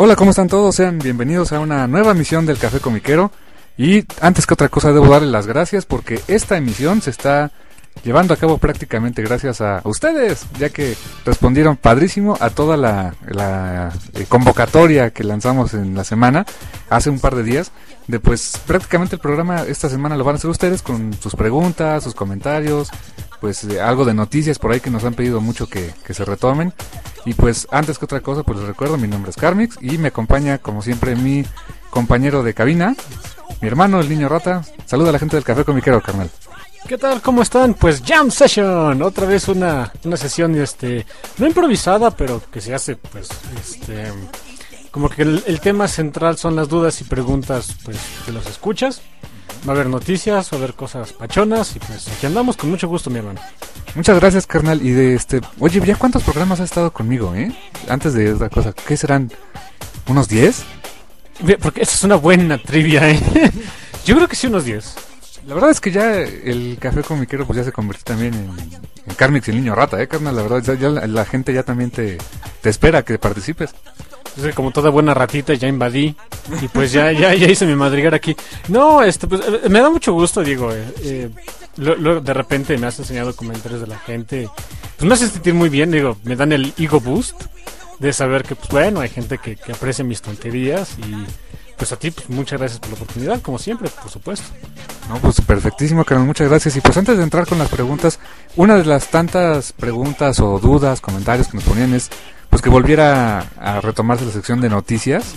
Hola, ¿cómo están todos? Sean bienvenidos a una nueva emisión del Café Comiquero. Y antes que otra cosa debo darles las gracias porque esta emisión se está llevando a cabo prácticamente gracias a ustedes, ya que respondieron padrísimo a toda la convocatoria que lanzamos en la semana, hace un par de días, de pues prácticamente el programa esta semana lo van a hacer ustedes con sus preguntas, sus comentarios, pues algo de noticias por ahí que nos han pedido mucho que se retomen. Y pues antes que otra cosa, pues les recuerdo, mi nombre es Carmix y me acompaña como siempre mi compañero de cabina, mi hermano el Niño Rata. Saluda a la gente del Café Comiquero, carnal. ¿Qué tal? ¿Cómo están? Pues Jam Session, otra vez una sesión no improvisada, pero que se hace pues como que el tema central son las dudas y preguntas pues de los escuchas. Va a haber noticias, va a haber cosas pachonas y pues aquí andamos con mucho gusto, mi hermano. Muchas gracias, carnal. Y oye, ¿ya cuántos programas has estado conmigo, Antes de otra cosa, ¿qué serán? ¿Unos 10? Porque esa es una buena trivia, Yo creo que sí, unos 10. La verdad es que ya el Café Comiquero pues ya se convirtió también en Carmix y el Niño Rata, carnal. La verdad, ya la gente ya también te espera que participes. Entonces, como toda buena ratita, ya invadí y pues ya hice mi madrigal aquí. No, pues me da mucho gusto, digo, de repente me has enseñado comentarios de la gente, pues me hace sentir muy bien, digo, me dan el ego boost de saber que, pues bueno, hay gente que aprecia mis tonterías y pues a ti, pues muchas gracias por la oportunidad, como siempre, por supuesto. No, pues perfectísimo, carnal, muchas gracias. Y pues antes de entrar con las preguntas, una de las tantas preguntas o dudas, comentarios que nos ponían es pues que volviera a retomarse la sección de noticias,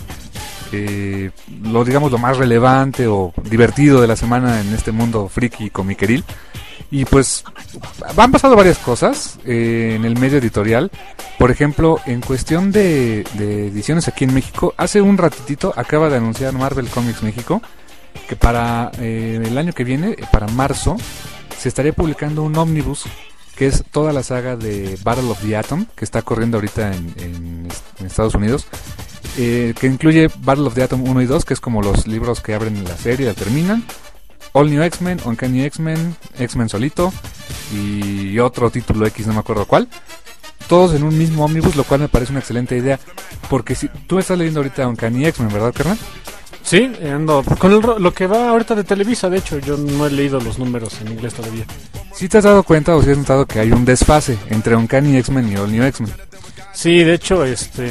lo más relevante o divertido de la semana en este mundo friki y comiqueril. Y pues han pasado varias cosas en el medio editorial. Por ejemplo, en cuestión de ediciones aquí en México, hace un ratitito acaba de anunciar Marvel Comics México que para el año que viene, para marzo, se estaría publicando un ómnibus que es toda la saga de Battle of the Atom, que está corriendo ahorita en Estados Unidos, que incluye Battle of the Atom 1 y 2, que es como los libros que abren la serie y la terminan, All New X-Men, Uncanny X-Men, X-Men solito, y otro título X, no me acuerdo cuál, todos en un mismo ómnibus, lo cual me parece una excelente idea, porque si tú estás leyendo ahorita Uncanny X-Men, ¿verdad, carnal? Sí, ando con lo que va ahorita de Televisa. De hecho, yo no he leído los números en inglés todavía. ¿Sí te has dado cuenta o si has notado que hay un desfase entre Uncanny X-Men y All New X-Men? Sí, de hecho,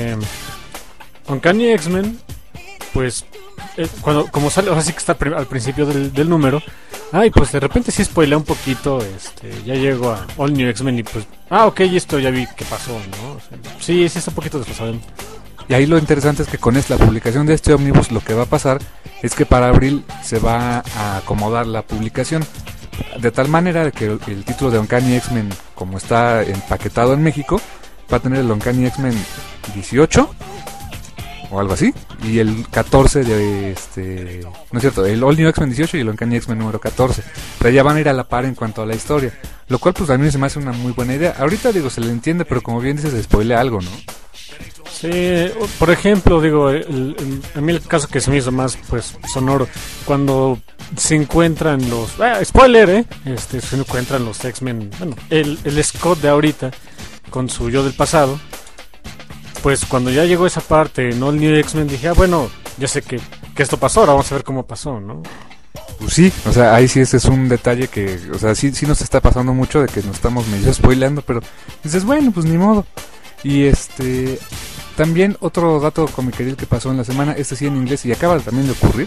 Uncanny X-Men, pues, como sale, ahora sí que está al principio del número, pues de repente sí spoilea un poquito, ya llego a All New X-Men y pues, ok, esto ya vi qué pasó, ¿no? O sea, sí está un poquito desfasado. Y ahí lo interesante es que con la publicación de este ómnibus lo que va a pasar es que para abril se va a acomodar la publicación. De tal manera que el título de Uncanny X-Men, como está empaquetado en México, va a tener el Uncanny X-Men 18 o algo así, y el 14 no es cierto, el All New X-Men 18 y el Uncanny X-Men número 14. Pero ya van a ir a la par en cuanto a la historia, lo cual pues a mí se me hace una muy buena idea. Ahorita digo, se le entiende, pero como bien dices, se spoilea algo, ¿no? Sí, por ejemplo, digo, a mí el caso que se me hizo más pues sonoro, cuando se encuentran los spoiler, se encuentran los X-Men, bueno, el Scott de ahorita con su yo del pasado. Pues cuando ya llegó esa parte en All New X-Men dije, bueno, ya sé que esto pasó, ahora vamos a ver cómo pasó, ¿no? Pues sí, o sea, ahí sí ese es un detalle que, o sea, sí nos está pasando mucho de que nos estamos medio spoileando, pero dices, bueno, pues ni modo. Y también otro dato comiqueril que pasó en la semana, sí en inglés y acaba también de ocurrir,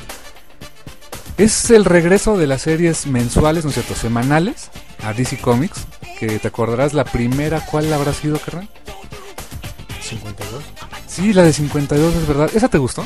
es el regreso de las series mensuales, ¿no es cierto?, semanales a DC Comics, que te acordarás la primera, ¿cuál habrá sido, carnal? 52. Sí, la de 52, es verdad. ¿Esa te gustó?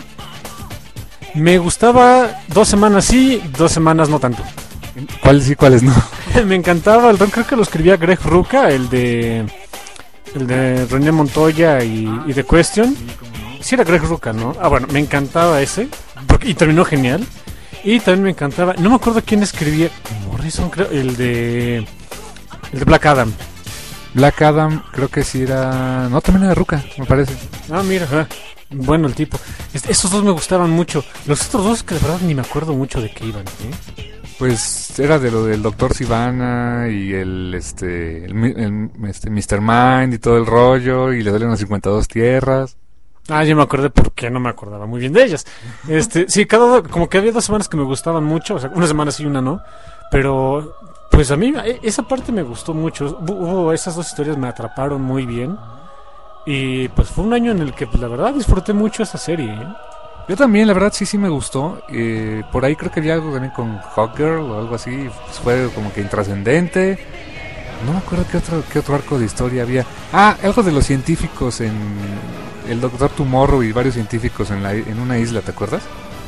Me gustaba 2 semanas sí, 2 semanas no tanto. ¿Cuáles sí, cuáles no? Me encantaba el don, creo que lo escribía Greg Rucka, el de René Montoya y The Question. Sí era Greg Rucka, ¿no? Bueno, me encantaba ese y terminó genial. Y también me encantaba, no me acuerdo quién escribía, Morrison creo, el de Black Adam. Black Adam creo que sí era, no, también era Rucka, me parece. Mira, bueno el tipo. Esos dos me gustaban mucho. Los otros dos que de verdad ni me acuerdo mucho de qué iban, Pues era de lo del Doctor Sivana y el Mr. Mind y todo el rollo, y le salen las 52 tierras. Ah, ya me acordé porque no me acordaba muy bien de ellas. Sí, como que había 2 semanas que me gustaban mucho, o sea, una semana sí y una no, pero pues a mí esa parte me gustó mucho. Hubo esas dos historias me atraparon muy bien y pues fue un año en el que pues, la verdad disfruté mucho esa serie, ¿eh? Yo también, la verdad, sí me gustó. Por ahí creo que había algo también con Hawkgirl o algo así. Pues fue como que intrascendente. No me acuerdo qué otro arco de historia había. Ah, algo de los científicos en el Doctor Tomorrow y varios científicos en una isla, ¿te acuerdas?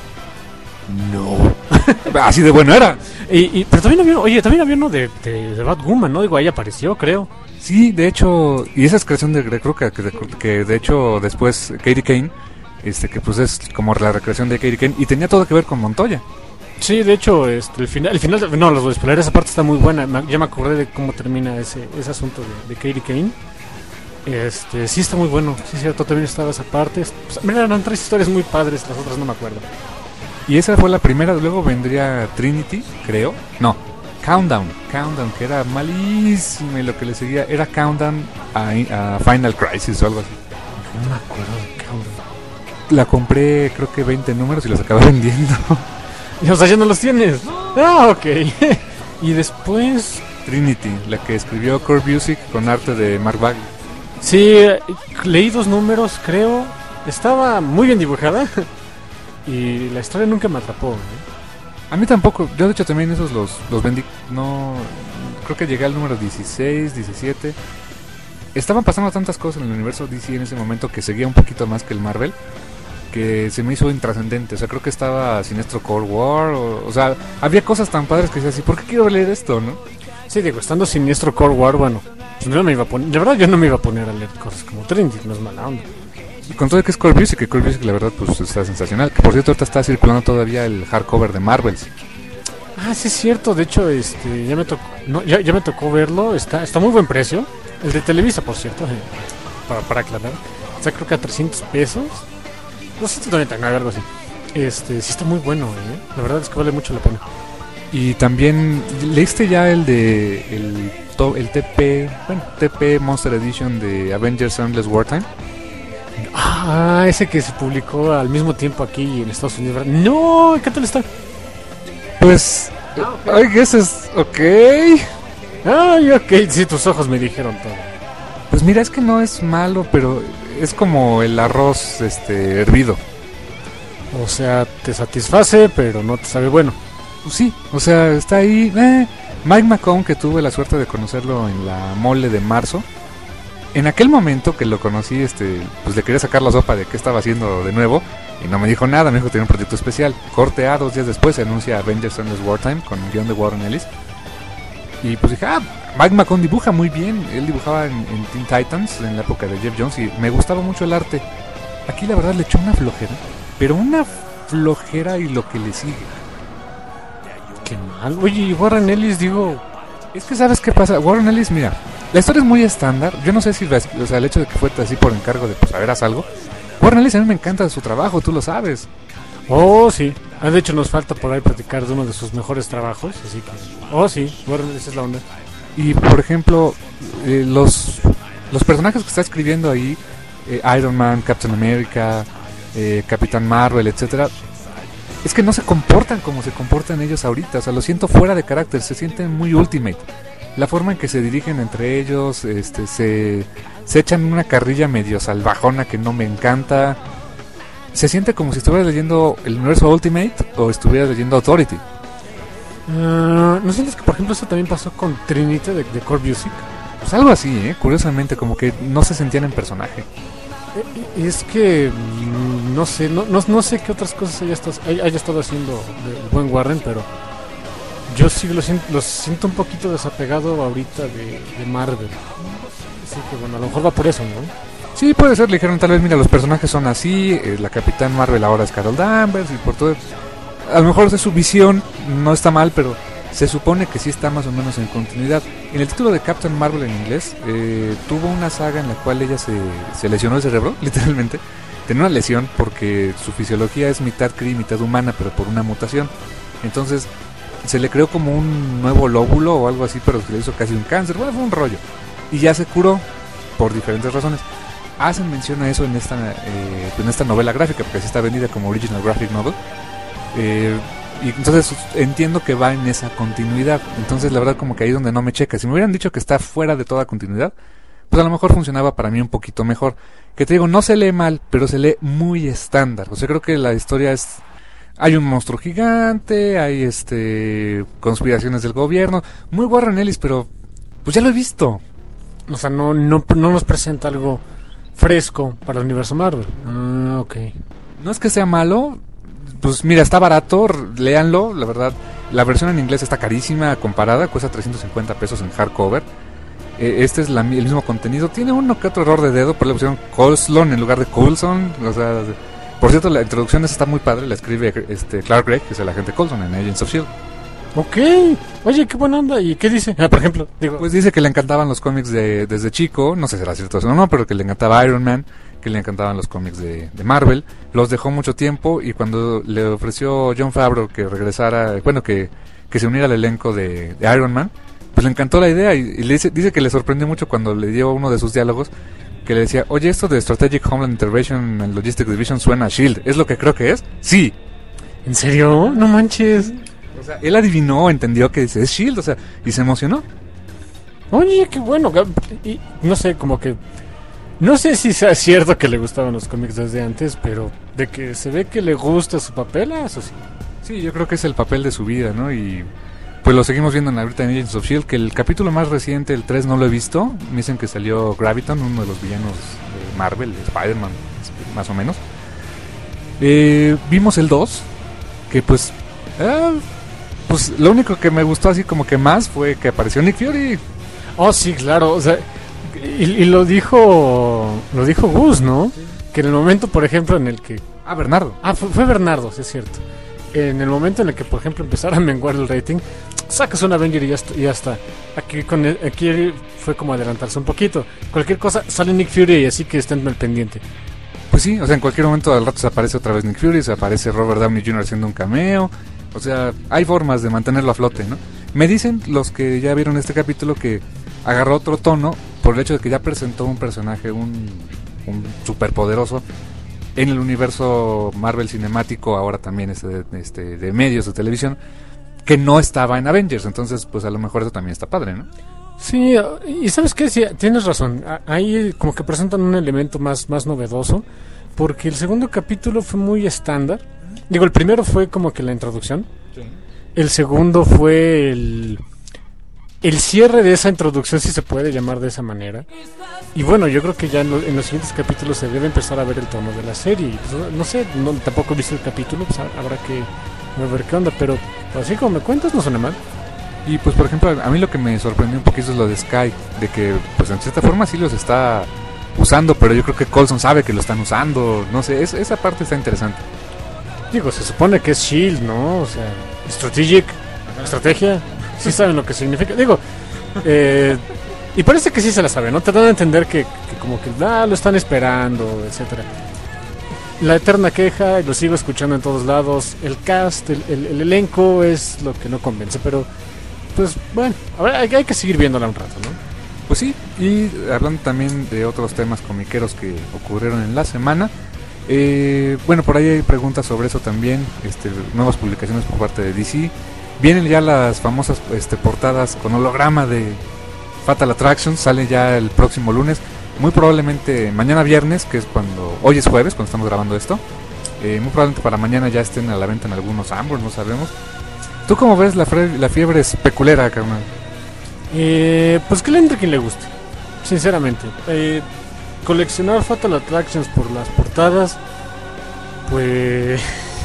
No. Así de bueno era. Pero también había uno de Batwoman, ¿no? Digo, ahí apareció, creo. Sí, de hecho, y esa es creación de Greg Rucka, que de hecho después Katie Kane, que pues es como la recreación de Katie Kane, y tenía todo que ver con Montoya. Sí, de hecho, el final, no, los voy a spoiler, esa parte está muy buena. Ya me acordé de cómo termina ese asunto de Katie Kane. Sí está muy bueno, sí es cierto, también estaba esa parte. Pues, mira, eran 3 historias muy padres, las otras no me acuerdo. Y esa fue la primera, luego vendría Trinity, creo. No, Countdown, que era malísimo, y lo que le seguía era Countdown a Final Crisis o algo así. No me acuerdo de Countdown. La compré, creo que 20 números y los acabé vendiendo. O sea, ya no los tienes. Ah, ok. Y después Trinity, la que escribió Core Music con arte de Mark Bagley. Sí, leí 2 números, creo. Estaba muy bien dibujada. Y la historia nunca me atrapó, ¿eh? A mí tampoco. Yo de hecho también esos los vendí. No, creo que llegué al número 16, 17. Estaban pasando tantas cosas en el universo DC en ese momento que seguía un poquito más que el Marvel, que se me hizo intrascendente. O sea, creo que estaba Sinestro Cold War. O sea, había cosas tan padres que decía así, ¿por qué quiero leer esto, no? Sí, digo, estando Siniestro Cold War, bueno, pues no me iba a poner, de verdad yo no me iba a poner a leer cosas como Trinity, no es mala onda. Y con todo que es Core Music, que Core Music la verdad pues está sensacional. Que por cierto ahorita está circulando todavía el hardcover de Marvels. Ah, sí es cierto, de hecho ya me tocó, no, ya me tocó verlo, está muy buen precio. El de Televisa, por cierto, para aclarar. Está creo que a $300. 299, algo así. Sí está muy bueno, la verdad es que vale mucho la pena. Y también, ¿leíste ya el TP Monster Edition de Avengers Endless Wartime? Ah, ese que se publicó al mismo tiempo aquí en Estados Unidos, ¿verdad? No, ¿qué tal está? Pues, I guess es ok. Ay, ok, sí, tus ojos me dijeron todo. Pues mira, es que no es malo, pero es como el arroz hervido. O sea, te satisface, pero no te sabe bueno. Pues sí, o sea, está ahí. Mike McCone, que tuve la suerte de conocerlo en la mole de marzo. En aquel momento que lo conocí, pues le quería sacar la sopa de qué estaba haciendo de nuevo. Y no me dijo nada, me dijo que tenía un proyecto especial. Corte A, 2 días después se anuncia Avengers Endless Wartime con el guión de Warren Ellis. Y pues dije, Mike McCone dibuja muy bien. Él dibujaba en Teen Titans en la época de Jeff Jones y me gustaba mucho el arte. Aquí la verdad le echó una flojera, pero una flojera y lo que le sigue. Qué mal. Oye, y Warren Ellis, digo, es que ¿sabes qué pasa? Warren Ellis, mira, la historia es muy estándar. Yo no sé si o sea, el hecho de que fue así por encargo de pues a ver, haz algo. Warren Ellis a mí me encanta su trabajo, tú lo sabes. Oh, sí. De hecho nos falta por ahí platicar de uno de sus mejores trabajos, así que... Oh, sí, Warren Ellis es la onda. Y por ejemplo, los personajes que está escribiendo ahí, Iron Man, Captain America, Capitán Marvel, etcétera, es que no se comportan como se comportan ellos ahorita. O sea, lo siento fuera de carácter, se sienten muy Ultimate. La forma en que se dirigen entre ellos, se echan una carrilla medio salvajona que no me encanta. Se siente como si estuvieras leyendo el universo Ultimate o estuvieras leyendo Authority. ¿No sientes que por ejemplo eso también pasó con Trinity de Core Music? Pues algo así, curiosamente, como que no se sentían en personaje. Es que no sé, no sé qué otras cosas haya estado haciendo el buen Warren, pero yo sí lo siento un poquito desapegado ahorita de Marvel. Así que bueno, a lo mejor va por eso, ¿no? Sí, puede ser, le dijeron tal vez, mira, los personajes son así, la Capitán Marvel ahora es Carol Danvers y por todo. A lo mejor es su visión, no está mal, pero se supone que sí está más o menos en continuidad. En el título de Captain Marvel en inglés, tuvo una saga en la cual ella se lesionó el cerebro, literalmente. Tenía una lesión porque su fisiología es mitad Kree, mitad humana, pero por una mutación. Entonces se le creó como un nuevo lóbulo o algo así, pero se le hizo casi un cáncer. Bueno, fue un rollo. Y ya se curó por diferentes razones. hacen mención a eso en esta novela gráfica, porque así está vendida como Original Graphic Novel. Y entonces entiendo que va en esa continuidad. Entonces la verdad como que ahí es donde no me checa. Si me hubieran dicho que está fuera de toda continuidad, pues a lo mejor funcionaba para mí un poquito mejor. Que te digo, no se lee mal, pero se lee muy estándar. O sea, creo que la historia es... Hay un monstruo gigante, hay conspiraciones del gobierno. Muy Warren Ellis, pero pues ya lo he visto. O sea, no nos presenta algo fresco para el universo Marvel. Ah, ok. No es que sea malo. Pues mira, está barato, léanlo, la verdad. La versión en inglés está carísima comparada, cuesta $350 en hardcover. Este es el mismo contenido, tiene uno que otro error de dedo, pero le pusieron Coulson en lugar de Coulson. O sea, por cierto, la introducción esa está muy padre, la escribe Clark Gregg, que es el agente Coulson en Agents of S.H.I.E.L.D. Ok, oye, qué buena onda. ¿Y qué dice? Por ejemplo, pues dice que le encantaban los cómics desde chico, no sé si era cierto eso o no, pero que le encantaba Iron Man, que le encantaban los cómics de Marvel. Los dejó mucho tiempo y cuando le ofreció Jon Favreau que regresara, bueno, que se uniera al elenco de Iron Man, pues le encantó la idea y dice que le sorprendió mucho cuando le dio uno de sus diálogos, que le decía, oye, esto de Strategic Homeland Intervention and Logistics Division suena a S.H.I.E.L.D., ¿es lo que creo que es? Sí. ¿En serio? No manches. O sea, él adivinó, entendió que dice, es S.H.I.E.L.D., o sea, y se emocionó. Oye, qué bueno. Y no sé, como que... No sé si sea cierto que le gustaban los cómics desde antes, pero de que se ve que le gusta su papel, eso sí. Sí, yo creo que es el papel de su vida, ¿no? Y pues lo seguimos viendo ahorita en Agents of S.H.I.E.L.D., que el capítulo más reciente, el 3, no lo he visto. Me dicen que salió Graviton, uno de los villanos de Marvel, de Spider-Man, más o menos. Vimos el 2, que pues lo único que me gustó así como que más fue que apareció Nick Fury. Oh, sí, claro, o sea, y lo dijo Gus, ¿no? Sí. Que en el momento, por ejemplo, en el que... Bernardo. Fue Bernardo, sí es cierto. En el momento en el que, por ejemplo, empezara a menguar el rating, sacas un Avenger y ya está. Aquí fue como adelantarse un poquito. Cualquier cosa, sale Nick Fury y así que estén al pendiente. Pues sí, o sea, en cualquier momento al rato se aparece otra vez Nick Fury, se aparece Robert Downey Jr. haciendo un cameo. O sea, hay formas de mantenerlo a flote, ¿no? Me dicen los que ya vieron este capítulo que agarró otro tono por el hecho de que ya presentó un personaje, un superpoderoso en el universo Marvel cinemático, ahora también de medios de televisión, que no estaba en Avengers. Entonces, pues a lo mejor eso también está padre, ¿no? Sí, y ¿sabes qué? Sí, tienes razón. Ahí como que presentan un elemento más novedoso, porque el segundo capítulo fue muy estándar. Digo, el primero fue como que la introducción. Sí. El segundo fue el cierre de esa introducción, si se puede llamar de esa manera. Y bueno, yo creo que ya en los siguientes capítulos se debe empezar a ver el tono de la serie. Pues, no sé, tampoco he visto el capítulo, pues habrá que ver qué onda, pero así como me cuentas no suena mal. Y pues por ejemplo, a mí lo que me sorprendió un poquito es lo de Sky, de que pues en cierta forma sí los está usando, pero yo creo que Coulson sabe que lo están usando, no sé, esa parte está interesante. Digo, se supone que es S.H.I.E.L.D., ¿no? O sea, estrategia, sí saben lo que significa. Digo, y parece que sí se la saben, ¿no? Te dan a entender que como que lo están esperando, etcétera. La eterna queja, y lo sigo escuchando en todos lados, el cast, el elenco es lo que no convence, pero pues bueno, hay que seguir viéndola un rato, ¿no? Pues sí, y hablando también de otros temas comiqueros que ocurrieron en la semana, bueno, por ahí hay preguntas sobre eso también, nuevas publicaciones por parte de DC. Vienen ya las famosas portadas con holograma de Fatal Attraction, sale ya el próximo lunes, muy probablemente mañana viernes, que es hoy es jueves, cuando estamos grabando esto, muy probablemente para mañana ya estén a la venta en algunos Ambos, no sabemos. ¿Tú cómo ves la fiebre especulera, carnal? Pues que le entre quien le guste, sinceramente. Coleccionar Fatal Attractions por las portadas, pues...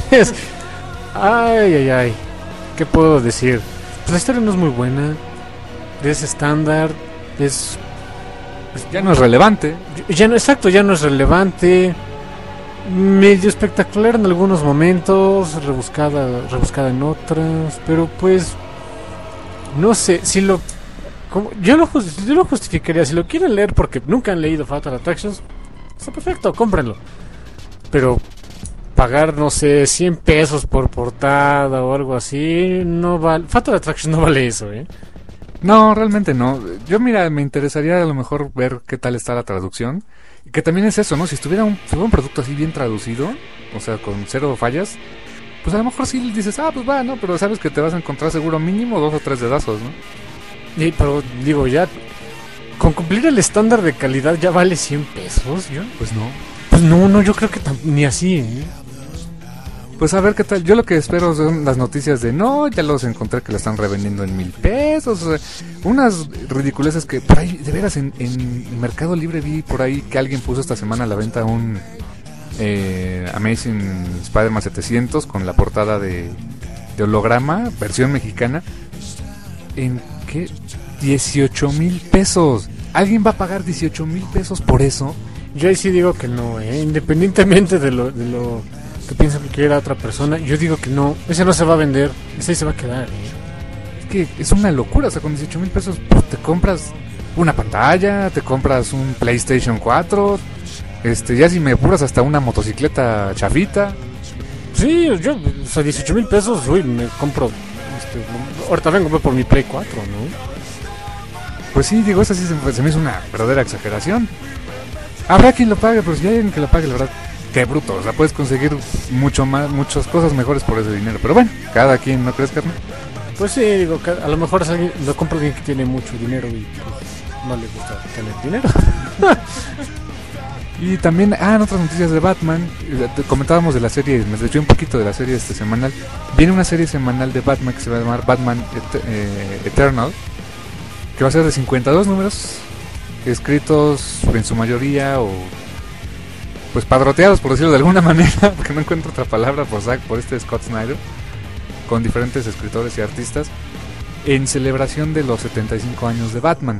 ay, ¿qué puedo decir? Pues la historia no es muy buena, es estándar, ya no es relevante. Ya no es relevante. Medio espectacular en algunos momentos, rebuscada en otras, pero pues no sé si yo lo justificaría. Si lo quieren leer porque nunca han leído Fatal Attractions, está perfecto, cómprenlo. Pero pagar, no sé, $100 por portada o algo así, no vale. Fatal Attractions no vale eso, No, realmente no. Yo, mira, me interesaría a lo mejor ver qué tal está la traducción. Que también es eso, ¿no? Si fuera un producto así bien traducido, o sea, con cero fallas, pues a lo mejor sí dices, pues va, ¿no? Pero sabes que te vas a encontrar seguro mínimo 2 o 3 dedazos, ¿no? Pero digo, ya con cumplir el estándar de calidad ya vale 100 pesos, ¿yo? Pues no. Pues no, yo creo que ni así, ¿eh? Pues a ver qué tal. Yo lo que espero son las noticias de no, ya los encontré que la están revendiendo en 1000 pesos. O sea, unas ridiculeces que por ahí, de veras, en Mercado Libre vi por ahí que alguien puso esta semana a la venta un Amazing Spider-Man 700 con la portada de holograma, versión mexicana. ¿En qué? 18,000 pesos. ¿Alguien va a pagar 18,000 pesos por eso? Yo ahí sí digo que no, independientemente de lo que piensa que quiera otra persona, yo digo que no, ese no se va a vender, ese ahí se va a quedar. Es que es una locura, o sea, con 18,000 pesos pues, te compras una pantalla, te compras un PlayStation 4, ya si me apuras hasta una motocicleta chafita. Sí, yo, o sea, 18,000 pesos, uy, me compro, ahorita vengo por mi Play 4, ¿no? Pues sí, digo, esa sí se me hizo una verdadera exageración. Habrá quien lo pague, pero si hay alguien que lo pague, la verdad, qué bruto. O sea, puedes conseguir muchas cosas mejores por ese dinero. Pero bueno, cada quien, ¿no crees, carnal? Pues sí, digo, a lo mejor lo compra alguien que tiene mucho dinero y pues, no le gusta tener dinero. Y también, en otras noticias de Batman, comentábamos de la serie, me desvié un poquito de la serie semanal. Viene una serie semanal de Batman que se va a llamar Batman Eternal, que va a ser de 52 números, escritos en su mayoría o pues padroteados, por decirlo de alguna manera, porque no encuentro otra palabra, por Scott Snyder, con diferentes escritores y artistas, en celebración de los 75 años de Batman.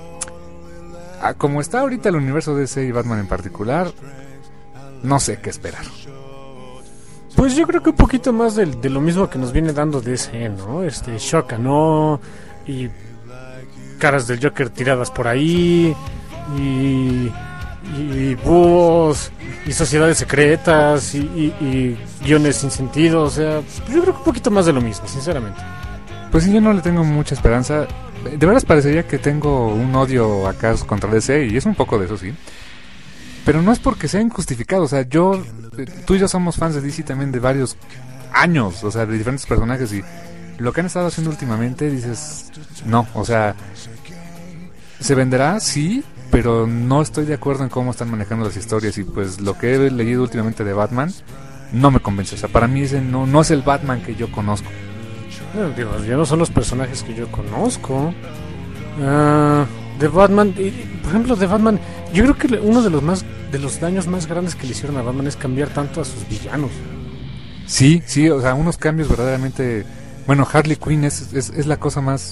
Como está ahorita el universo DC y Batman en particular, no sé qué esperar. Pues yo creo que un poquito más de lo mismo que nos viene dando DC, ¿no? Shock, ¿no? Y caras del Joker tiradas por ahí, y búhos, y sociedades secretas, y guiones sin sentido, o sea, yo creo que un poquito más de lo mismo, sinceramente. Pues sí, yo no le tengo mucha esperanza. De veras parecería que tengo un odio acá contra DC, y es un poco de eso, sí. Pero no es porque sea injustificado, o sea, tú y yo somos fans de DC también de varios años, o sea, de diferentes personajes, y lo que han estado haciendo últimamente, dices, no, o sea, se venderá, sí, pero no estoy de acuerdo en cómo están manejando las historias, y pues lo que he leído últimamente de Batman no me convence, o sea, para mí ese no es el Batman que yo conozco. Bueno, digo, ya no son los personajes que yo conozco. De Batman, por ejemplo, de Batman, yo creo que uno de los daños más grandes que le hicieron a Batman es cambiar tanto a sus villanos. Sí, o sea, unos cambios verdaderamente. Bueno, Harley Quinn es la cosa más.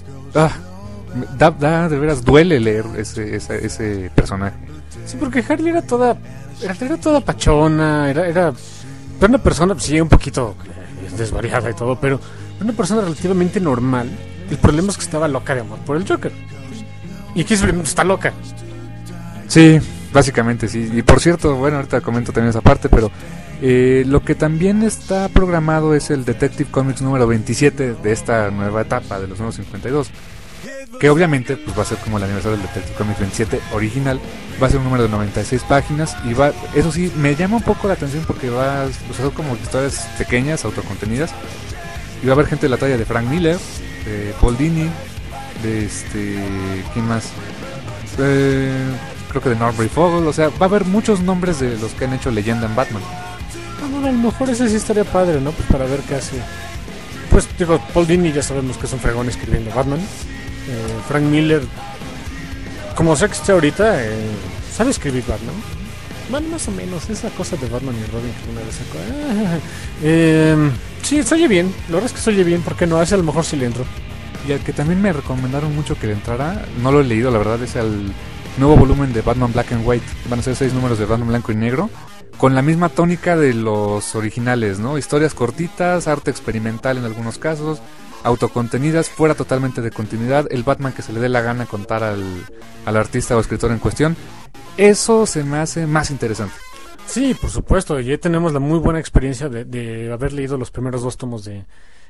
De veras duele leer ese personaje. Sí, porque Harley era toda pachona, era una persona, sí, un poquito desvariada y todo, pero una persona relativamente normal. El problema es que estaba loca de amor por el Joker. Y aquí está loca. Sí, básicamente sí. Y por cierto, bueno, ahorita comento también esa parte, pero lo que también está programado es el Detective Comics número 27 de esta nueva etapa de los nuevos 52. Que obviamente pues va a ser como el aniversario del Detective Comics 27 original. Va a ser un número de 96 páginas. Y eso sí, me llama un poco la atención porque son como historias pequeñas, autocontenidas. Y va a haber gente de la talla de Frank Miller, de Paul Dini, de ¿quién más? Creo que de Norbury Fogel. O sea, va a haber muchos nombres de los que han hecho leyenda en Batman. Bueno, a lo mejor ese sí estaría padre, ¿no? Pues para ver qué hace. Pues digo, Paul Dini ya sabemos que es un fregón escribiendo Batman. Frank Miller, como sé que está ahorita, sabe escribir Batman. Bueno, más o menos, esa cosa de Batman y Robin que una vez sacó. Sí, se oye bien, la verdad es que se oye bien, ¿por qué no? A ese a lo mejor sí le entro. Y al que también me recomendaron mucho que le entrara, no lo he leído, la verdad, es al nuevo volumen de Batman Black and White. Van a ser 6 números de Batman blanco y negro, con la misma tónica de los originales, ¿no? Historias cortitas, arte experimental en algunos casos, autocontenidas, fuera totalmente de continuidad, el Batman que se le dé la gana contar al artista o escritor en cuestión. Eso se me hace más interesante. Sí, por supuesto, ya tenemos la muy buena experiencia de haber leído los primeros 2 tomos de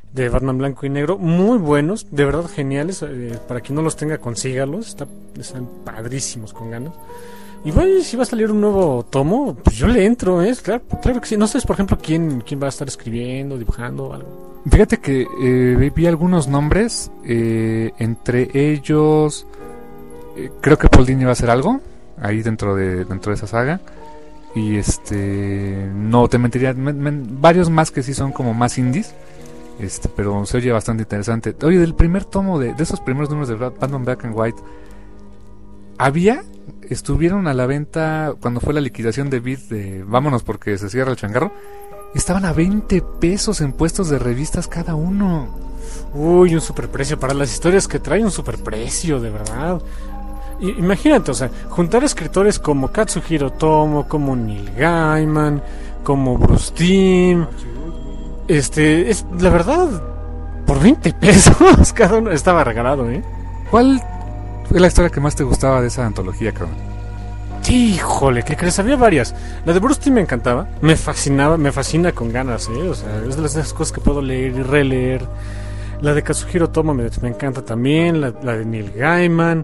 de Batman blanco y negro, muy buenos, de verdad geniales. Para quien no los tenga, consígalos, están padrísimos, con ganas. Y bueno, si va a salir un nuevo tomo, pues yo le entro, claro, claro que sí. No sé, por ejemplo, quién va a estar escribiendo, dibujando o algo. Fíjate que vi algunos nombres, entre ellos creo que Paul Dini va a hacer algo ahí dentro de esa saga. Y no te mentiría, varios más que sí son como más indies, pero se oye bastante interesante. Oye, del primer tomo de esos primeros números de Batman Black and White, estuvieron a la venta cuando fue la liquidación de Beat de vámonos porque se cierra el changarro. Estaban a 20 pesos en puestos de revistas cada uno. Uy, un superprecio para las historias que traen, un superprecio, de verdad. Imagínate, o sea, juntar escritores como Katsuhiro Otomo, como Neil Gaiman, como Bruce Timm, es la verdad, por 20 pesos cada uno estaba regalado, ¿Cuál fue la historia que más te gustaba de esa antología, cabrón? Híjole, ¿qué crees? Había varias. La de Bruce Timm me encantaba, me fascina con ganas, o sea, es de las cosas que puedo leer y releer. La de Kazuhiro Otomo me encanta también, la de Neil Gaiman,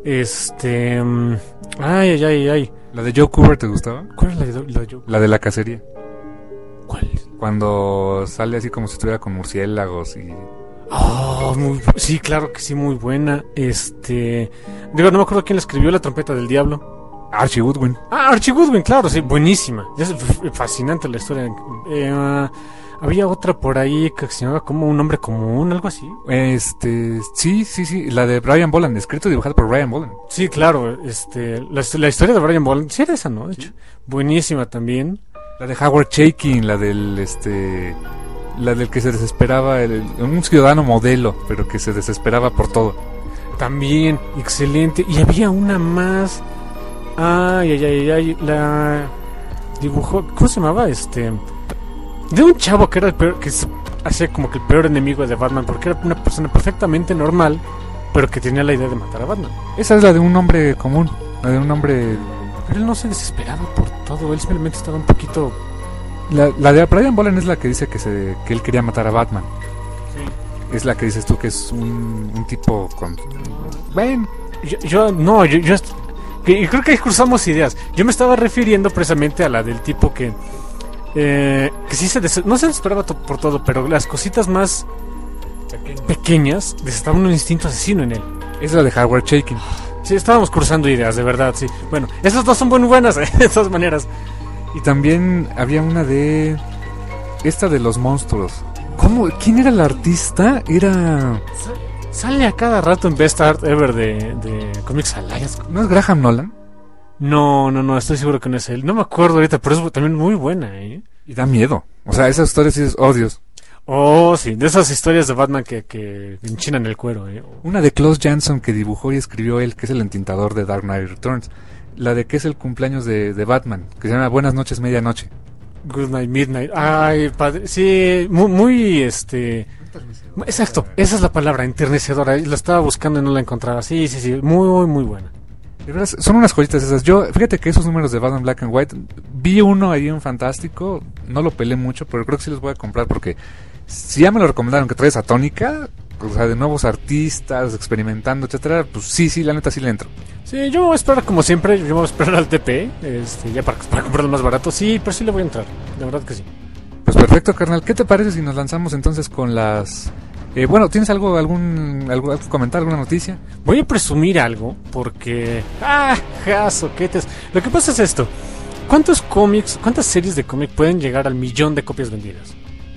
ay. ¿La de Joe Kubert te gustaba? ¿Cuál es la de Joe? La de la cacería. ¿Cuál? Cuando sale así como si estuviera con murciélagos y... Oh, sí, claro que sí, muy buena. No me acuerdo quién la escribió, La trompeta del diablo. Archie Goodwin. Archie Goodwin, claro, sí, buenísima. Es fascinante la historia. Había otra por ahí que se llamaba como Un hombre común, algo así. Sí, la de Brian Boland, escrito y dibujado por Brian Boland. Sí, claro, la historia de Brian Boland, sí era esa, ¿no? De hecho, buenísima también. La de Howard Chaykin, la del que se desesperaba, un ciudadano modelo, pero que se desesperaba por todo. También, excelente. Y había una más. Ay, la dibujó, ¿cómo se llamaba? De un chavo que era el peor, que hacía como que el peor enemigo de Batman, porque era una persona perfectamente normal, pero que tenía la idea de matar a Batman. Esa es la de un hombre común, la de un hombre... Pero él no se desesperaba por todo, él simplemente estaba un poquito... La de Brian Boland es la que dice que él quería matar a Batman. Sí. Es la que dices tú que es un tipo con... Bueno, yo creo que ahí cruzamos ideas. Yo me estaba refiriendo precisamente a la del tipo que sí no se desesperaba por todo, pero las cositas más pequeñas desataban un instinto asesino en él. Es la de Howard Chaykin. Sí, estábamos cruzando ideas, de verdad, sí. Bueno, esas dos son muy buenas, de todas maneras. Y también había una de... Esta de los monstruos. ¿Cómo? ¿Quién era el artista? Era... Sale a cada rato en Best Art Ever de Comics Alliance. ¿No es Graham Nolan? No, estoy seguro que no es él. No me acuerdo ahorita, pero es también muy buena, Y da miedo. O sea, esas historias sí es odios. Oh, sí, de esas historias de Batman que enchinan el cuero, Una de Klaus Janson que dibujó y escribió él, que es el entintador de Dark Knight Returns. La de que es el cumpleaños de Batman, que se llama Buenas noches, medianoche. Good Night, Midnight. Ay, padre. Sí, muy exacto, esa es la palabra, enternecedora. La estaba buscando y no la encontraba. Sí, muy buena. De verdad, son unas joyitas esas. Yo, fíjate que esos números de Batman Black and White, vi uno ahí en Fantástico, no lo pelé mucho, pero creo que sí los voy a comprar porque si ya me lo recomendaron que trae esa tónica, o sea, de nuevos artistas, experimentando, etcétera, pues sí, la neta sí le entro. Sí, yo voy a esperar como siempre, yo voy a esperar al TP, ya para comprarlo más barato, sí, pero sí le voy a entrar, de verdad que sí. Pues perfecto, carnal. ¿Qué te parece si nos lanzamos entonces con las... bueno, ¿tienes algo que comentar, alguna noticia? Voy a presumir algo, porque... jazoquetes. Lo que pasa es esto. ¿Cuántas series de cómic pueden llegar al 1,000,000 de copias vendidas?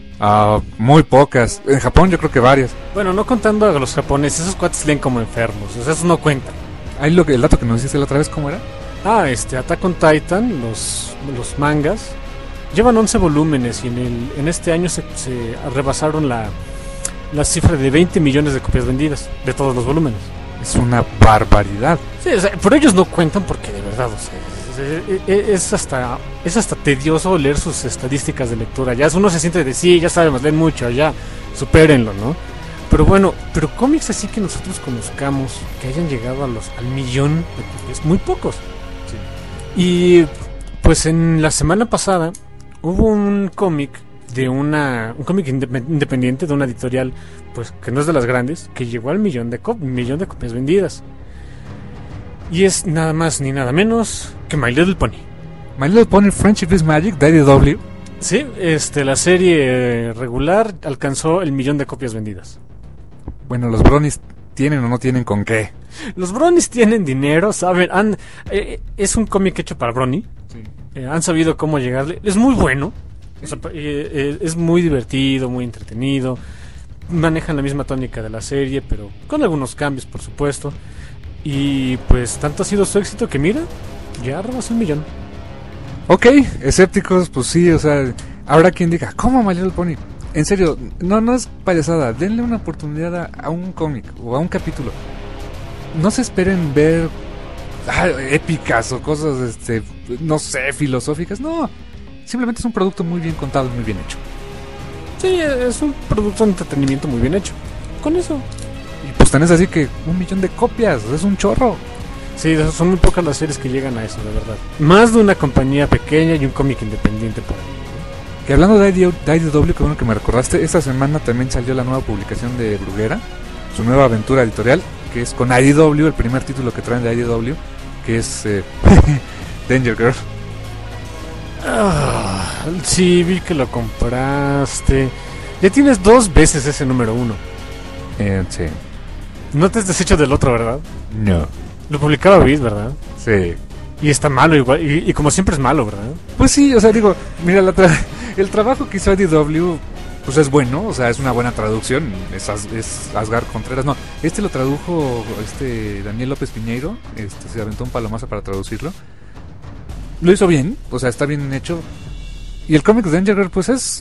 Muy pocas. En Japón yo creo que varias. Bueno, no contando a los japoneses, esos cuates leen como enfermos, o sea, esos no cuentan. Ahí el dato que nos dijiste la otra vez, ¿cómo era? Attack on Titan, los mangas, llevan 11 volúmenes y en este año se rebasaron la cifra de 20 millones de copias vendidas de todos los volúmenes. Es una barbaridad. Sí, o sea, por ellos no cuentan porque de verdad, o sea, es hasta tedioso leer sus estadísticas de lectura. Ya uno se siente de sí, ya sabemos, leen mucho, ya supérenlo, ¿no? Pero bueno, cómics así que nosotros conozcamos, que hayan llegado al 1,000,000 de copias, muy pocos. Sí. Y pues en la semana pasada hubo un cómic de un cómic independiente de una editorial, pues que no es de las grandes, que llegó al millón de copias vendidas. Y es nada más ni nada menos que My Little Pony. My Little Pony Friendship is Magic, de IDW. Sí, la serie regular alcanzó el millón de copias vendidas. Bueno, los bronies tienen o no tienen con qué. Los bronies tienen dinero, saben. Es un cómic hecho para brony. Sí. Han sabido cómo llegarle. Es muy bueno. O sea, es muy divertido, muy entretenido. Manejan la misma tónica de la serie, pero con algunos cambios, por supuesto. Y pues tanto ha sido su éxito que mira, ya rebasó el millón. Ok, escépticos, pues sí, o sea, habrá quien diga, ¿cómo My Little Pony? En serio, no es payasada, denle una oportunidad a un cómic o a un capítulo. No se esperen ver épicas o cosas, no sé, filosóficas, no. Simplemente es un producto muy bien contado y muy bien hecho. Sí, es un producto de entretenimiento muy bien hecho. Con eso. Y pues tenés así que 1 millón de copias, es un chorro. Sí, son muy pocas las series que llegan a eso, de verdad. Más de una compañía pequeña y un cómic independiente por ahí. Que hablando de IDW, que bueno que me recordaste, esta semana también salió la nueva publicación de Bruguera, su nueva aventura editorial, que es con IDW, el primer título que traen de IDW, que es Danger Girl. Sí, vi que lo compraste. Ya tienes 2 veces ese número 1. Sí. No te has deshecho del otro, ¿verdad? No. Lo publicaba Vid, ¿verdad? Sí. Y está malo igual, y como siempre es malo, ¿verdad? Pues sí, o sea, digo, mira, el trabajo que hizo IDW, pues es bueno, o sea, es una buena traducción, es Asgar Contreras, no, lo tradujo Daniel López Piñeiro, se aventó un palomazo para traducirlo. Lo hizo bien, o sea, está bien hecho. Y el cómic de Danger Girl, pues es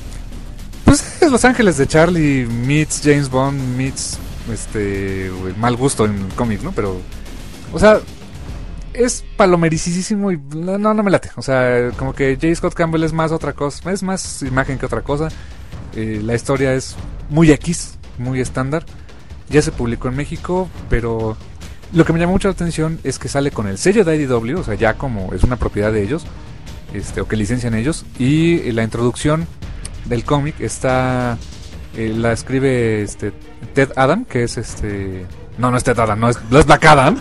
Los Ángeles de Charlie meets James Bond meets el mal gusto en el cómic, ¿no? Pero, o sea, es palomericísimo y no me late. O sea, como que J. Scott Campbell es más otra cosa, es más imagen que otra cosa. La historia es muy X, muy estándar. Ya se publicó en México, pero lo que me llama mucho la atención es que sale con el sello de IDW, o sea, ya como es una propiedad de ellos, o que licencian ellos, y la introducción del cómic está la escribe Ted Adam, que es no es Ted Adam, no es Black Adam.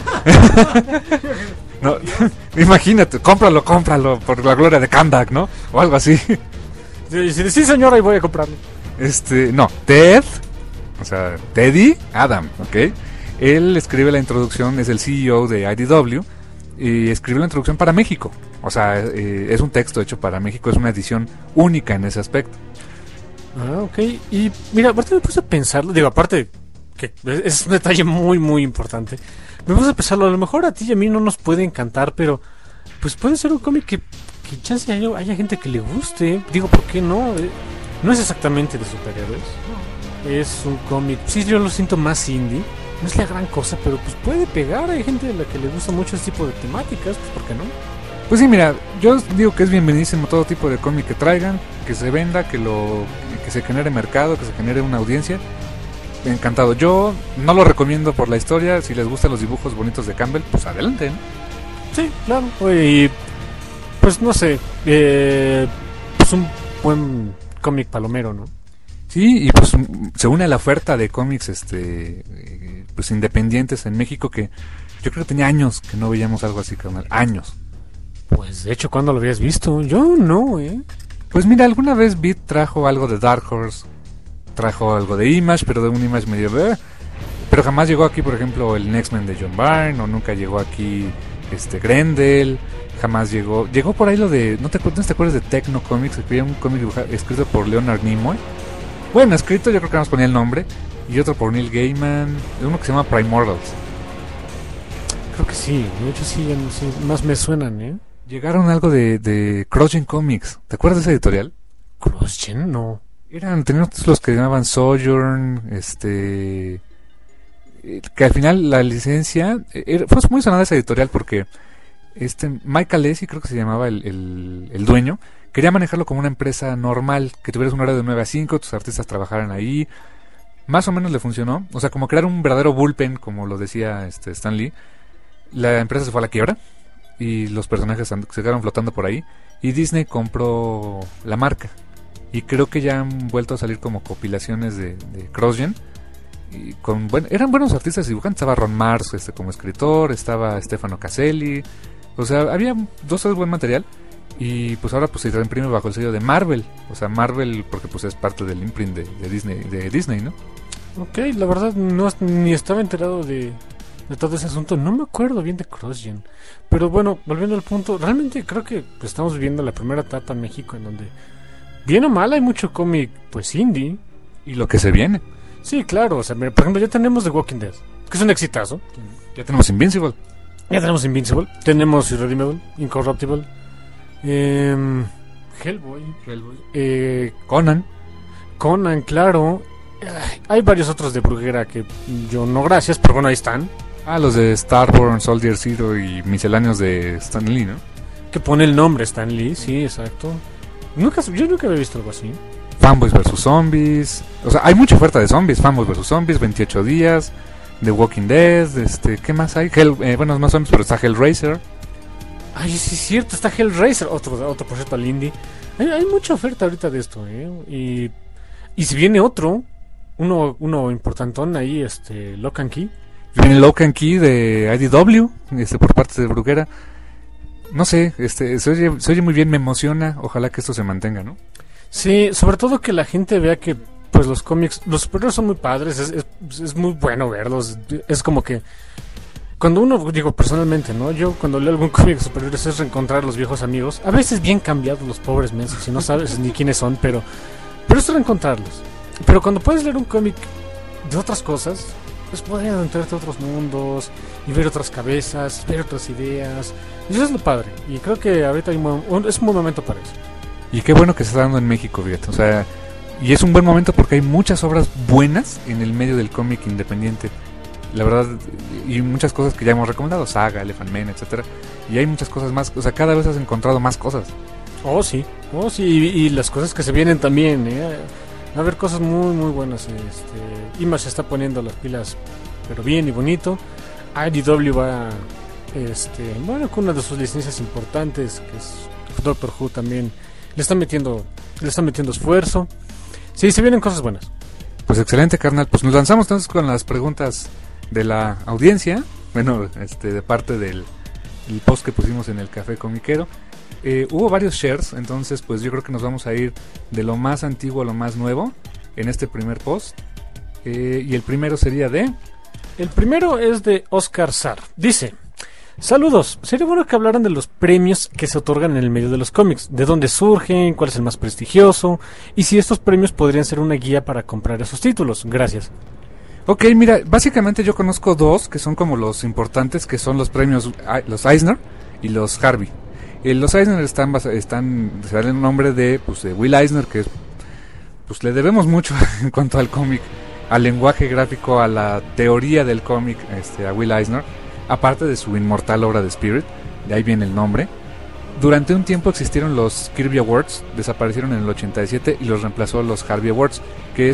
No, imagínate, cómpralo por la gloria de Kandak, ¿no? O algo así. Sí, señora, y voy a comprarlo. No, Ted, o sea, Teddy Adam, ¿ok? Él escribe la introducción, es el CEO de IDW y escribe la introducción para México. O sea, es un texto hecho para México, es una edición única en ese aspecto. Ah, ok. Y mira, aparte me puse a pensarlo, digo, aparte que es un detalle muy, muy importante. Me puse a pensarlo, a lo mejor a ti y a mí no nos puede encantar, pero pues puede ser un cómic que chance haya gente que le guste. Digo, ¿por qué no? No es exactamente de superhéroes. Es un cómic, sí, yo lo siento más indie. No es la gran cosa, pero pues puede pegar. Hay gente a la que le gusta mucho este tipo de temáticas, pues ¿por qué no? Pues sí, mira, yo digo que es bienvenidísimo todo tipo de cómic que traigan, que se venda, que se genere mercado, que se genere una audiencia. Encantado. Yo no lo recomiendo por la historia. Si les gustan los dibujos bonitos de Campbell, pues adelante, ¿no? Sí, claro. Y pues no sé, pues un buen cómic palomero, ¿no? Sí, y pues se une a la oferta de cómics pues independientes en México, que yo creo que tenía años que no veíamos algo así, carnal. Años. Pues de hecho, ¿cuándo lo habías visto? Yo no, Pues mira, alguna vez Beat trajo algo de Dark Horse, trajo algo de Image, pero de un Image medio... pero jamás llegó aquí, por ejemplo, el Next Man de John Byrne, o nunca llegó aquí Grendel, jamás llegó por ahí lo de... ¿No te acuerdas de Techno Comics? Que había un cómic escrito por Leonard Nimoy. Bueno, escrito, yo creo que nos ponía el nombre. Y otro por Neil Gaiman, uno que se llama Primordials. Creo que sí, de hecho sí, más me suenan, Llegaron algo de CrossGen Comics. ¿Te acuerdas de esa editorial? CrossGen, no. Tenían los que llamaban Sojourn, que al final la licencia fue muy sonada esa editorial porque Mike Alessi, creo que se llamaba el dueño, quería manejarlo como una empresa normal, que tuvieras un horario de 9 a 5, tus artistas trabajaran ahí. Más o menos le funcionó, o sea, como crear un verdadero bullpen, como lo decía Stan Lee. La empresa se fue a la quiebra y los personajes se quedaron flotando por ahí, y Disney compró la marca y creo que ya han vuelto a salir como compilaciones de CrossGen. Y eran buenos artistas dibujantes. Estaba Ron Mars como escritor, estaba Stefano Caselli, o sea, había dos o buen material. Y pues ahora pues se reimprime bajo el sello de Marvel, o sea, Marvel porque pues es parte del imprint de Disney, ¿no? Ok, la verdad no ni estaba enterado de todo ese asunto. No me acuerdo bien de CrossGen. Pero bueno, volviendo al punto, realmente creo que pues, estamos viviendo la primera etapa en México en donde, bien o mal, hay mucho cómic pues indie. Y lo que se viene. Sí, claro, o sea, mira, por ejemplo, ya tenemos The Walking Dead, que es un exitazo. Ya tenemos Invincible. Tenemos Irredeemable, Incorruptible, Hellboy, Conan, claro. Hay varios otros de Bruguera que yo no gracias, pero bueno, ahí están. Los de Starborn, Soldier Zero y misceláneos de Stan Lee, ¿no? Que pone el nombre Stan Lee, sí, exacto. Yo nunca había visto algo así. Fanboys vs Zombies. O sea, hay mucha oferta de zombies. Fanboys vs Zombies, 28 días, The Walking Dead, ¿qué más hay? Bueno, no zombies, pero está Hellraiser. Ay, sí es cierto, está Hellraiser, otro por cierto al indie. Hay mucha oferta ahorita de esto, Y si viene uno importantón ahí, Lock and Key. Viene Lock and Key de IDW, por parte de Bruguera. No sé, se oye muy bien, me emociona. Ojalá que esto se mantenga, ¿no? Sí, sobre todo que la gente vea que pues los cómics, los superhéroes son muy padres, es muy bueno verlos. Es como que cuando uno, digo personalmente, ¿no? Yo cuando leo algún cómic de superhéroes es reencontrar a los viejos amigos, a veces bien cambiados los pobres mensos, y no sabes ni quiénes son, pero es reencontrarlos. Pero cuando puedes leer un cómic de otras cosas, pues podrías entrarte a otros mundos y ver otras cabezas, ver otras ideas. Y eso es lo padre. Y creo que ahorita es un buen momento para eso. Y qué bueno que se está dando en México, fíjate. O sea, y es un buen momento porque hay muchas obras buenas en el medio del cómic independiente. La verdad, y muchas cosas que ya hemos recomendado, Saga, Elephant Man, etcétera. Y hay muchas cosas más, o sea, cada vez has encontrado más cosas. Oh, sí, y las cosas que se vienen también, Va a haber cosas muy, muy buenas. Image se está poniendo las pilas, pero bien y bonito. IDW va, bueno, con una de sus licencias importantes, que es Doctor Who también, le están metiendo esfuerzo. Sí, se vienen cosas buenas. Pues excelente, carnal. Pues nos lanzamos entonces con las preguntas de la audiencia. Bueno, de parte del post que pusimos en el Café Comiquero. Hubo varios shares, entonces pues yo creo que nos vamos a ir de lo más antiguo a lo más nuevo en este primer post. Y el primero sería de... El primero es de Oscar Sar. Dice: saludos, sería bueno que hablaran de los premios que se otorgan en el medio de los cómics, de dónde surgen, cuál es el más prestigioso, y si estos premios podrían ser una guía para comprar esos títulos. Gracias. Ok, mira, básicamente yo conozco dos que son como los importantes, que son los premios, los Eisner y los Harvey. Los Eisner se dan el nombre de Will Eisner, que pues le debemos mucho en cuanto al cómic, al lenguaje gráfico, a la teoría del cómic, a Will Eisner, aparte de su inmortal obra de Spirit, de ahí viene el nombre. Durante un tiempo existieron los Kirby Awards, desaparecieron en el 87 y los reemplazó los Harvey Awards, que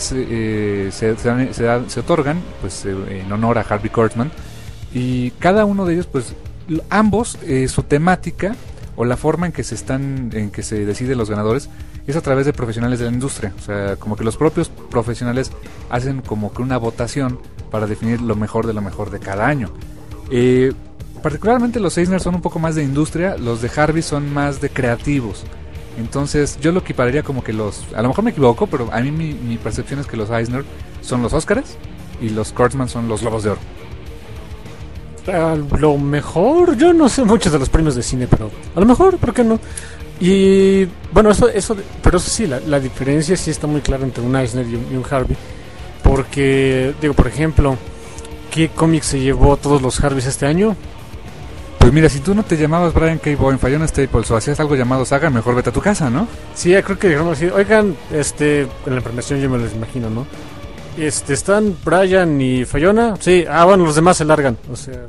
se otorgan pues en honor a Harvey Kurtzman, y cada uno de ellos pues ambos su temática o la forma en que se deciden los ganadores es a través de profesionales de la industria. O sea, como que los propios profesionales hacen como que una votación para definir lo mejor de cada año. Particularmente los Eisner son un poco más de industria, los de Harvey son más de creativos. Entonces yo lo equipararía como que a lo mejor me equivoco, pero a mí mi percepción es que los Eisner son los Óscares y los Kurtzman son los Globos de Oro. A lo mejor, yo no sé muchos de los premios de cine, pero a lo mejor, ¿por qué no? Y bueno, pero eso sí, la diferencia sí está muy clara entre un Eisner y un Harvey, porque, digo, por ejemplo, ¿qué cómic se llevó todos los Harveys este año? Pues mira, si tú no te llamabas Brian K. Vaughan, Fiona Staples o hacías algo llamado Saga, mejor vete a tu casa, ¿no? Sí, creo que dijeron así, oigan, en la premiación yo me los imagino, ¿no? ¿Están Brian y Fiona? Sí, bueno, los demás se largan, o sea...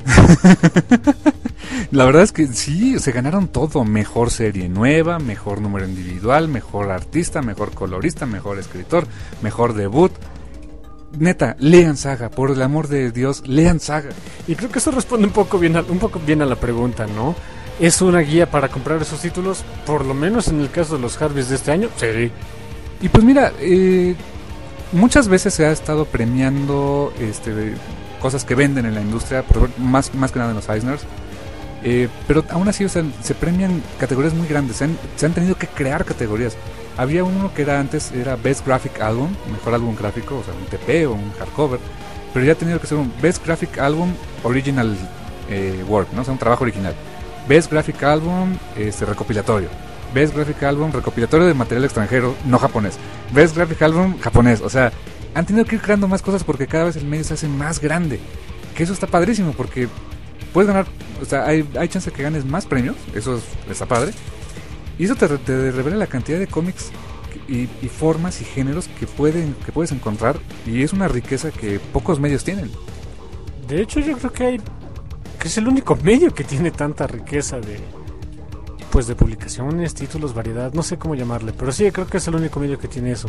La verdad es que sí, se ganaron todo. Mejor serie nueva, mejor número individual, mejor artista, mejor colorista, mejor escritor, mejor debut. Neta, lean Saga, por el amor de Dios, lean Saga. Y creo que eso responde un poco bien a la pregunta, ¿no? ¿Es una guía para comprar esos títulos? Por lo menos en el caso de los Harveys de este año, sí. Y pues mira, muchas veces se ha estado premiando cosas que venden en la industria, más que nada en los Eisners. Pero aún así, o sea, se premian categorías muy grandes. Se han tenido que crear categorías. Había uno que era Best Graphic Album, mejor álbum gráfico, o sea, un TP o un hardcover. Pero ya ha tenido que ser un Best Graphic Album Original Work, ¿no? O sea, un trabajo original. Best Graphic Album recopilatorio. Best Graphic Album recopilatorio de material extranjero, no japonés. Best Graphic Album japonés. O sea, han tenido que ir creando más cosas porque cada vez el medio se hace más grande. Que eso está padrísimo porque puedes ganar, o sea, hay chance de que ganes más premios, eso está padre. Y eso te revela la cantidad de cómics y formas y géneros que puedes encontrar, y es una riqueza que pocos medios tienen. De hecho, yo creo que es el único medio que tiene tanta riqueza de publicaciones, títulos, variedad, no sé cómo llamarle, pero sí, creo que es el único medio que tiene eso.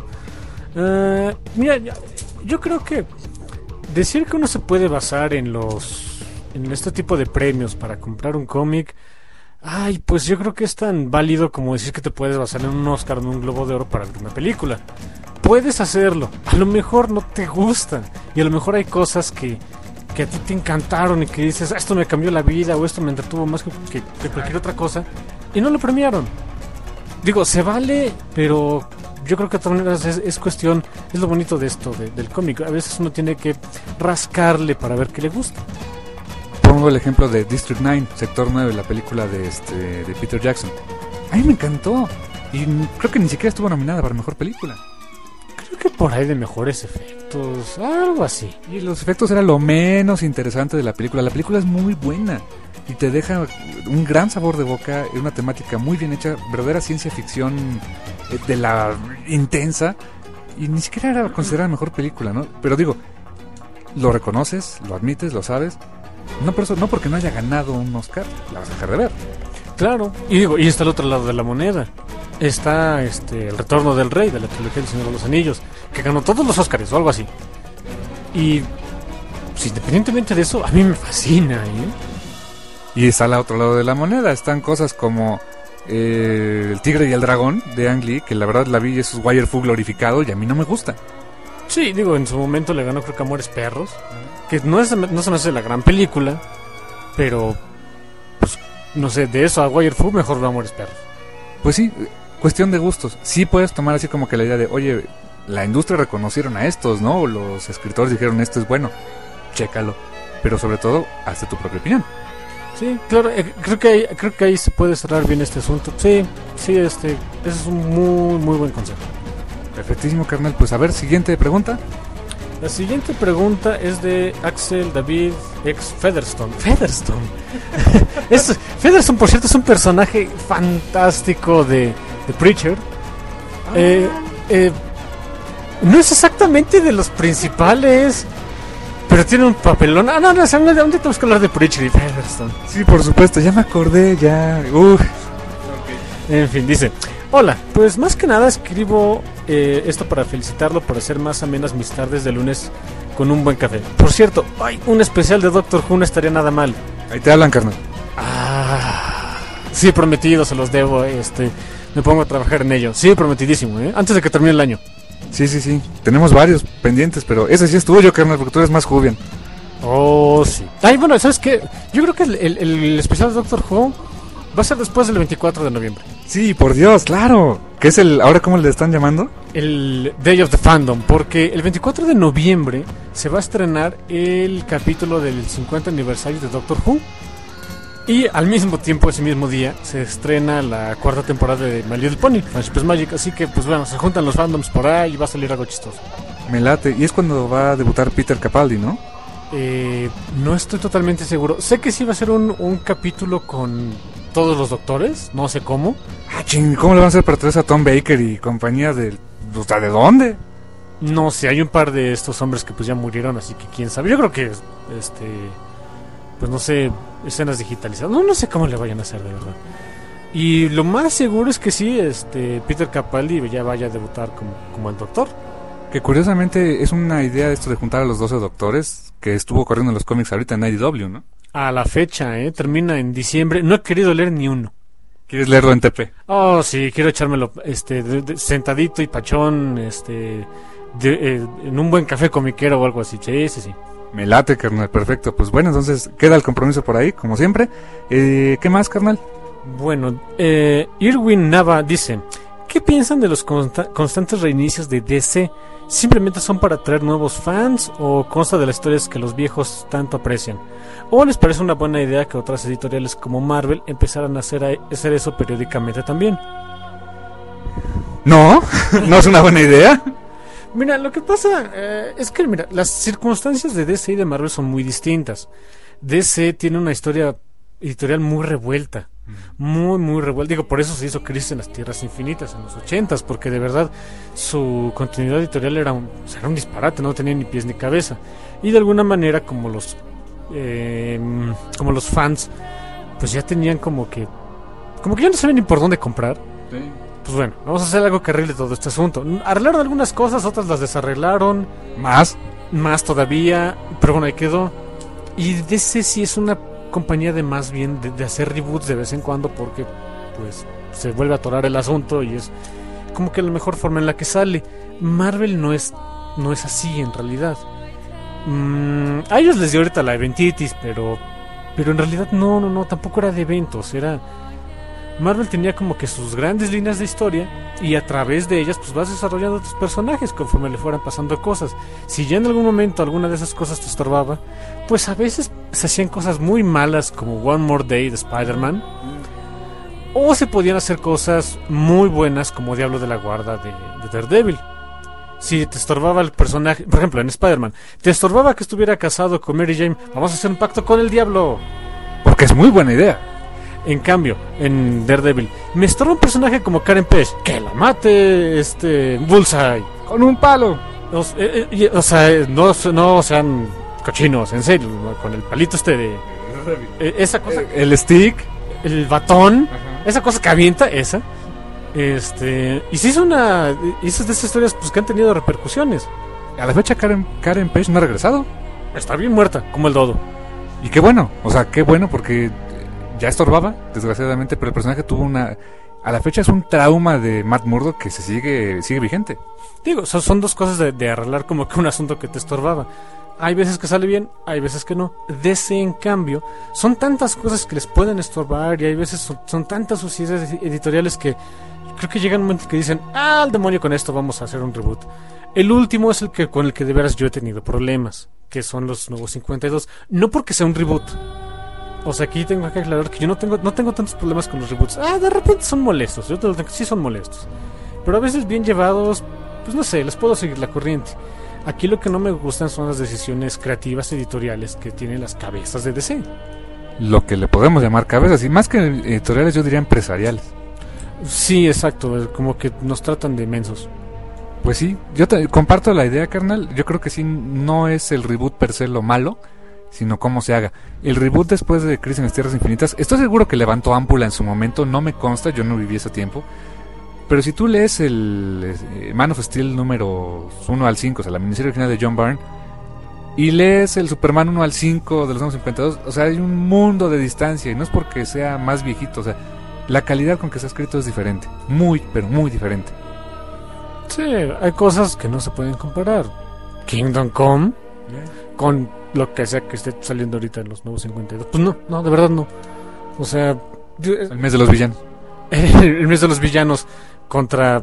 Mira, yo creo que decir que uno se puede basar en este tipo de premios para comprar un cómic, pues yo creo que es tan válido como decir que te puedes basar en un Oscar o en un Globo de Oro para ver una película. Puedes hacerlo, a lo mejor no te gustan, y a lo mejor hay cosas que a ti te encantaron y que dices, esto me cambió la vida, o esto me entretuvo más que cualquier otra cosa, y no lo premiaron. Digo, se vale, pero yo creo que de todas maneras es cuestión, es lo bonito de esto, del cómic. A veces uno tiene que rascarle para ver qué le gusta. Pongo el ejemplo de District 9, Sector 9, la película de Peter Jackson. A mí me encantó, y creo que ni siquiera estuvo nominada para mejor película. Creo que por ahí de mejores efectos, algo así. Y los efectos era lo menos interesante de la película. La película es muy buena y te deja un gran sabor de boca, es una temática muy bien hecha, verdadera ciencia ficción de la intensa, y ni siquiera era considerada mejor película, ¿no? Pero digo, lo reconoces, lo admites, lo sabes. No, por eso, no porque no haya ganado un Oscar, la vas a dejar de ver. Claro, y está el otro lado de la moneda. Está El Retorno del Rey, de la trilogía del Señor de los Anillos, que ganó todos los Oscars o algo así. Y pues, independientemente de eso, a mí me fascina, Y está al otro lado de la moneda, están cosas como El Tigre y el Dragón de Ang Lee, que la verdad la vi y es un Wire Fu glorificado y a mí no me gusta. Sí, digo, en su momento le ganó, creo que Amores Perros, que no se me hace la gran película, pero pues no sé, de eso a Wire Fu mejor veo Amores Perros. Pues sí, cuestión de gustos. Sí puedes tomar así como que la idea de, oye, la industria reconocieron a estos, ¿no? O los escritores dijeron, esto es bueno, chécalo. Pero sobre todo, hazte tu propia opinión. Sí, claro, creo que ahí se puede cerrar bien este asunto. Sí, ese es un muy, muy buen consejo. Perfectísimo, carnal. Pues a ver, siguiente pregunta. La siguiente pregunta es de Axel David X Featherstone. Featherstone. Featherstone, por cierto, es un personaje fantástico de Preacher. No es exactamente de los principales, pero tiene un papelón. No, ¿dónde tenemos que hablar de Preacher y Featherstone? Sí, por supuesto, ya me acordé, ya. En fin, dice: hola, pues más que nada escribo esto para felicitarlo por hacer más amenas mis tardes de lunes con un buen café. Por cierto, un especial de Doctor Who no estaría nada mal. Ahí te hablan, carnal. Sí, prometido, se los debo. Me pongo a trabajar en ello. Sí, prometidísimo, antes de que termine el año. Sí. Tenemos varios pendientes, pero ese sí es tuyo, carnal, porque tú eres más joven. Oh, sí. Bueno, ¿sabes qué? Yo creo que el especial de Doctor Who va a ser después del 24 de noviembre. Sí, por Dios, claro. ¿Qué es ahora cómo le están llamando? El Day of the Fandom, porque el 24 de noviembre se va a estrenar el capítulo del 50 aniversario de Doctor Who. Y al mismo tiempo, ese mismo día, se estrena la cuarta temporada de My Little Pony, Friendship is Magic. Así que, pues bueno, se juntan los fandoms por ahí y va a salir algo chistoso. Me late. Y es cuando va a debutar Peter Capaldi, ¿no? No estoy totalmente seguro. Sé que sí va a ser un capítulo con todos los doctores, no sé cómo. ¿Cómo le van a hacer para traer a Tom Baker y compañía de... O sea, ¿de dónde? No sé, hay un par de estos hombres que pues ya murieron, así que quién sabe. Yo creo que pues no sé, escenas digitalizadas. No sé cómo le vayan a hacer, de verdad. Y lo más seguro es que sí, Peter Capaldi ya vaya a debutar como el doctor. Que curiosamente es una idea esto de juntar a los 12 doctores que estuvo corriendo en los cómics ahorita en IDW, ¿no? A la fecha, termina en diciembre. No he querido leer ni uno. ¿Quieres leerlo en TP? Oh, sí, quiero echármelo sentadito y pachón, en un buen café comiquero o algo así. Sí, sí, sí. Me late, carnal, perfecto. Pues bueno, entonces queda el compromiso por ahí, como siempre. ¿Qué más, carnal? Bueno, Irwin Nava dice: ¿qué piensan de los constantes reinicios de DC? ¿Simplemente son para atraer nuevos fans o consta de las historias que los viejos tanto aprecian? ¿O les parece una buena idea que otras editoriales como Marvel empezaran a hacer eso periódicamente también? No, no es una buena idea. Mira, lo que pasa es que mira, las circunstancias de DC y de Marvel son muy distintas. DC tiene una historia editorial muy revuelta. Muy, muy revuelta. Digo, por eso se hizo Crisis en las Tierras Infinitas en los 80s, porque de verdad su continuidad editorial era un disparate, no tenía ni pies ni cabeza. Y de alguna manera, como los fans, pues ya tenían como que ya no saben ni por dónde comprar. Sí. Pues bueno, vamos a hacer algo que arregle todo este asunto. Arreglaron algunas cosas, otras las desarreglaron. Más todavía, pero bueno, ahí quedó. Y DC sí es una compañía de más bien de hacer reboots de vez en cuando, porque pues se vuelve a atorar el asunto y es como que la mejor forma en la que sale. Marvel no es así en realidad. A ellos les dio ahorita la eventitis, pero en realidad no, tampoco era de eventos, Marvel tenía como que sus grandes líneas de historia y a través de ellas pues vas desarrollando tus personajes conforme le fueran pasando cosas. Si ya en algún momento alguna de esas cosas te estorbaba, pues a veces se hacían cosas muy malas como One More Day de Spider-Man, o se podían hacer cosas muy buenas como Diablo de la Guarda de Daredevil. Si te estorbaba el personaje, por ejemplo en Spider-Man, te estorbaba que estuviera casado con Mary Jane, vamos a hacer un pacto con el diablo. Porque es muy buena idea. En cambio, en Daredevil, me estorba un personaje como Karen Page, que la mate Bullseye con un palo. O sea, no sean cochinos, en serio, con el palito de esa cosa, el stick, el batón, ajá. Esa cosa que avienta, esa. Y se hizo esas de esas historias pues que han tenido repercusiones. A la fecha Karen Page no ha regresado. Está bien muerta, como el dodo. Y qué bueno, qué bueno porque ya estorbaba, desgraciadamente, pero el personaje tuvo a la fecha es un trauma de Matt Murdock que se sigue vigente. Digo, son dos cosas de arreglar como que un asunto que te estorbaba. Hay veces que sale bien, hay veces que no. DC, en cambio, son tantas cosas que les pueden estorbar y hay veces son tantas sociedades editoriales que creo que llegan un momento que dicen, al demonio con esto, vamos a hacer un reboot. El último es con el que de veras yo he tenido problemas, que son los Nuevos 52. No porque sea un reboot. O sea, aquí tengo que aclarar que yo no tengo tantos problemas con los reboots. De repente son molestos, yo te lo tengo, sí son molestos. Pero a veces bien llevados, pues no sé, les puedo seguir la corriente. Aquí lo que no me gustan son las decisiones creativas editoriales que tienen las cabezas de DC. Lo que le podemos llamar cabezas, y más que editoriales yo diría empresariales. Sí, exacto, como que nos tratan de mensos. Pues sí, yo comparto la idea, carnal. Yo creo que sí, no es el reboot per se lo malo, sino cómo se haga. El reboot después de Crisis en las Tierras Infinitas, estoy seguro que levantó ámpula en su momento, no me consta, yo no viví ese tiempo. Pero si tú lees el Man of Steel números 1 al 5, o sea, la miniserie original de John Byrne, y lees el Superman 1 al 5 de los años 52, o sea, hay un mundo de distancia, y no es porque sea más viejito, o sea, la calidad con que se ha escrito es diferente, muy, pero muy diferente. Sí, hay cosas que no se pueden comparar. Kingdom Come, con lo que sea que esté saliendo ahorita en los Nuevos 52, pues no, de verdad no. O sea, el mes de los villanos. El mes de los villanos contra...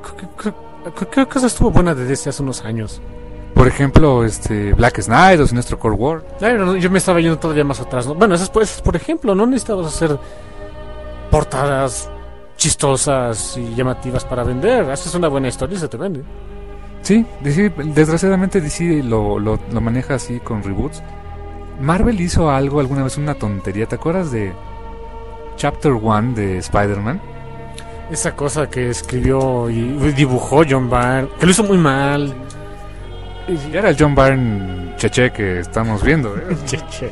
¿Qué cosa estuvo buena de DC hace unos años? Por ejemplo, Black Knight o Sinestro Cold War. Claro, yo me estaba yendo todavía más atrás, ¿no? Bueno, esas por ejemplo, no necesitabas hacer portadas chistosas y llamativas para vender. Haces una buena historia y se te vende. Sí, desgraciadamente DC lo maneja así con reboots. Marvel hizo algo alguna vez, una tontería. ¿Te acuerdas de Chapter 1 de Spider-Man? Esa cosa que escribió y dibujó John Byrne, que lo hizo muy mal. Y era el John Byrne cheche que estamos viendo, ¿eh? Cheche.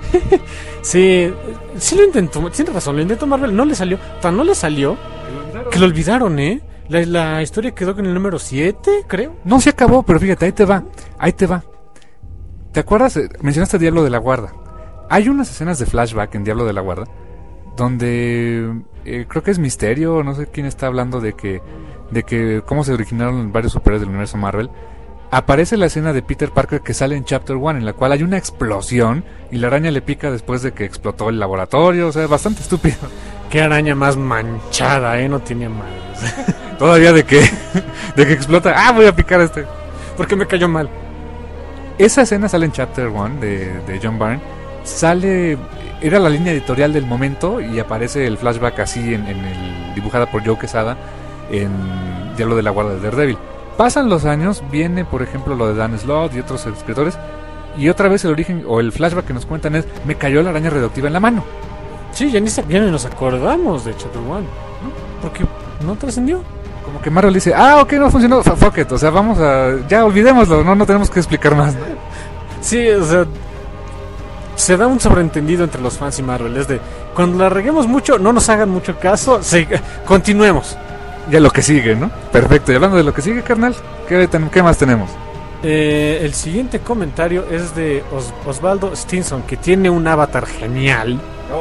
Sí lo intentó, tiene razón, lo intentó Marvel, no le salió, tan no le salió que lo olvidaron, ¿eh? La historia quedó con el número 7, creo. No se acabó, pero fíjate, ahí te va. ¿Te acuerdas? Mencionaste Diablo de la Guarda. Hay unas escenas de flashback en Diablo de la Guarda donde creo que es Misterio, no sé quién está hablando de que cómo se originaron varios superhéroes del universo Marvel. Aparece la escena de Peter Parker que sale en Chapter 1, en la cual hay una explosión y la araña le pica después de que explotó el laboratorio. O sea, bastante estúpido. Qué araña más manchada, no tenía madres. Todavía de que explota. Voy a picar a este. Porque me cayó mal. Esa escena sale en Chapter 1 de John Byrne. Era la línea editorial del momento y aparece el flashback así dibujada por Joe Quesada en Diablo de la Guardia de Daredevil. Pasan los años, viene por ejemplo lo de Dan Slott y otros escritores, y otra vez el origen o el flashback que nos cuentan es: me cayó la araña radioactiva en la mano. Sí, ya ni nos acordamos de Chapter 1, ¿no? Porque no trascendió. Como que Marvel dice: ok, no funcionó, fuck it, o sea, ya olvidémoslo, no tenemos que explicar más, ¿no? Sí, o sea, se da un sobreentendido entre los fans y Marvel, es de, cuando la reguemos mucho, no nos hagan mucho caso, continuemos. Ya lo que sigue, ¿no? Perfecto. Y hablando de lo que sigue, carnal, ¿qué más tenemos? El siguiente comentario es de Osvaldo Stinson, que tiene un avatar genial.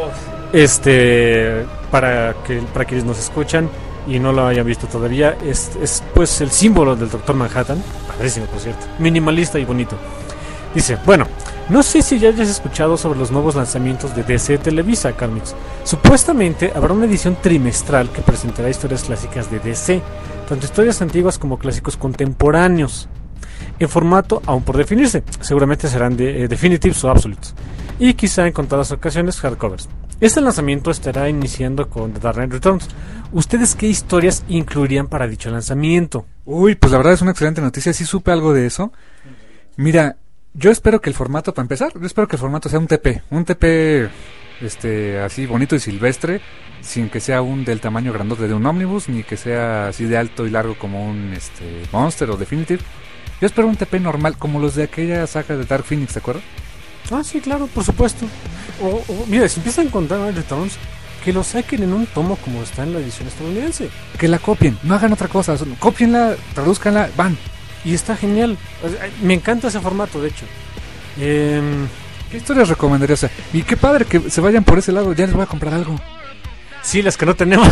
Para quienes nos escuchan y no lo hayan visto todavía, es pues el símbolo del Doctor Manhattan. Padrísimo, por cierto. Minimalista y bonito. Dice, bueno, no sé si ya hayas escuchado sobre los nuevos lanzamientos de DC Televisa, Carmix. Supuestamente habrá una edición trimestral que presentará historias clásicas de DC, tanto historias antiguas como clásicos contemporáneos, en formato aún por definirse. Seguramente serán de Definitives o Absolutes, y quizá en contadas ocasiones hardcovers. Este lanzamiento estará iniciando con The Dark Knight Returns. ¿Ustedes qué historias incluirían para dicho lanzamiento? Uy, pues la verdad es una excelente noticia, sí supe algo de eso. Mira, yo espero que el formato, para empezar, sea un TP así bonito y silvestre, sin que sea del tamaño grandote de un ómnibus, ni que sea así de alto y largo como un Monster o Definitive. Yo espero un TP normal, como los de aquella saga de Dark Phoenix, ¿te acuerdas? Ah, sí, claro, por supuesto. Mira, si empiezan a contar Returns, que lo saquen en un tomo como está en la edición estadounidense. Que la copien, no hagan otra cosa, cópienla, tradúzcanla, van. Y está genial. Me encanta ese formato, de hecho. ¿Qué historias recomendarías? O sea, y qué padre que se vayan por ese lado. Ya les voy a comprar algo. Sí, las que no tenemos.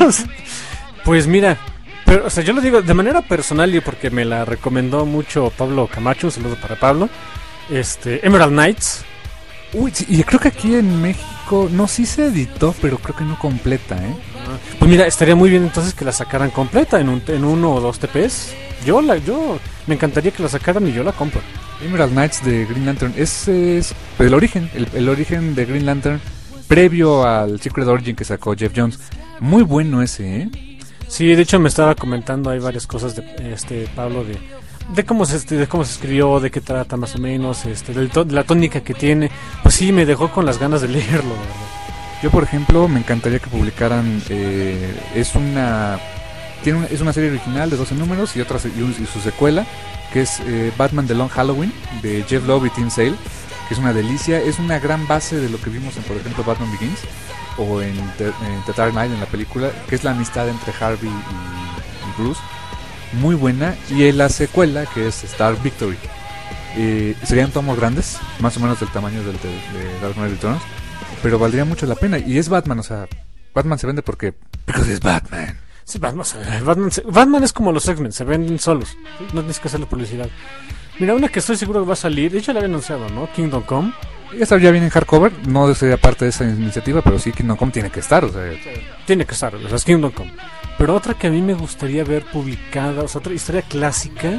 Pues mira, pero, o sea, yo lo digo de manera personal y porque me la recomendó mucho Pablo Camacho. Un saludo para Pablo. Emerald Knights. Uy, sí, y creo que aquí en México sí se editó, pero creo que no completa, Pues mira, estaría muy bien entonces que la sacaran completa en uno o dos TPs. Yo me encantaría que la sacaran y yo la compro. Emerald Knights de Green Lantern es el origen, el origen de Green Lantern previo al Secret Origin que sacó Jeff Jones. Muy bueno ese, Sí, de hecho me estaba comentando, hay varias cosas de Pablo de cómo se escribió, de qué trata más o menos, de la tónica que tiene. Pues sí, me dejó con las ganas de leerlo, la verdad. Yo, por ejemplo, me encantaría que publicaran es una serie original de 12 números y su secuela, que es Batman The Long Halloween de Jeff Loeb y Tim Sale, que es una delicia, es una gran base de lo que vimos en, por ejemplo, Batman Begins o en The Dark Knight, en la película, que es la amistad entre Harvey y Bruce, muy buena. Y en la secuela, que es Star Victory, serían tomos grandes, más o menos del tamaño de Dark Knight Returns, pero valdría mucho la pena. Y es Batman, o sea, Batman se vende porque es Batman. Sí, Batman es como los X-Men, se venden solos, no tienes que hacerle publicidad. Mira, una que estoy seguro que va a salir, de hecho la había anunciado, ¿no? Kingdom Come. Esta ya viene en hardcover, no sería parte de esa iniciativa, pero sí Kingdom Come tiene que estar, o sea. Tiene que estar, o sea, es Kingdom Come. Pero otra que a mí me gustaría ver publicada, o sea, otra historia clásica,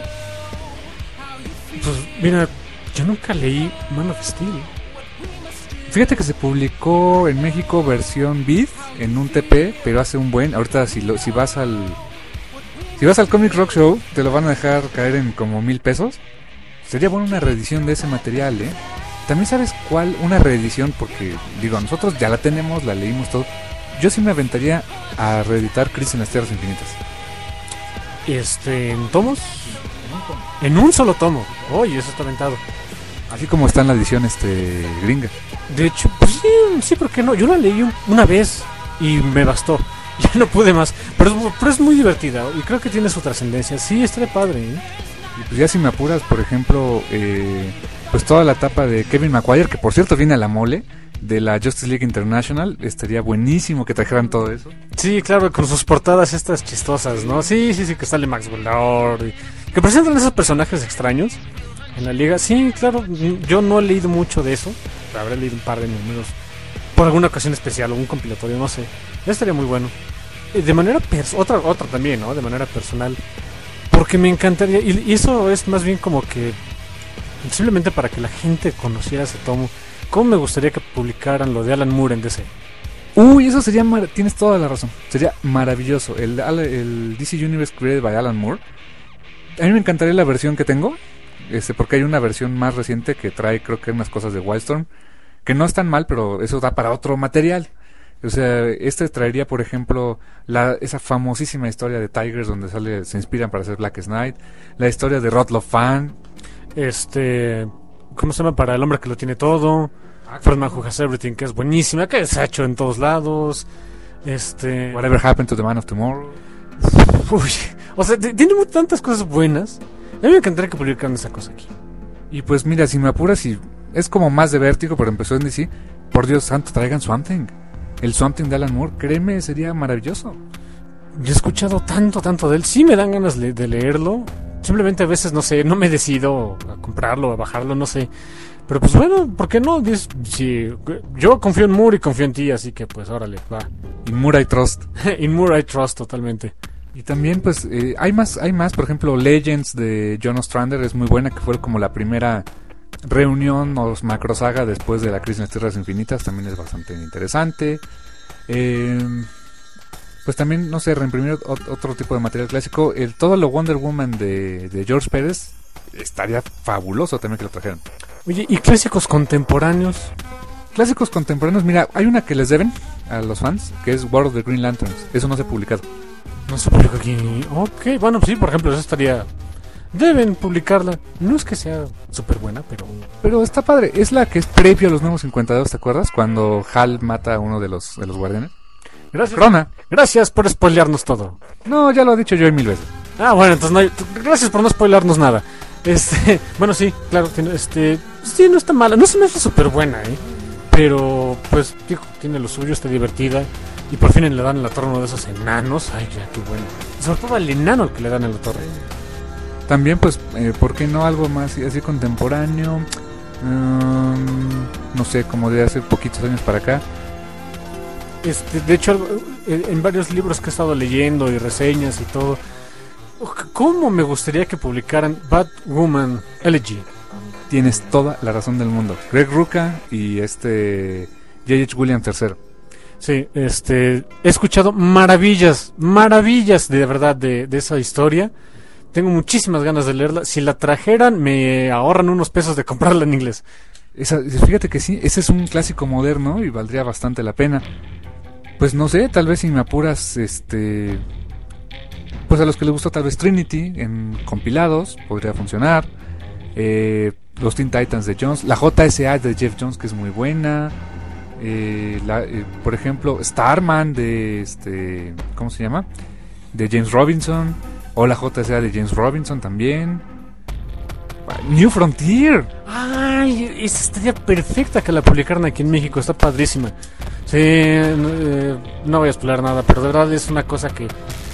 pues mira, yo nunca leí Man of Steel. Fíjate que se publicó en México versión Beat en un TP, pero hace un buen. Ahorita si vas al Comic Rock Show te lo van a dejar caer en como $1,000. Sería bueno una reedición de ese material, También sabes cuál, una reedición, porque digo, nosotros ya la tenemos, la leímos todo. Yo sí me aventaría a reeditar Crisis en las Tierras Infinitas. ¿En tomos? En un solo tomo. Oye, eso está aventado. Así como está en la edición gringa. De hecho, pues sí, ¿por qué no? Yo la leí una vez y me bastó. Ya no pude más. Pero es muy divertida y creo que tiene su trascendencia. Sí, está padre, Y pues ya si me apuras, por ejemplo, pues toda la etapa de Kevin Maguire, que por cierto viene a la mole. de la Justice League International. Estaría buenísimo que trajeran todo eso. Sí, claro, con sus portadas estas chistosas, ¿no? Sí, que sale Maxwell Lord, que presentan esos personajes extraños en la liga. Sí, claro, yo no he leído mucho de eso, habré leído un par de números por alguna ocasión especial o un compilatorio, no sé. Ya estaría muy bueno. De manera otra también, ¿no? De manera personal, porque me encantaría, y eso es más bien como que simplemente para que la gente conociera ese tomo. ¿Cómo me gustaría que publicaran lo de Alan Moore en DC? Uy, eso sería... tienes toda la razón. Sería maravilloso. El DC Universe Created by Alan Moore. A mí me encantaría la versión que tengo. Porque hay una versión más reciente que trae, creo que unas cosas de Wildstorm. Que no están mal, pero eso da para otro material. O sea, traería, por ejemplo, esa famosísima historia de Tigers donde se inspiran para hacer Blackest Night. La historia de Rod Fan. ¿Cómo se llama? Para el hombre que lo tiene todo. Fredman Who Has Everything, que es buenísima, que es hecho en todos lados. Whatever Happened to the Man of Tomorrow. Uy, o sea, tiene tantas cosas buenas. A mí me encantaría que publicaran esa cosa aquí. Y pues mira, si me apuras, es como más de Vértigo, pero empezó en DC. Por Dios santo, traigan Swamp Thing. El Swamp Thing de Alan Moore, créeme, sería maravilloso. Yo he escuchado tanto de él. Sí me dan ganas de leerlo. Simplemente a veces, no sé, no me decido a comprarlo, a bajarlo, no sé. Pero pues bueno, ¿por qué no? Sí, yo confío en Moore y confío en ti, así que pues órale, va. In Moore I Trust. In Moore I Trust, totalmente. Y también pues hay más, por ejemplo, Legends de John Ostrander es muy buena, que fue como la primera reunión o macrosaga después de la Crisis en las Tierras Infinitas, también es bastante interesante. Pues también, no sé, reimprimir otro tipo de material clásico. Todo lo Wonder Woman de George Pérez estaría fabuloso también que lo trajeran. Oye, ¿y clásicos contemporáneos? Clásicos contemporáneos, mira, hay una que les deben a los fans, que es War of the Green Lanterns. Eso no se ha publicado. No se publica aquí. Ok, bueno, sí, por ejemplo, eso estaría... Deben publicarla. No es que sea súper buena, pero está padre. Es la que es previo a los Nuevos 52, ¿te acuerdas? Cuando Hal mata a uno de los guardianes. Gracias. Crona. Gracias por spoilearnos todo. No, ya lo he dicho yo 1000 veces. Ah, bueno, entonces gracias por no spoilearnos nada. Bueno, sí, claro, sí, no está mala. No se me hace súper buena, pero, pues, digo, tiene lo suyo, está divertida. Y por fin le dan en la torre uno de esos enanos. Ay, ya, qué bueno. Sobre todo al enano al que le dan en la torre. También, pues, ¿por qué no algo más así contemporáneo? No sé, como de hace poquitos años para acá. De hecho, en varios libros que he estado leyendo y reseñas y todo, ¿cómo me gustaría que publicaran Batwoman Elegy? Tienes toda la razón del mundo. Greg Rucka y J.H. Williams III. Sí, he escuchado maravillas de verdad de esa historia. Tengo muchísimas ganas de leerla. Si la trajeran, me ahorran unos pesos de comprarla en inglés. Fíjate que sí, ese es un clásico moderno y valdría bastante la pena. Pues no sé, tal vez si me apuras, pues a los que les gustó tal vez Trinity en compilados, podría funcionar. Los Teen Titans de Jones, la JSA de Jeff Jones, que es muy buena. Por ejemplo, Starman de ¿cómo se llama? De James Robinson. O la JSA de James Robinson también. New Frontier. Ay, esa estaría perfecta que la publicaran aquí en México. Está padrísima. Sí, no voy a spoiler nada, pero de verdad es una cosa que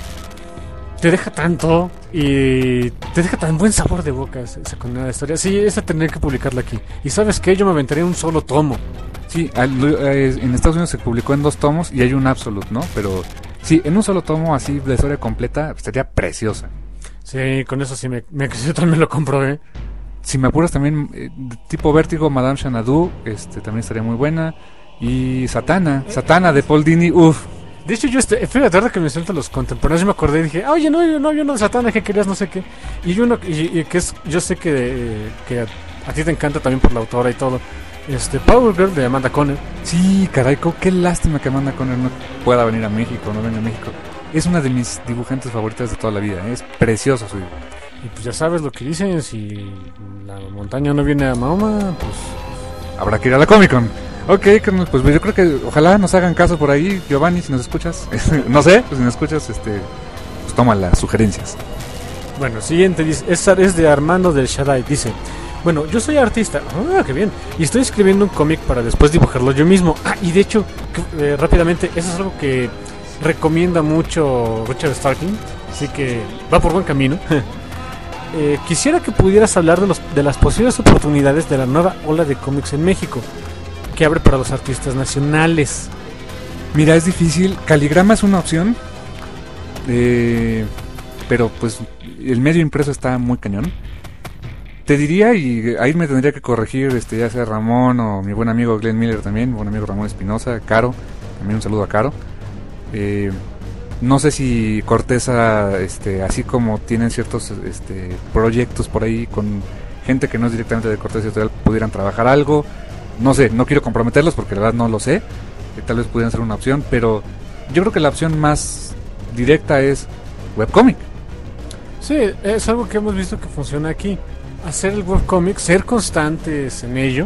te deja tanto y te deja tan buen sabor de boca esa condenada historia. Sí, esa tendría que publicarla aquí. Y ¿sabes qué? Yo me aventaría un solo tomo. Sí, en Estados Unidos se publicó en 2 tomos y hay un Absolute, ¿no? Pero sí, en un solo tomo, así, la historia completa, estaría preciosa. Sí, con eso sí yo también lo compro, Si me apuras también, tipo Vértigo, Madame Xanadu, también estaría muy buena. Y Satana de Paul Dini, uff. De hecho, fíjate, ahora que me sueltan los contemporáneos, yo me acordé y dije, oye, no, hay uno de Satana que querías, no sé qué. Y uno que es, yo sé que a ti te encanta también por la autora y todo. Power Girl de Amanda Conner. Sí, caray, qué lástima que Amanda Conner no pueda venir a México, no venga a México. Es una de mis dibujantes favoritas de toda la vida, es precioso su dibujo. Y pues ya sabes lo que dicen, si la montaña no viene a Mahoma, pues habrá que ir a la Comic Con. Ok, pues yo creo que ojalá nos hagan caso por ahí, Giovanni, si nos escuchas. No sé, pues si nos escuchas, pues toma las sugerencias. Bueno, siguiente dice, esta es de Armando del Shaddai, dice: Bueno, yo soy artista. Ah, qué bien. Y estoy escribiendo un cómic para después dibujarlo yo mismo. Ah, y de hecho, rápidamente, eso es algo que recomienda mucho Richard Starkling. Así que va por buen camino. Quisiera que pudieras hablar de las posibles oportunidades de la nueva ola de cómics en México, que abre para los artistas nacionales. Mira, es difícil. Caligrama es una opción. Pero pues el medio impreso está muy cañón. Te diría, y ahí me tendría que corregir, ya sea Ramón o mi buen amigo Glenn Miller también, mi buen amigo Ramón Espinosa, Caro, también un saludo a Caro. No sé si Corteza, así como tienen ciertos proyectos por ahí con gente que no es directamente de Corteza Editorial, pudieran trabajar algo. No sé, no quiero comprometerlos porque la verdad no lo sé. Tal vez pudieran ser una opción, pero yo creo que la opción más directa es webcomic. Sí, es algo que hemos visto que funciona aquí. Hacer el webcomic, ser constantes en ello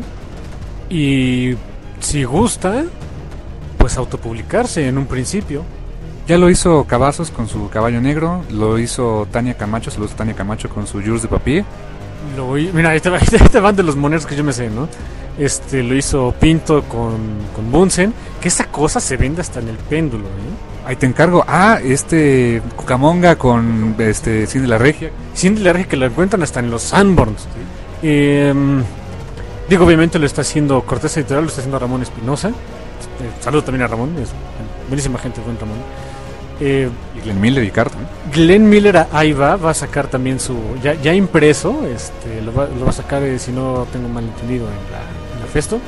y si gusta, pues autopublicarse en un principio. Ya lo hizo Cavazos con su Caballo Negro, lo hizo Tania Camacho, saludos a Tania Camacho con su Jules de Papier. Mira, ahí te van de los moneros que yo me sé, ¿no? Lo hizo Pinto con Bunsen, que esa cosa se vende hasta en el péndulo, ¿eh? Ahí te encargo. Cucamonga con Cindy la Regia. Cindy la Regia, que lo encuentran hasta en los Sanborns. ¿Sí? Digo, obviamente lo está haciendo Corteza Editorial, lo está haciendo Ramón Espinosa. Saludo también a Ramón, es buenísima gente, buen Ramón. Y Glenn Miller y Carter, ¿no? Glenn Miller ahí va a sacar también su ya impreso, lo va a sacar, si no tengo mal entendido, en la Festo.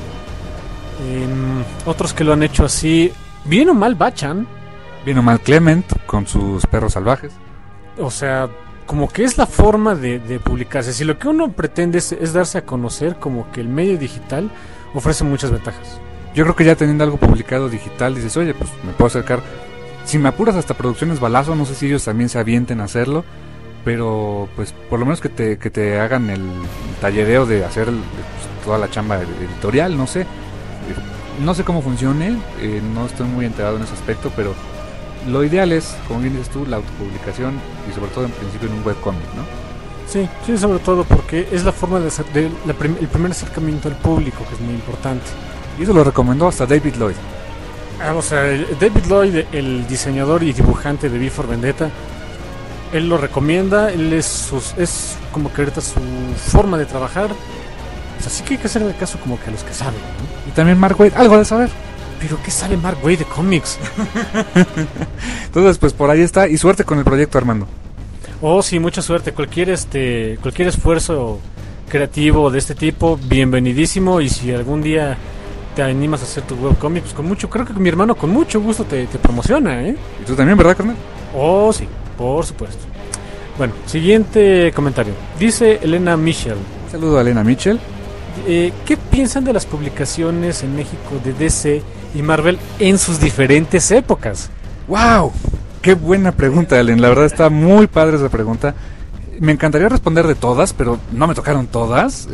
Otros que lo han hecho así, bien o mal, Bachan. Bien o mal, Clement con sus Perros Salvajes. O sea, como que es la forma de publicarse. Si lo que uno pretende es darse a conocer, como que el medio digital ofrece muchas ventajas. Yo creo que ya teniendo algo publicado digital, dices, oye, pues me puedo acercar. Si me apuras, hasta Producciones Balazo, no sé si ellos también se avienten a hacerlo, pero pues por lo menos que te hagan el tallereo de hacer toda la chamba editorial, no sé. No sé cómo funcione, no estoy muy enterado en ese aspecto, pero lo ideal es, como bien dices tú, la autopublicación y sobre todo en principio en un webcomic, ¿no? Sí, sobre todo porque es la forma de hacer el primer acercamiento al público, que es muy importante. Y eso lo recomendó hasta David Lloyd. O sea, David Lloyd, el diseñador y dibujante de V for Vendetta, él lo recomienda, él es como que ahorita su forma de trabajar. O sea, sí que hay que hacerle caso como que a los que saben, ¿no? Y también Mark Waid, algo de saber. ¿Pero qué sabe Mark Waid de cómics? Entonces, pues por ahí está. Y suerte con el proyecto, Armando. Oh, sí, mucha suerte. Cualquier esfuerzo creativo de este tipo, bienvenidísimo. Y si algún día te animas a hacer tu webcomic, pues creo que mi hermano con mucho gusto te promociona, ¿eh? ¿Y tú también, verdad, carnal? Oh, sí, por supuesto. Bueno, siguiente comentario. Dice Elena Michel. Saludo a Elena Michel. ¿Qué piensan de las publicaciones en México de DC y Marvel en sus diferentes épocas? ¡Wow! Qué buena pregunta, Ellen. La verdad está muy padre esa pregunta. Me encantaría responder de todas, pero no me tocaron todas.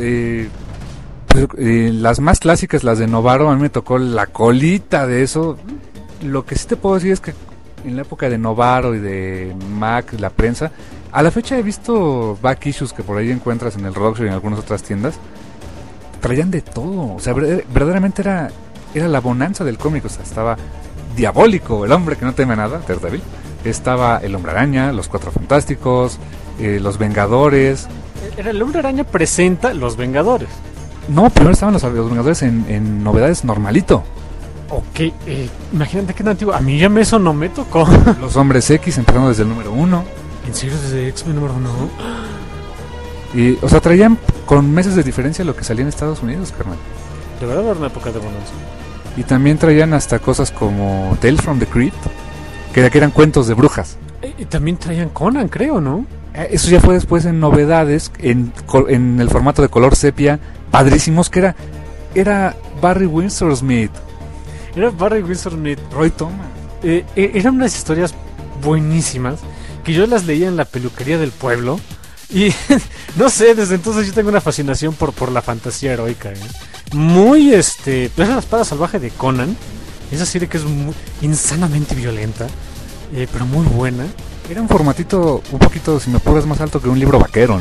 Las más clásicas, las de Novaro, a mí me tocó la colita de eso. Lo que sí te puedo decir es que en la época de Novaro y de Mac, la prensa, a la fecha he visto back issues que por ahí encuentras en el Roxbury y en algunas otras tiendas. Traían de todo, o sea, verdaderamente era la bonanza del cómic. O sea, estaba Diabólico, el hombre que no teme nada, Daredevil. Estaba el Hombre Araña, los Cuatro Fantásticos, los Vengadores. Era el Hombre Araña presenta los Vengadores. No, primero estaban los Vengadores en novedades normalito. Ok, imagínate qué tan antiguo. A mí ya eso no me tocó. Los Hombres X empezando desde el número 1. ¿En serio desde X-Men número 1? Y, o sea, traían con meses de diferencia lo que salía en Estados Unidos, carnal. De verdad era una época de bonanza. Y también traían hasta cosas como Tales from the Crypt, que eran cuentos de brujas. Y también traían Conan, creo, ¿no? Eso ya fue después en novedades, en el formato de color sepia, padrísimos, que era Barry Windsor Smith. Era Barry Windsor Smith. Roy Thomas. Eran unas historias buenísimas que yo las leía en la peluquería del pueblo. Y no sé, desde entonces yo tengo una fascinación por la fantasía heroica, ¿eh? Muy pues la espada salvaje de Conan. Esa serie que es insanamente violenta, pero muy buena. Era un formatito un poquito, si me apuras, más alto que un libro vaquero, ¿no?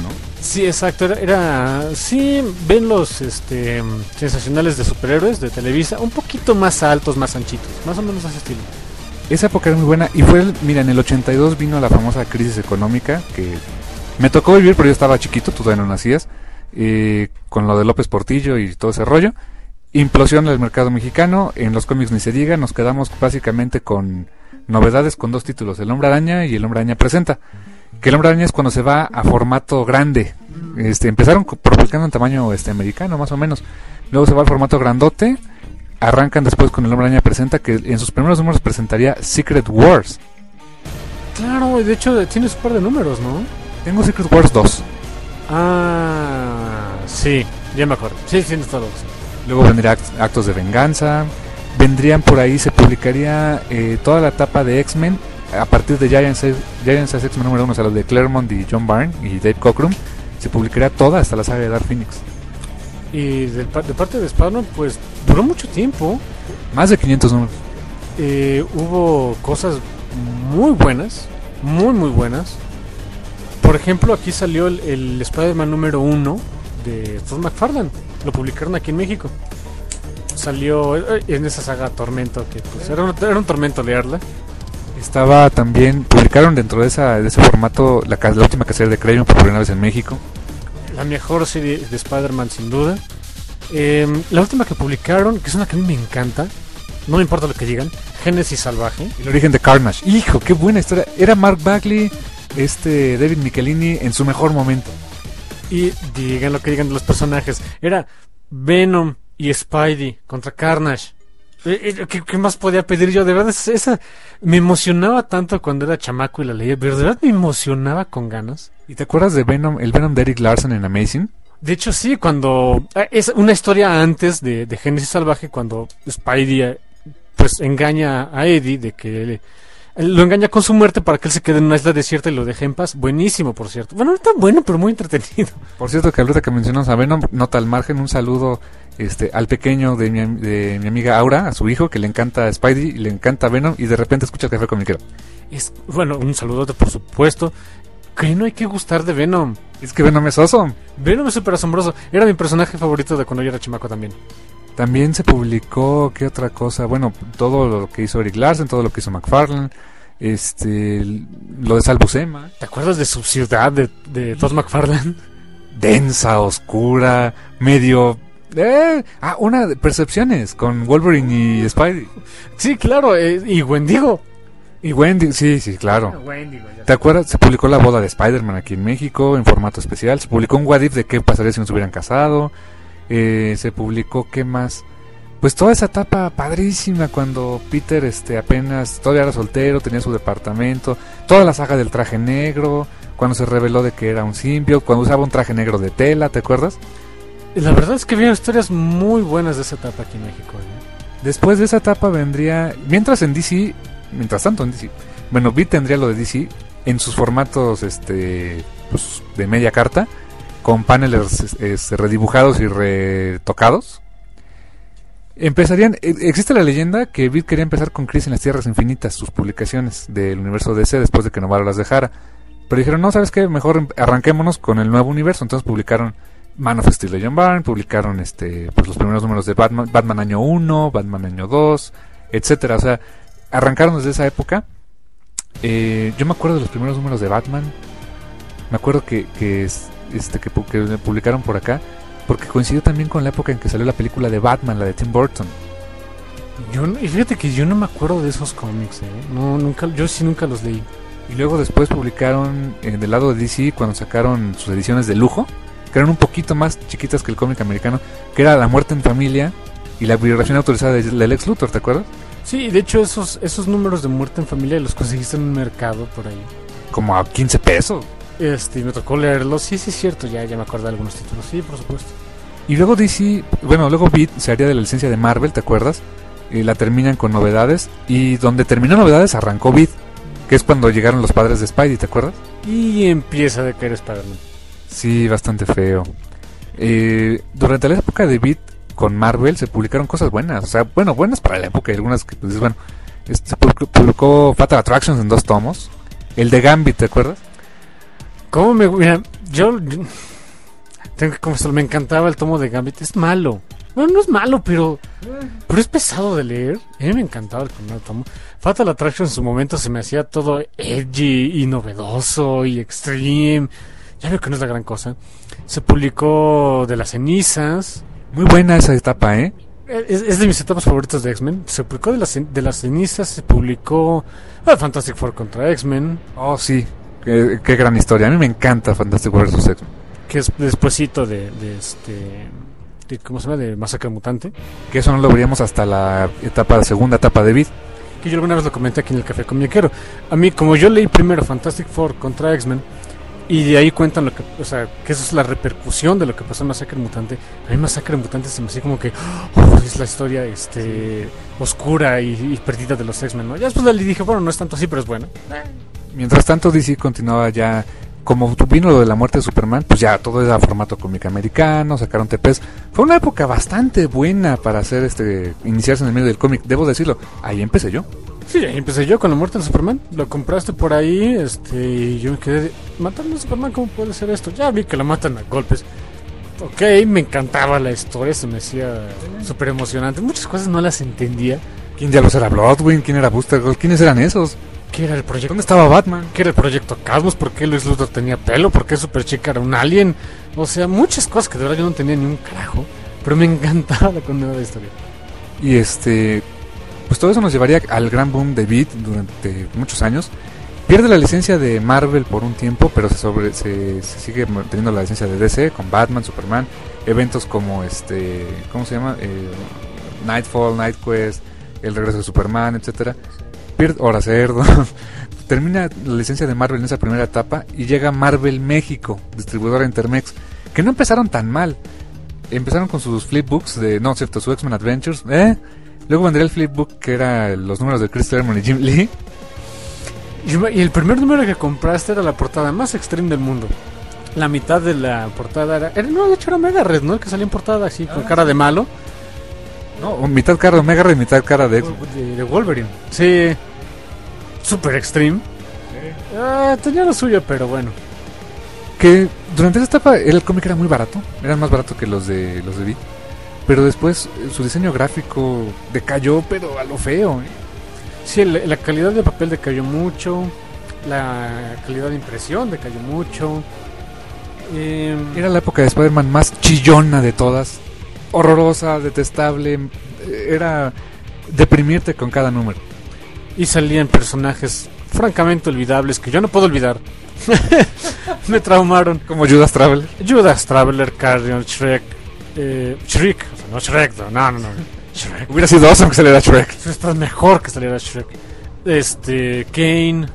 Sí, exacto. Sí, ven los sensacionales de superhéroes de Televisa, un poquito más altos, más anchitos, más o menos ese estilo. Esa época era muy buena y mira, en el 82 vino la famosa crisis económica que me tocó vivir, pero yo estaba chiquito, tú todavía no nacías, con lo de López Portillo y todo ese rollo. Implosión del mercado mexicano, en los cómics ni se diga, nos quedamos básicamente con novedades con 2 títulos, El Hombre Araña y El Hombre Araña Presenta. Que El Hombre Araña es cuando se va a formato grande. Empezaron publicando en tamaño americano, más o menos. Luego se va al formato grandote. Arrancan después con El Hombre Araña Presenta, que en sus primeros números presentaría Secret Wars. Claro, de hecho tienes un par de números, ¿no? Tengo Secret Wars 2. Ah, sí, ya me acuerdo. Sí, tienes todos. Luego vendría Actos de Venganza. Vendrían por ahí, se publicaría toda la etapa de X-Men a partir de Giants X-Men número 1, o sea, los de Claremont y John Byrne y Dave Cockrum. Se publicaría toda hasta la saga de Dark Phoenix. Y de parte de Spider-Man, pues duró mucho tiempo. Más de 500 números. Hubo cosas muy buenas, muy buenas. Por ejemplo, aquí salió el Spider-Man número 1 de Todd McFarlane. Lo publicaron aquí en México. Salió en esa saga Tormento, que pues era un tormento leerla. Estaba también, publicaron dentro de ese formato la última cacería de Crayon por primera vez en México. La mejor serie de Spider-Man sin duda. La última que publicaron, que es una que a mí me encanta, no me importa lo que digan, Génesis Salvaje. El origen de Carnage. Hijo, qué buena historia. Era Mark Bagley, David Michelini en su mejor momento. Y digan lo que digan de los personajes. Era Venom y Spidey contra Carnage. ¿Qué más podía pedir yo? De verdad, esa me emocionaba tanto cuando era chamaco y la leía. Pero de verdad me emocionaba con ganas. ¿Y te acuerdas de Venom, el Venom de Eric Larson en Amazing? De hecho, sí, cuando... Es una historia antes de Génesis Salvaje, cuando Spidey pues engaña a Eddie de que lo engaña con su muerte para que él se quede en una isla desierta y lo deje en paz. Buenísimo, por cierto. Bueno, no tan bueno, pero muy entretenido. Por cierto, que ahorita que mencionas a Venom, nota al margen, un saludo al pequeño de mi amiga Aura, a su hijo, que le encanta Spidey y le encanta Venom, y de repente escucha el Café Comiquero. Bueno, un saludote, por supuesto. Que no hay que gustar de Venom. Es que Venom es awesome. Venom es súper asombroso. Era mi personaje favorito de cuando yo era chamaco también. También se publicó, ¿qué otra cosa? Bueno, todo lo que hizo Eric Larson, todo lo que hizo McFarlane, lo de Sal Buscema. ¿Te acuerdas de su ciudad de Todd McFarlane? Densa, oscura, medio... una de Percepciones con Wolverine y Spidey. Sí, claro, y Wendigo. Y Wendy, sí, claro. Wendigo, ¿Te acuerdas? Se publicó la boda de Spider-Man aquí en México en formato especial. Se publicó un What If de qué pasaría si nos hubieran casado. Se publicó, ¿qué más? Pues toda esa etapa padrísima cuando Peter apenas todavía era soltero, tenía su departamento. Toda la saga del traje negro, cuando se reveló de que era un simbio, cuando usaba un traje negro de tela, ¿te acuerdas? La verdad es que había historias muy buenas de esa etapa aquí en México. Después de esa etapa vendría, mientras tanto en DC, bueno, Beat tendría lo de DC en sus formatos pues, de media carta, con paneles redibujados y retocados. Existe la leyenda que Beat quería empezar con Crisis en las Tierras Infinitas, sus publicaciones del universo DC, después de que Novaro las dejara. Pero dijeron, no, ¿sabes qué? Mejor arranquémonos con el nuevo universo. Entonces publicaron Man of Steel de John Byrne, publicaron pues los primeros números de Batman año 1, Batman año 2, etcétera. O sea, arrancaron desde esa época. Yo me acuerdo de los primeros números de Batman. Me acuerdo que publicaron por acá, porque coincidió también con la época en que salió la película de Batman, la de Tim Burton. Y fíjate que yo no me acuerdo de esos cómics, yo sí nunca los leí. Y luego después publicaron del lado de DC, cuando sacaron sus ediciones de lujo, que eran un poquito más chiquitas que el cómic americano, que era La Muerte en Familia y la biografía autorizada de Lex Luthor, ¿te acuerdas? Sí, de hecho esos números de Muerte en Familia los conseguiste en un mercado por ahí. Como a 15 pesos. Me tocó leerlos, sí, es cierto, ya me acuerdo de algunos títulos, sí, por supuesto. Y luego DC, luego Beat se haría de la licencia de Marvel, ¿te acuerdas? La terminan con Novedades, y donde terminó Novedades arrancó Beat, que es cuando llegaron los padres de Spidey, ¿te acuerdas? Y empieza a decaer Spider-Man. Sí, bastante feo. Durante la época de Beat con Marvel se publicaron cosas buenas, o sea, buenas para la época, y algunas que, pues, se publicó Fatal Attractions en 2 tomos, el de Gambit, ¿te acuerdas? Mira, yo tengo que confesar, me encantaba el tomo de Gambit. Es malo. Bueno, no es malo, pero es pesado de leer. A mí me encantaba el primer tomo. Fatal Attraction en su momento se me hacía todo edgy y novedoso y extreme. Ya veo que no es la gran cosa. Se publicó De las cenizas. Muy buena esa etapa, ¿eh? Es de mis etapas favoritas de X-Men. Se publicó de las cenizas. Se publicó Fantastic Four contra X-Men. Oh, sí. Qué gran historia. A mí me encanta Fantastic Four vs. X-Men. Que es despuesito de ¿cómo se llama? De Masacre Mutante. Que eso no lo veríamos hasta la segunda etapa de Vid. Que yo alguna vez lo comenté aquí en el Café Comiquero. A mí, como yo leí primero Fantastic Four contra X-Men, y de ahí cuentan lo que, o sea, que eso es la repercusión de lo que pasó en Masacre Mutante. A mí Masacre Mutante se me hacía como que es la historia oscura y perdida de los X-Men, ¿no? Ya después le dije, bueno, no es tanto así, pero es bueno. Mientras tanto, DC continuaba ya. Como vino lo de la muerte de Superman, pues ya todo era formato cómic americano, sacaron TPs. Fue una época bastante buena para hacer iniciarse en el medio del cómic, debo decirlo. Ahí empecé yo. Sí, ahí empecé yo con la muerte de Superman. Lo compraste por ahí, y yo me quedé de, ¿matando a Superman? ¿Cómo puede ser esto? Ya vi que lo matan a golpes. Ok, me encantaba la historia, se me hacía súper emocionante. Muchas cosas no las entendía. ¿Quién diablos era Bloodwing? ¿Quién era Booster Gold? ¿Quiénes eran esos? ¿Qué era el proyecto? ¿Dónde estaba Batman? ¿Qué era el proyecto Cosmos? ¿Por qué Luis Luthor tenía pelo? ¿Por qué Superchica era un alien? O sea, muchas cosas que de verdad yo no tenía ni un carajo. Pero me encantaba la condenada historia. Y pues todo eso nos llevaría al gran boom de Vid durante muchos años. Pierde la licencia de Marvel por un tiempo, pero se sigue teniendo la licencia de DC con Batman, Superman, eventos como ¿cómo se llama? Nightfall, Night Quest, el regreso de Superman, etcétera. Hora Cerdo. Termina la licencia de Marvel en esa primera etapa y llega Marvel México, distribuidora Intermex, que no empezaron tan mal. Empezaron con sus flipbooks su X-Men Adventures. Luego vendría el flipbook que era los números de Chris Claremont y Jim Lee. Y el primer número que compraste era la portada más extreme del mundo. La mitad de la portada no, de hecho era Mega Red, ¿no? El que salía en portada así, con cara de malo. No, mitad cara de Mega Red y mitad cara de X-Men. De Wolverine. Sí. Super extreme. Tenía lo suyo, pero bueno. Que durante esa etapa el cómic era muy barato. Era más barato que los de Vid. Pero después su diseño gráfico decayó, pero a lo feo. Sí, la calidad de papel decayó mucho. La calidad de impresión decayó mucho. Era la época de Spider-Man más chillona de todas. Horrorosa, detestable. Era deprimirte con cada número. Y salían personajes francamente olvidables que yo no puedo olvidar. Me traumaron. Como Judas Traveler. Judas Traveler, Carrion, Shrek. Shrek, o sea, no Shrek, no. Shrek. Hubiera sido awesome que saliera Shrek. Esto es mejor que saliera Shrek. Kane.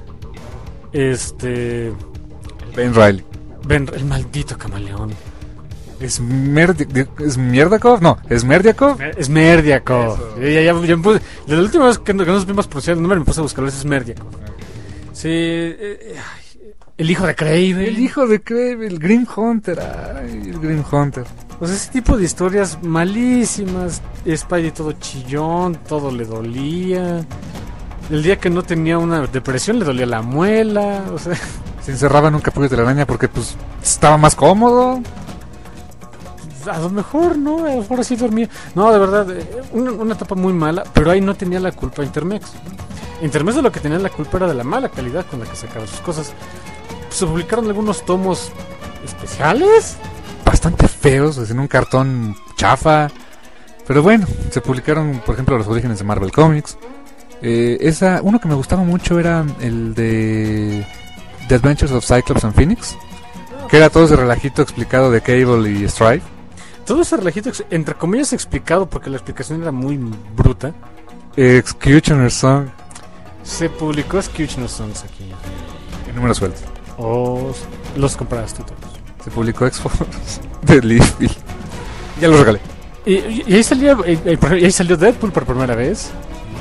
Ben Reilly. El maldito camaleón. ¿Es Merdiakov? No, ¿es Merdiakov? Es Merdiakov. Ya me puse, desde la última vez que nos vimos pronunciar el nombre me puse a buscarlo, es Merdiakov. Sí, el hijo de Kraven. El hijo de Kraven, el Grim Hunter. Ay, el Grim Hunter. Pues ese tipo de historias malísimas. Spidey todo chillón, todo le dolía. El día que no tenía una depresión le dolía la muela. O sea, se encerraba en un capullo de la araña porque pues estaba más cómodo. A lo mejor, ¿no? A lo mejor así dormía. No, de verdad, una etapa muy mala, pero ahí no tenía la culpa Intermex. Intermex de lo que tenía la culpa era de la mala calidad con la que sacaba sus cosas. Se publicaron algunos tomos especiales. Bastante feos, en un cartón chafa. Pero bueno, se publicaron, por ejemplo, los orígenes de Marvel Comics. Uno que me gustaba mucho era el de The Adventures of Cyclops and Phoenix, que era todo ese relajito explicado de Cable y Strife. Todo ese relajito, entre comillas, explicado, porque la explicación era muy bruta. Executioner Song. Se publicó Executioner Songs aquí. En número suelto. Los compraste todos. Se publicó X-Force de Leafville. Ya los regalé. Y ahí salió Deadpool por primera vez.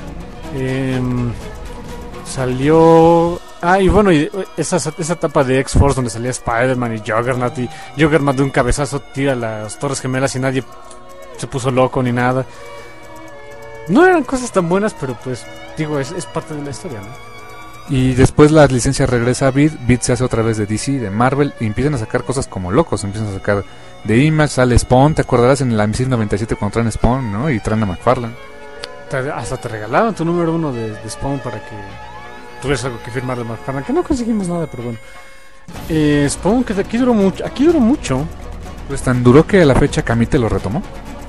Salió... y bueno, esa etapa de X-Force donde salía Spider-Man y Juggernaut de un cabezazo tira las Torres Gemelas y nadie se puso loco ni nada. No eran cosas tan buenas, pero pues, digo, es parte de la historia, ¿no? Y después la licencia regresa a Vid se hace otra vez de DC, de Marvel, y empiezan a sacar cosas como locos, empiezan a sacar de Image, sale Spawn, ¿te acordarás en la Misil 97 cuando traen Spawn, ¿no? Y traen a McFarlane. Hasta te regalaban tu número 1 de Spawn para que tuvieras algo que firmar de McFarlane, que no conseguimos nada, pero bueno. Spawn, que aquí duró mucho. Pues tan duró que a la fecha Camite lo retomó.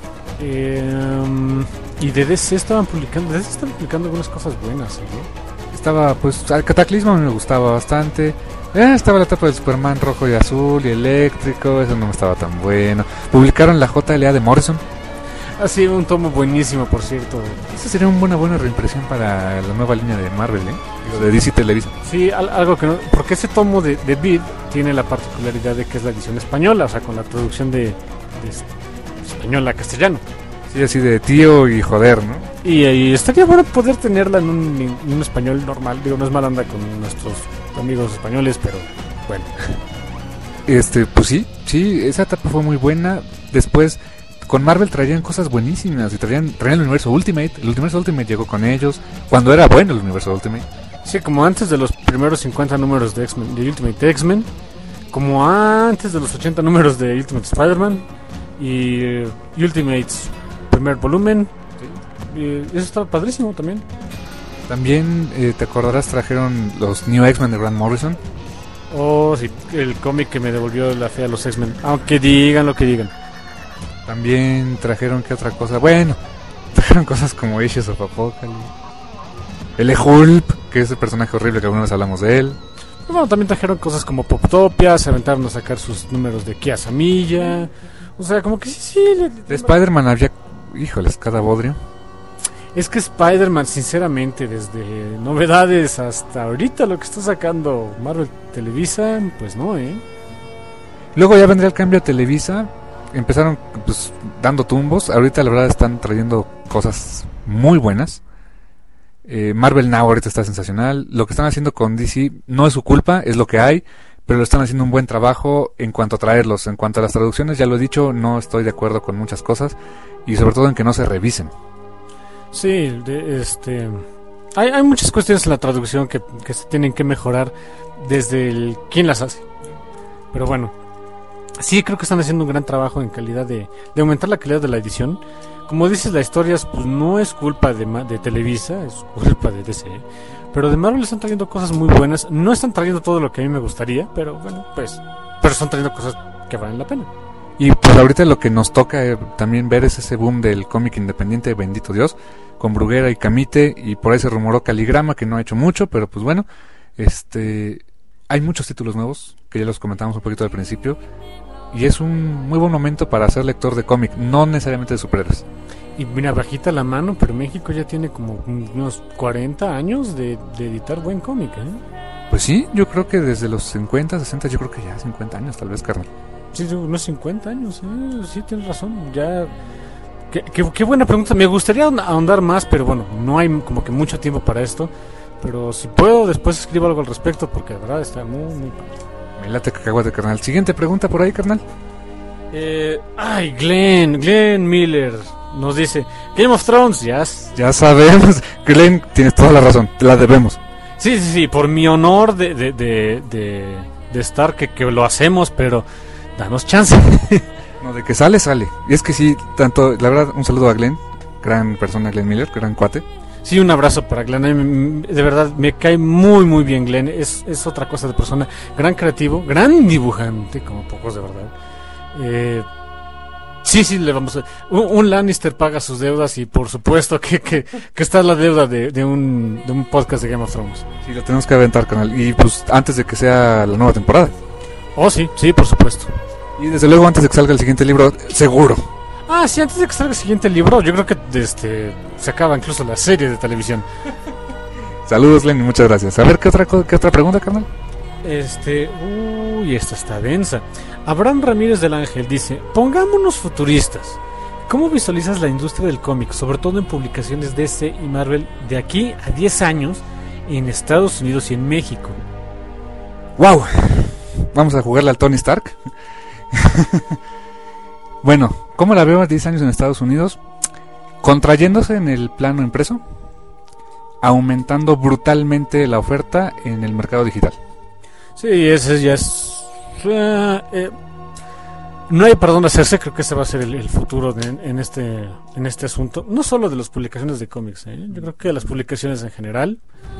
Y de DC estaban publicando algunas cosas buenas, ¿sí? Estaba, pues, al Cataclismo me gustaba bastante. Estaba la etapa del Superman rojo y azul y eléctrico, eso no me estaba tan bueno. Publicaron la JLA de Morrison. Sí, un tomo buenísimo, por cierto. Esa sería una buena reimpresión para la nueva línea de Marvel, Digo, de DC Televisa. Sí, algo que no... Porque ese tomo de Vid tiene la particularidad de que es la edición española, o sea, con la traducción de español a castellano. Sí, así de tío y joder, ¿no? Y estaría bueno poder tenerla en un español normal. Digo, no es mala onda con nuestros amigos españoles, pero bueno. Pues sí, esa etapa fue muy buena. Después, con Marvel traían cosas buenísimas y traían el universo Ultimate. El universo Ultimate llegó con ellos, cuando era bueno el universo Ultimate. Sí, como antes de los primeros 50 números de X-Men, de Ultimate X-Men, como antes de los 80 números de Ultimate Spider-Man y Ultimates primer volumen. Eso estaba padrísimo también. También, te acordarás, trajeron los New X-Men de Grant Morrison. Oh, sí, el cómic que me devolvió la fe a los X-Men. Aunque digan lo que digan. También trajeron, ¿qué otra cosa? Bueno, trajeron cosas como Ashes of Apocalypse. El Hulk, que es el personaje horrible que alguna vez hablamos de él. Bueno, también trajeron cosas como Poptopia, se aventaron a sacar sus números de Kia Samilla. O sea, como que sí. De Spider-Man había, híjoles, cada bodrio. Es que Spider-Man, sinceramente, desde novedades hasta ahorita lo que está sacando Marvel Televisa, pues no, Luego ya vendría el cambio a Televisa. Empezaron, pues, dando tumbos. Ahorita la verdad están trayendo cosas muy buenas. Marvel Now ahorita está sensacional. Lo que están haciendo con DC no es su culpa, es lo que hay, pero lo están haciendo un buen trabajo en cuanto a traerlos. En cuanto a las traducciones, ya lo he dicho, no estoy de acuerdo con muchas cosas, y sobre todo en que no se revisen. Sí, hay muchas cuestiones en la traducción que se tienen que mejorar desde quién las hace. Pero bueno, sí creo que están haciendo un gran trabajo en calidad de aumentar la calidad de la edición. Como dices, la historia pues no es culpa de Televisa, es culpa de DC. Pero de Marvel están trayendo cosas muy buenas. No están trayendo todo lo que a mí me gustaría, pero bueno, pero están trayendo cosas que valen la pena. Y pues ahorita lo que nos toca también ver es ese boom del cómic independiente, bendito Dios, con Bruguera y Camite, y por ahí se rumoró Caligrama, que no ha hecho mucho, pero pues bueno, hay muchos títulos nuevos, que ya los comentamos un poquito al principio, y es un muy buen momento para ser lector de cómic, no necesariamente de superhéroes. Y mira, bajita la mano, pero México ya tiene como unos 40 años de editar buen cómic, Pues sí, yo creo que desde los 50, 60, yo creo que ya 50 años tal vez, carnal. Sí, unos 50 años, sí, tienes razón, ya... Qué buena pregunta, me gustaría ahondar más, pero bueno, no hay como que mucho tiempo para esto, pero si puedo después escribo algo al respecto, porque de verdad está muy, muy padre. Me late cacahuate, carnal. Siguiente pregunta por ahí, carnal. Glenn Miller nos dice, Game of Thrones, ya sabemos, Glenn, tienes toda la razón, te la debemos. Sí, por mi honor de estar, que lo hacemos, pero danos chance. No, de que sale. Y es que sí, tanto, la verdad, un saludo a Glenn, gran persona, Glenn Miller, gran cuate. Sí, un abrazo para Glenn, de verdad, me cae muy, muy bien Glenn, es otra cosa de persona, gran creativo, gran dibujante, como pocos de verdad. Sí, le vamos a... Un Lannister paga sus deudas y por supuesto que está la deuda de un podcast de Game of Thrones. Sí, lo tenemos que aventar, canal. Y pues antes de que sea la nueva temporada. Oh, sí, por supuesto. Y desde luego antes de que salga el siguiente libro, seguro. Ah, sí, antes de que salga el siguiente libro, yo creo que se acaba incluso la serie de televisión. Saludos, Lenny, muchas gracias. A ver, ¿qué otra pregunta, carnal? Esta está densa. Abraham Ramírez del Ángel dice, pongámonos futuristas. ¿Cómo visualizas la industria del cómic, sobre todo en publicaciones DC y Marvel, de aquí a 10 años en Estados Unidos y en México? ¡Wow! Vamos a jugarle al Tony Stark. Bueno, ¿cómo la veo a 10 años en Estados Unidos? Contrayéndose en el plano impreso, aumentando brutalmente la oferta en el mercado digital. Sí, ese ya es... no hay para dónde hacerse. Creo que ese va a ser el futuro en este asunto. No solo de las publicaciones de cómics, yo creo que de las publicaciones en general.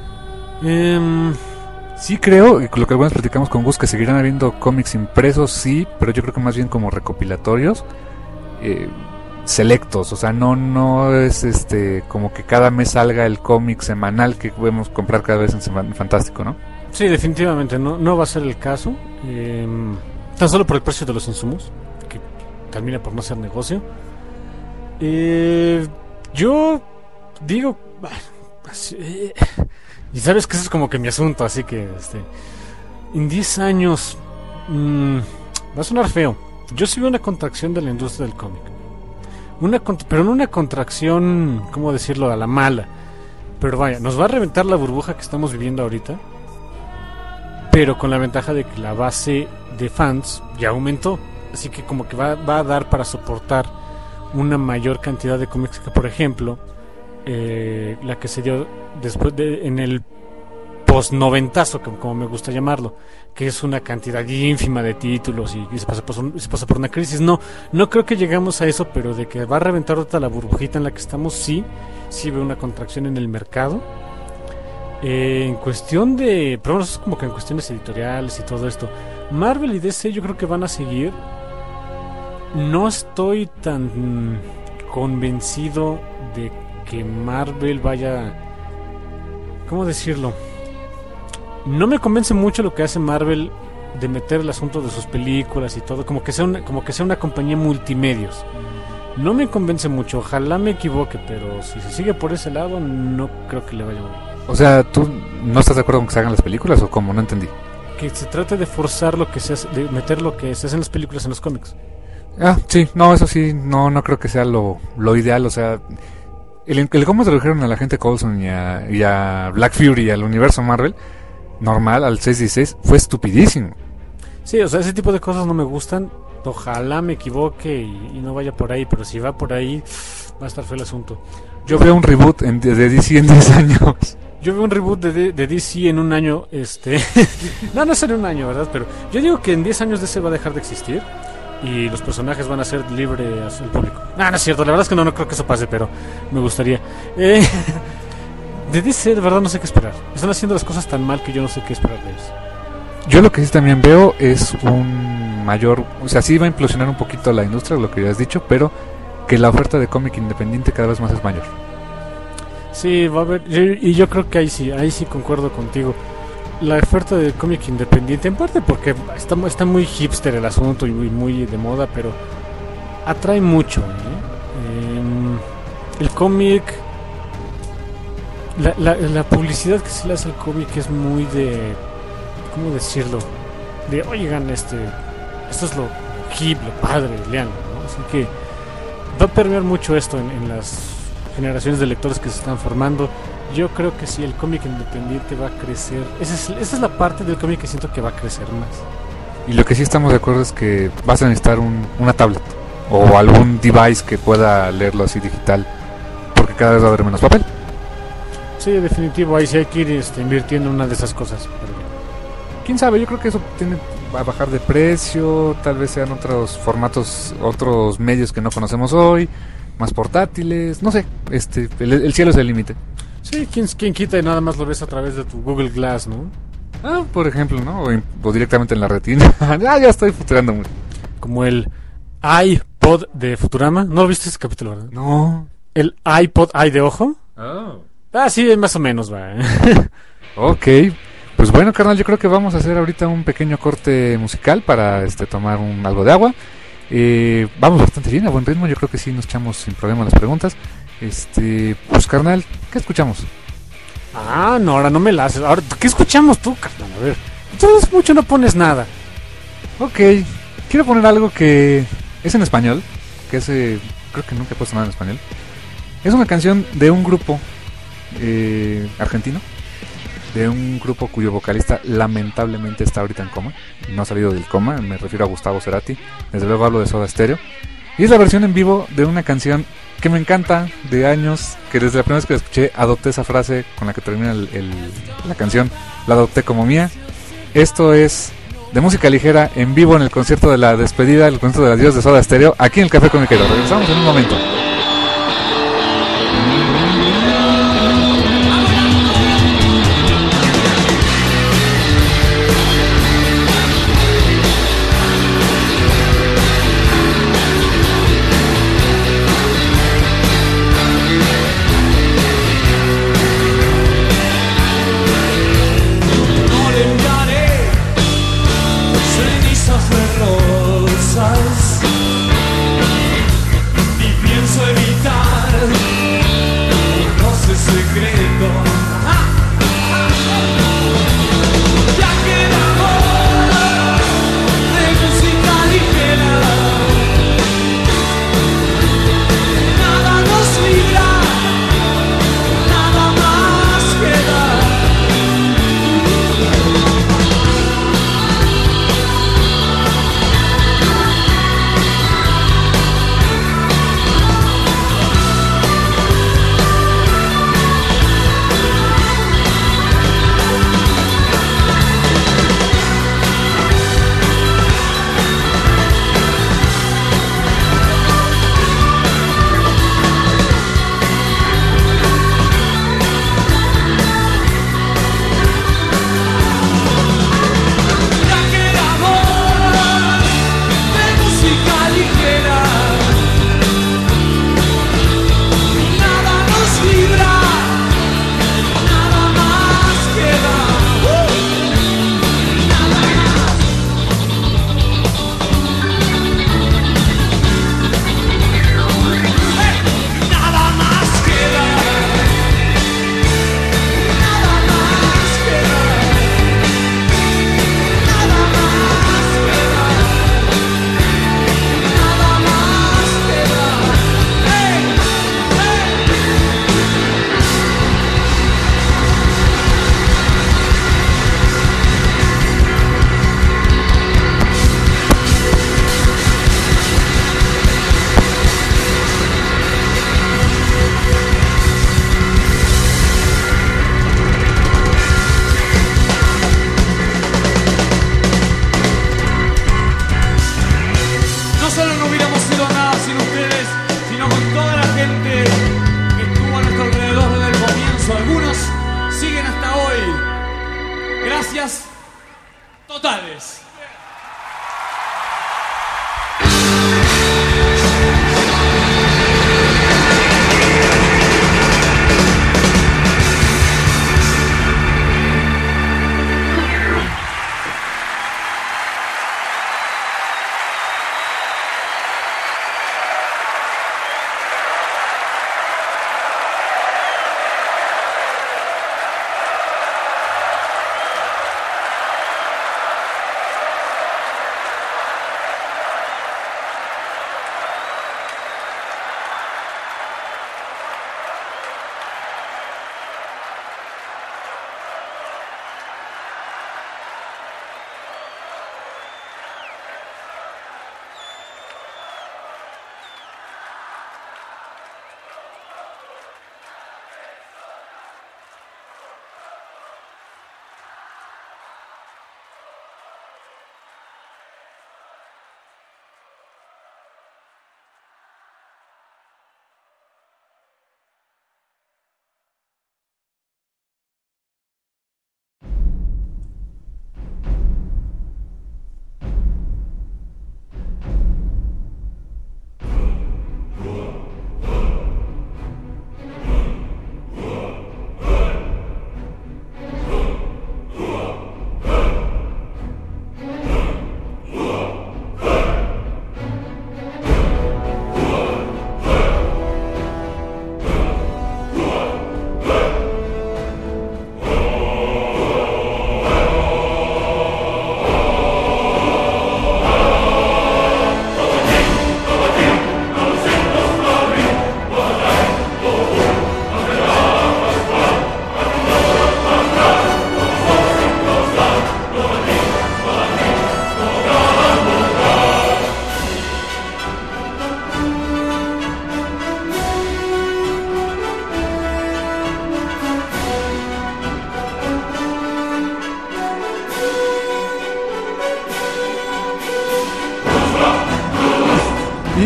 Sí creo, y lo que algunos platicamos con Gus, que seguirán habiendo cómics impresos, sí, pero yo creo que más bien como recopilatorios selectos. O sea, no es como que cada mes salga el cómic semanal que podemos comprar cada vez en Fantástico, ¿no? Sí, definitivamente no va a ser el caso. Tan solo por el precio de los insumos, que termina por no ser negocio. Yo digo, y sabes que eso es como que mi asunto, así que en 10 años va a sonar feo. Yo sí veo una contracción de la industria del cómic, pero no una contracción, ¿cómo decirlo?, a la mala. Pero vaya, nos va a reventar la burbuja que estamos viviendo ahorita, pero con la ventaja de que la base de fans ya aumentó, así que como que va a dar para soportar una mayor cantidad de cómics que, por ejemplo, la que se dio después en el post-noventazo, como me gusta llamarlo, que es una cantidad ínfima de títulos y se pasa por una crisis. No creo que llegamos a eso, pero de que va a reventar ahorita la burbujita en la que estamos, sí veo una contracción en el mercado. En cuestión de... Pero bueno, eso es como que en cuestiones editoriales y todo esto. Marvel y DC yo creo que van a seguir. No estoy tan convencido de que Marvel vaya... ¿Cómo decirlo? No me convence mucho lo que hace Marvel de meter el asunto de sus películas y todo, como que sea una compañía multimedios. No me convence mucho, ojalá me equivoque, pero si se sigue por ese lado, no creo que le vaya bien. O sea, ¿tú no estás de acuerdo con que se hagan las películas o cómo? No entendí. Que se trate de forzar lo que se hace, de meter lo que se hace en las películas en los cómics. Sí, no, eso sí, no creo que sea lo ideal. O sea, el cómo tradujeron a la gente Coulson y a Black Fury y al universo Marvel normal, al 616, fue estupidísimo. Sí, o sea, ese tipo de cosas no me gustan. Ojalá me equivoque y no vaya por ahí, pero si va por ahí, va a estar feo el asunto. Yo veo un reboot de DC en 10 años. Yo veo un reboot de DC en un año, no será un año, ¿verdad? Pero yo digo que en 10 años DC va a dejar de existir y los personajes van a ser libres al público. No es cierto, la verdad es que no creo que eso pase, pero me gustaría. De DC, de verdad no sé qué esperar. Están haciendo las cosas tan mal que yo no sé qué esperar de ellos. Yo lo que sí también veo es un mayor... O sea, sí va a implosionar un poquito la industria, lo que ya has dicho, pero que la oferta de cómic independiente cada vez más es mayor. Sí, va a haber... Y yo creo que ahí sí concuerdo contigo. La oferta de cómic independiente, en parte porque está muy hipster el asunto y muy de moda, pero atrae mucho, el cómic... La publicidad que se le hace al cómic es muy de... ¿Cómo decirlo? De, oigan, esto es lo hip, lo padre, leanlo, ¿no? Así que va a permear mucho esto en las generaciones de lectores que se están formando. Yo creo que sí, el cómic independiente va a crecer. Esa es la parte del cómic que siento que va a crecer más. Y lo que sí estamos de acuerdo es que vas a necesitar una tablet o algún device que pueda leerlo así digital, porque cada vez va a haber menos papel. Sí, definitivo, ahí sí hay que ir invirtiendo en una de esas cosas. Pero quién sabe, yo creo que eso va a bajar de precio, tal vez sean otros formatos, otros medios que no conocemos hoy, más portátiles, no sé, el cielo es el límite. Sí, ¿quién quita y nada más lo ves a través de tu Google Glass, ¿no? Por ejemplo, ¿no? O directamente en la retina. Ya estoy futurando mucho. Como el iPod de Futurama. ¿No lo viste ese capítulo, verdad? No. ¿El iPod de ojo? Oh. Sí, más o menos va. Ok. Pues bueno, carnal, yo creo que vamos a hacer ahorita un pequeño corte musical para tomar algo de agua. Vamos bastante bien, a buen ritmo. Yo creo que sí nos echamos sin problema las preguntas. Pues carnal, ¿qué escuchamos? No, ahora no me la haces. Ahora, ¿qué escuchamos tú, carnal? A ver, entonces mucho no pones nada. Ok, quiero poner algo que es en español, que creo que nunca he puesto nada en español. Es una canción de un grupo argentino, de un grupo cuyo vocalista lamentablemente está ahorita en coma. No ha salido del coma, me refiero a Gustavo Cerati. Desde luego hablo de Soda Stereo. Y es la versión en vivo de una canción que me encanta de años, que desde la primera vez que la escuché adopté esa frase con la que termina la canción, la adopté como mía. Esto es de música ligera en vivo en el concierto de la despedida, el concierto de las Divas de Soda Stereo, aquí en el Café con Miquel. Regresamos en un momento. Y pienso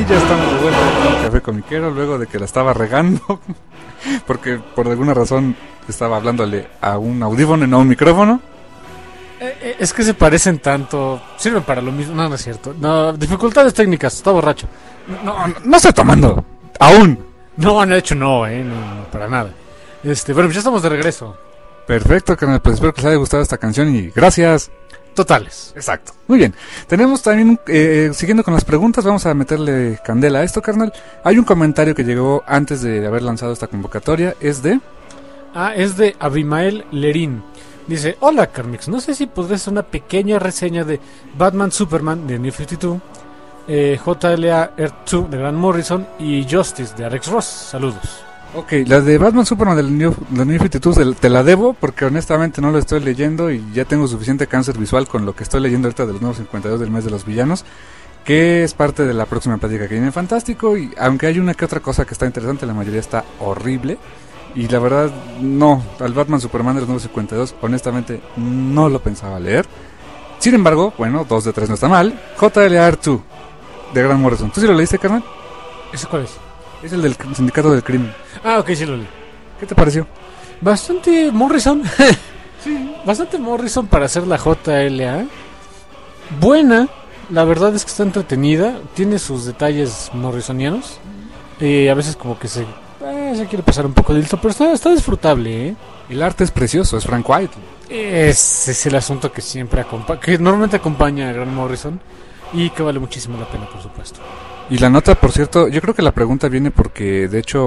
Y ya estamos de vuelta en el Café Comiquero, luego de que la estaba regando, porque por alguna razón estaba hablándole a un audífono y no a un micrófono. Es que se parecen tanto, sirven para lo mismo. No, no es cierto. No, dificultades técnicas, está borracho. No estoy tomando, aún. No, de hecho no, no, para nada. Bueno, ya estamos de regreso. Perfecto, carnal, pues espero que les haya gustado esta canción y gracias. Totales. Exacto. Muy bien. Tenemos también, siguiendo con las preguntas, vamos a meterle candela a esto, carnal. Hay un comentario que llegó antes de haber lanzado esta convocatoria. Es de Abimael Lerín. Dice: hola Carmix, no sé si podrías hacer una pequeña reseña de Batman Superman de New 52, JLA Earth 2 de Grant Morrison y Justice de Alex Ross. Saludos. Ok, la de Batman Superman del New 52 te la debo porque honestamente no lo estoy leyendo y ya tengo suficiente cáncer visual con lo que estoy leyendo ahorita de los nuevos 52 del mes de los villanos, que es parte de la próxima plática que viene en Fantástico. Y aunque hay una que otra cosa que está interesante, la mayoría está horrible. Y la verdad, no, al Batman Superman de los nuevos 52 honestamente no lo pensaba leer. Sin embargo, bueno, 2 de 3 no está mal. JLA 2 de Grant Morrison. ¿Tú sí lo leíste, carnal? ¿Ese cuál es? Es el del Sindicato del Crimen. Ah, ok, sí lo leí. ¿Qué te pareció? Bastante Morrison. Sí, bastante Morrison para hacer la JLA. Buena, la verdad es que está entretenida. Tiene sus detalles morrisonianos. A veces como que se quiere pasar un poco de listo, pero está disfrutable, ¿eh? El arte es precioso, es Frank White. Ese es el asunto que siempre que normalmente acompaña a Grant Morrison y que vale muchísimo la pena, por supuesto. Y la nota, por cierto, yo creo que la pregunta viene porque de hecho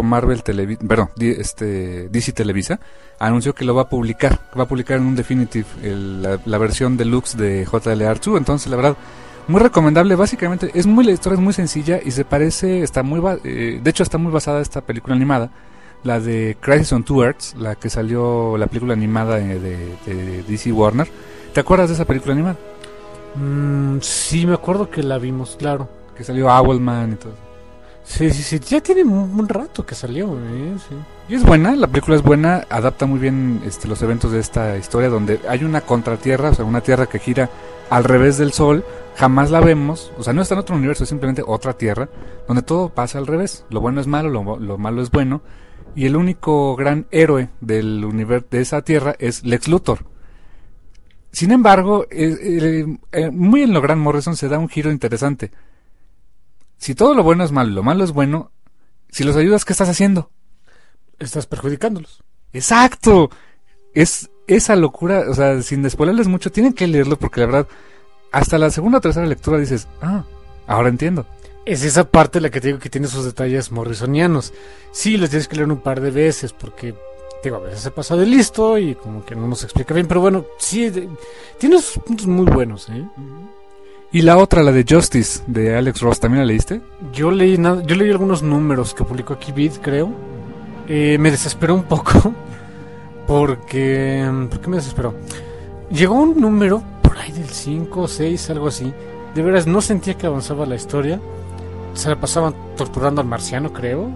DC Televisa anunció que lo va a publicar en un definitive la versión deluxe de JLR2, entonces la verdad muy recomendable. Básicamente la historia es muy sencilla y se parece, de hecho está muy basada esta película animada, la de Crisis on Two Earths, la que salió, la película animada de DC Warner. ¿Te acuerdas de esa película animada? Sí, me acuerdo que la vimos, claro. Que salió Owlman y todo. Sí, ya tiene un rato que salió, sí. Y es buena, la película es buena, adapta muy bien los eventos de esta historia, donde hay una contratierra, o sea, una tierra que gira al revés del sol, jamás la vemos, o sea, no está en otro universo, es simplemente otra tierra, donde todo pasa al revés, lo bueno es malo, lo malo es bueno, y el único gran héroe del universo de esa tierra es Lex Luthor. Sin embargo, muy en lo Grant Morrison se da un giro interesante. Si todo lo bueno es malo, lo malo es bueno, si los ayudas, ¿qué estás haciendo? Estás perjudicándolos. ¡Exacto! Es esa locura, o sea, sin despoilerles mucho, tienen que leerlo porque la verdad, hasta la segunda o tercera lectura dices, ahora entiendo. Es esa parte la que te digo que tiene sus detalles morrisonianos. Sí, los tienes que leer un par de veces porque, a veces se pasa de listo y como que no nos explica bien, pero bueno, sí, tiene sus puntos muy buenos, ¿eh? Y la otra, la de Justice, de Alex Ross, ¿también la leíste? Yo leí algunos números que publicó aquí Vid, creo. Me desesperó un poco. ¿Por qué me desesperó? Llegó un número, por ahí del 5 o 6, algo así. De veras, no sentía que avanzaba la historia. Se la pasaban torturando al marciano, creo.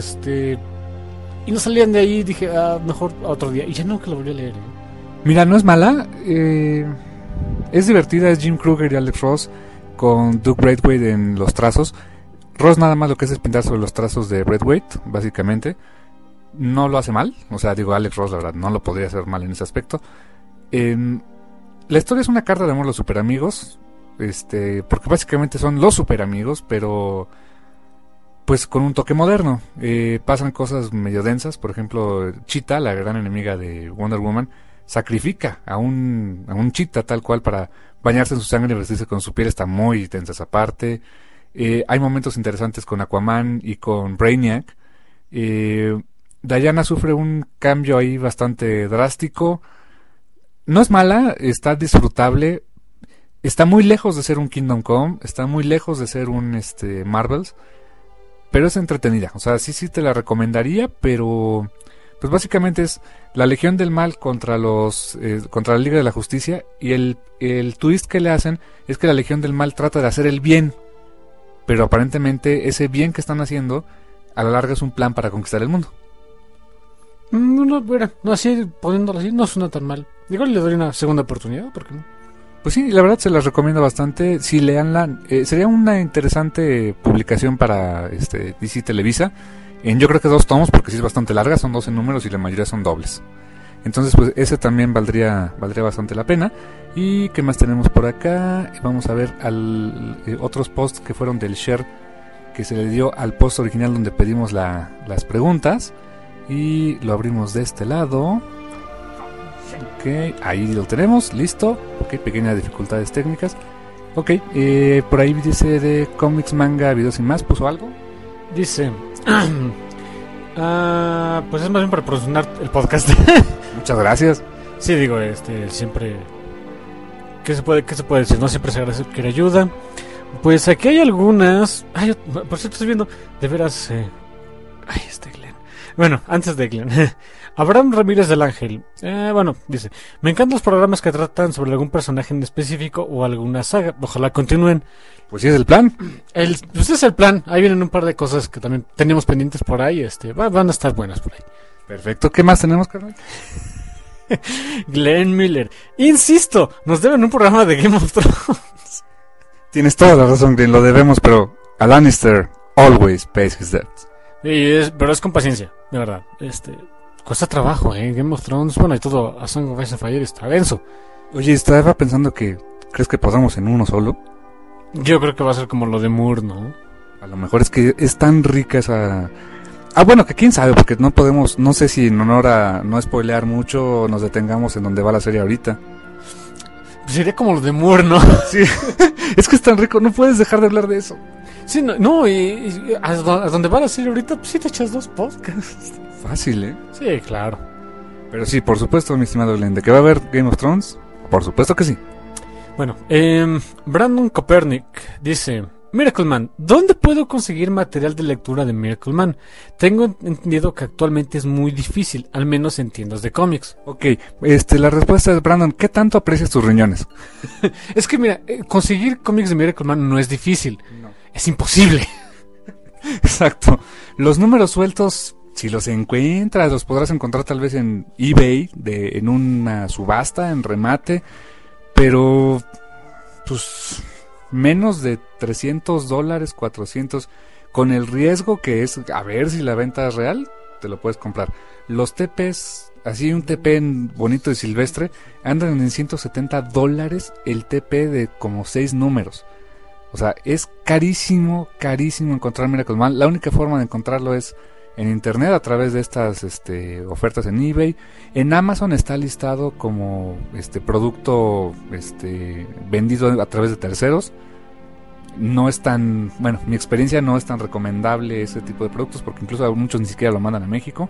Y no salían de ahí, dije, mejor a otro día. Y ya no, que lo volví a leer. Mira, no es mala. Es divertida, es Jim Krueger y Alex Ross con Doug Braithwaite en los trazos. Ross nada más lo que hace es pintar sobre los trazos de Braithwaite, básicamente. No lo hace mal, o sea, Alex Ross la verdad no lo podría hacer mal en ese aspecto. La historia es una carta de amor a los superamigos, porque básicamente son los superamigos, pero pues con un toque moderno. Pasan cosas medio densas, por ejemplo, Cheetah, la gran enemiga de Wonder Woman, sacrifica a un Cheetah tal cual para bañarse en su sangre y vestirse con su piel. Está muy tensa esa parte. Hay momentos interesantes con Aquaman y con Brainiac. Diana sufre un cambio ahí bastante drástico. No es mala, está disfrutable. Está muy lejos de ser un Kingdom Come, está muy lejos de ser un Marvels, pero es entretenida. O sea, sí te la recomendaría, pero pues básicamente es la Legión del Mal contra la Liga de la Justicia, y el twist que le hacen es que la Legión del Mal trata de hacer el bien, pero aparentemente ese bien que están haciendo a la larga es un plan para conquistar el mundo. No, así poniéndolo así no suena tan mal. Igual le doy una segunda oportunidad, ¿por qué no? Pues sí, la verdad se las recomiendo bastante. Sí, leanla. Sería una interesante publicación para DC Televisa. Yo creo que 2 tomos, porque sí es bastante larga, son 12 números y la mayoría son dobles. Entonces, pues ese también valdría bastante la pena. ¿Y qué más tenemos por acá? Vamos a ver otros posts que fueron del share que se le dio al post original donde pedimos las preguntas. Y lo abrimos de este lado. Ok, ahí lo tenemos, listo. Ok, pequeñas dificultades técnicas. Ok, por ahí dice de cómics, manga, videos y más, ¿puso algo? Dice... pues es más bien para promocionar el podcast. Muchas gracias. Sí, digo, siempre... ¿Qué se puede decir? No siempre se agradece cualquier ayuda. Pues aquí hay algunas... por cierto, estoy viendo... De veras... Glenn. Bueno, antes de Glenn... Abraham Ramírez del Ángel. Bueno, dice... Me encantan los programas que tratan sobre algún personaje en específico o alguna saga. Ojalá continúen. Pues sí, es el plan. Pues es el plan. Ahí vienen un par de cosas que también teníamos pendientes por ahí. Van a estar buenas por ahí. Perfecto. ¿Qué más tenemos, carnal? Glenn Miller. Insisto, nos deben un programa de Game of Thrones. Tienes toda la razón, Glenn. Lo debemos, pero a Lannister always pays his debts. Pero es con paciencia, de verdad. Cuesta trabajo, Game of Thrones. Bueno, y todo A Song of Ice and Fire está denso. Oye, estaba pensando que... ¿Crees que podamos en uno solo? Yo creo que va a ser como lo de Moore, ¿no? A lo mejor es que es tan rica esa... bueno, que quién sabe, porque no podemos... No sé si en honor a no spoilear mucho nos detengamos en donde va la serie ahorita. Sería como lo de Moore, ¿no? Sí. Es que es tan rico, no puedes dejar de hablar de eso. Sí, no, y a donde va la serie ahorita, pues sí te echas 2 podcasts. Fácil, Sí, claro. Pero sí, por supuesto, mi estimado Glenn, ¿de que va a haber Game of Thrones? Por supuesto que sí. Bueno, Brandon Copernic dice... Miracle Man, ¿dónde puedo conseguir material de lectura de Miracle Man? Tengo entendido que actualmente es muy difícil, al menos en tiendas de cómics. Ok, la respuesta es, Brandon, ¿qué tanto aprecias tus riñones? Es que mira, conseguir cómics de Miracle Man no es difícil, no. Es imposible. Exacto, los números sueltos, si los encuentras, los podrás encontrar tal vez en eBay, en una subasta, en remate, pero pues... menos de $300, 400, con el riesgo que es a ver si la venta es real, te lo puedes comprar. Los TPs, así un TP bonito y silvestre, andan en $170 el TP de como 6 números. O sea, es carísimo encontrar Miracle Man. La única forma de encontrarlo es en internet a través de estas ofertas en eBay. En Amazon está listado como producto vendido a través de terceros. No es tan, bueno, mi experiencia no es tan recomendable ese tipo de productos porque incluso muchos ni siquiera lo mandan a México.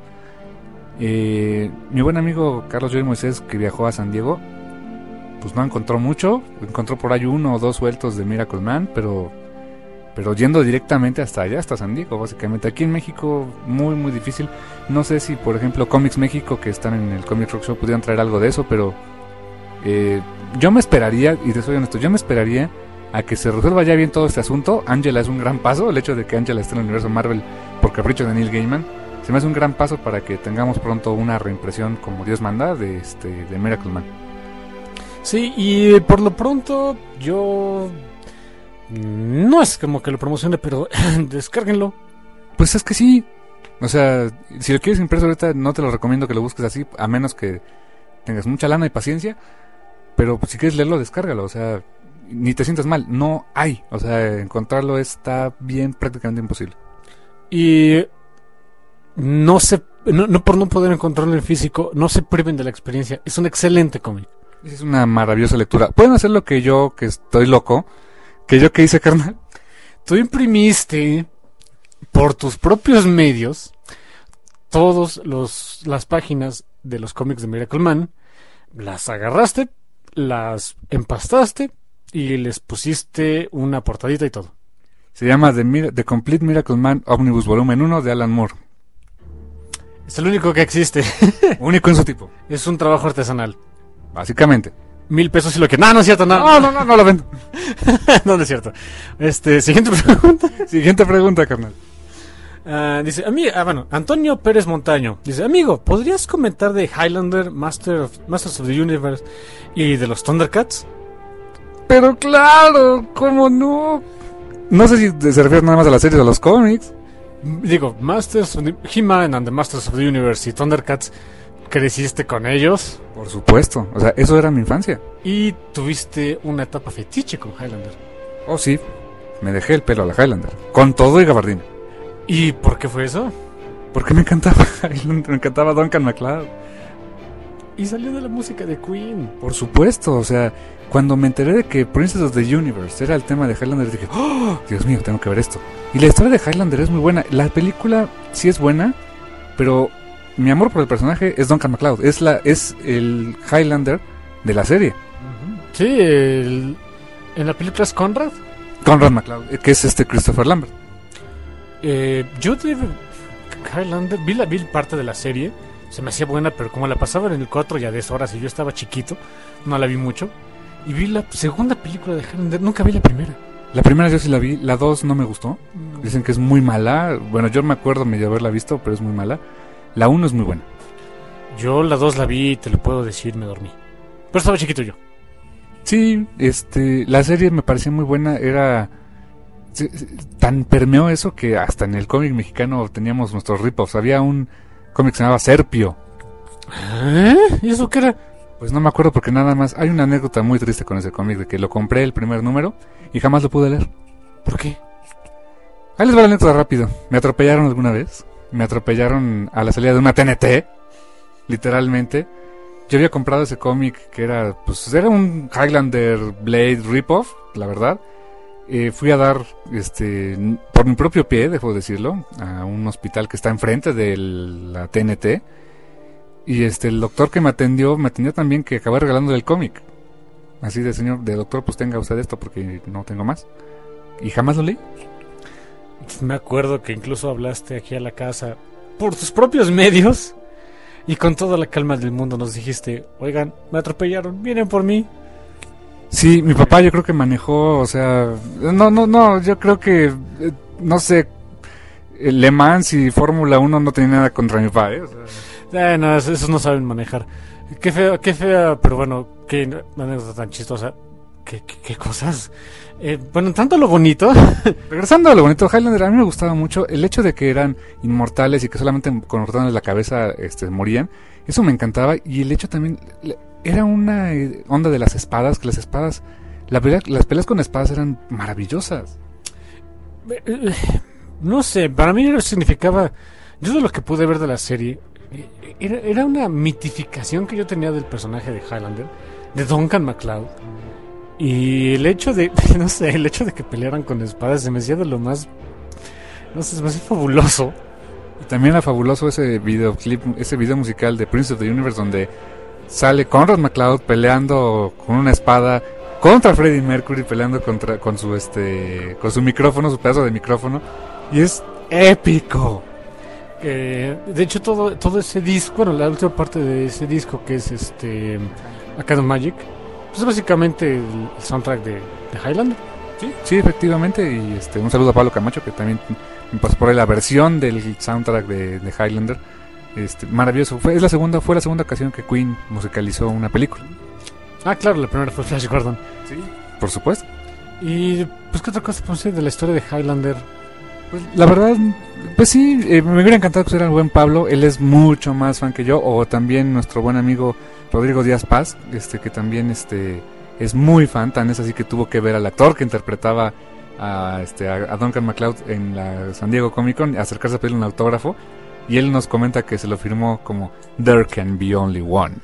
Mi buen amigo Carlos Joy Moisés, que viajó a San Diego, pues no encontró mucho, encontró por ahí 1 o 2 sueltos de Miracle Man, pero yendo directamente hasta allá, hasta San Diego, básicamente. Aquí en México, muy difícil. No sé si, por ejemplo, Comics México, que están en el Comic Rock Show, pudieran traer algo de eso, pero yo me esperaría, y te soy honesto, a que se resuelva ya bien todo este asunto. Angela es un gran paso, el hecho de que Angela esté en el universo Marvel por capricho de Neil Gaiman, se me hace un gran paso para que tengamos pronto una reimpresión como Dios manda de Miracle Man. Sí, y por lo pronto yo... no es como que lo promocione, pero descárguenlo. Pues es que sí. O sea, si lo quieres impreso ahorita, no te lo recomiendo que lo busques así, a menos que tengas mucha lana y paciencia. Pero si quieres leerlo, descárgalo. O sea, ni te sientas mal. No hay. O sea, encontrarlo está bien, prácticamente imposible. Y no por no poder encontrarlo en físico, no se priven de la experiencia. Es un excelente cómic. Es una maravillosa lectura. Pueden hacer lo que yo, que estoy loco. ¿Que yo qué hice, carnal? Tú imprimiste por tus propios medios todas las páginas de los cómics de Miracle Man, las agarraste, las empastaste y les pusiste una portadita y todo. Se llama The Complete Miracle Man Omnibus Volumen 1 de Alan Moore. Es el único que existe. Único en su tipo. Es un trabajo artesanal. Básicamente. $1,000 si lo que... No es cierto, no. No lo vendo. No es cierto. Siguiente pregunta. Siguiente pregunta, carnal. Dice, Antonio Pérez Montaño. Dice, amigo, ¿podrías comentar de Highlander, Masters of the Universe y de los Thundercats? Pero claro, ¿cómo no? No sé si se refiere nada más a las series o a los cómics. Digo, He-Man and the Masters of the Universe y Thundercats, creciste con ellos. Por supuesto, o sea, eso era mi infancia. Y tuviste una etapa fetiche con Highlander. Oh, sí, me dejé el pelo a la Highlander, con todo y gabardina. ¿Y por qué fue eso? Porque me encantaba Highlander, me encantaba Duncan MacLeod. Y salió de la música de Queen. Por supuesto, o sea, cuando me enteré de que Princess of the Universe era el tema de Highlander, dije, ¡oh, Dios mío, tengo que ver esto! Y la historia de Highlander es muy buena. La película sí es buena, pero mi amor por el personaje es Duncan MacLeod. Es el Highlander de la serie. Sí, en la película es Conrad. Conrad MacLeod, que es Christopher Lambert. Yo de Highlander vi parte de la serie. Se me hacía buena, pero como la pasaban en el 4 ya de horas y yo estaba chiquito, no la vi mucho. Y vi la segunda película de Highlander, nunca vi la primera. La primera yo sí la vi, la 2 no me gustó. Dicen que es muy mala. Bueno, yo me acuerdo medio haberla visto, pero es muy mala. La 1 es muy buena. Yo la 2 la vi, te lo puedo decir, me dormí. Pero estaba chiquito yo. Sí, la serie me parecía muy buena. Era tan permeó eso que hasta en el cómic mexicano teníamos nuestros rip-offs. Había un cómic que se llamaba Serpio. ¿Y eso qué era? Pues no me acuerdo porque nada más. Hay una anécdota muy triste con ese cómic de que lo compré el primer número y jamás lo pude leer. ¿Por qué? Ahí les va la anécdota rápido. Me atropellaron alguna vez. Me atropellaron a la salida de una TNT. Literalmente. Yo había comprado ese cómic que era un Highlander Blade rip-off, la verdad. Fui a dar, por mi propio pie, debo decirlo, a un hospital que está enfrente de la TNT. Y el doctor que me atendió también, que acabé regalándole el cómic. Así de, señor, de doctor, pues tenga usted esto porque no tengo más. Y jamás lo leí. Me acuerdo que incluso hablaste aquí a la casa por tus propios medios y con toda la calma del mundo nos dijiste, oigan, me atropellaron, vienen por mí. Sí, mi papá yo creo que manejó, o sea, no, yo creo que, no sé, Le Mans y Fórmula 1 no tenía nada contra mi papá, o sea. No, esos no saben manejar. Qué fea, pero bueno, qué anécdota tan chistosa. Qué cosas. Bueno, tanto lo bonito. Regresando a lo bonito, Highlander a mí me gustaba mucho el hecho de que eran inmortales y que solamente con cortarles la cabeza morían. Eso me encantaba. Y el hecho también era una onda de las espadas, que las espadas, las peleas con espadas eran maravillosas. No sé, para mí significaba, yo de lo que pude ver de la serie, era una mitificación que yo tenía del personaje de Highlander, de Duncan MacLeod. Y el hecho de, no sé, el hecho de que pelearan con espadas se me hacía de lo más, no sé, se me hacía fabuloso. Y también era fabuloso ese videoclip, ese video musical de Prince of the Universe donde sale Conrad MacLeod peleando con una espada contra Freddie Mercury, peleando con su micrófono, su pedazo de micrófono, y es épico. De hecho todo ese disco, bueno, la última parte de ese disco que es Academy Magic, pues es básicamente el soundtrack de Highlander. Sí, efectivamente. Y un saludo a Pablo Camacho, que también me pasó por ahí la versión del soundtrack de Highlander. Maravilloso. Fue la segunda ocasión que Queen musicalizó una película. Ah, claro, la primera fue Flash Gordon. Sí, por supuesto. Y pues qué otra cosa pensé de la historia de Highlander. Pues la verdad, pues sí, me hubiera encantado que fuera el buen Pablo. Él es mucho más fan que yo. O también nuestro buen amigo Rodrigo Díaz Paz, que también es muy fan. Tan es así que tuvo que ver al actor que interpretaba a Duncan MacLeod en la San Diego Comic Con, acercarse a pedirle un autógrafo. Y él nos comenta que se lo firmó como There can be only one.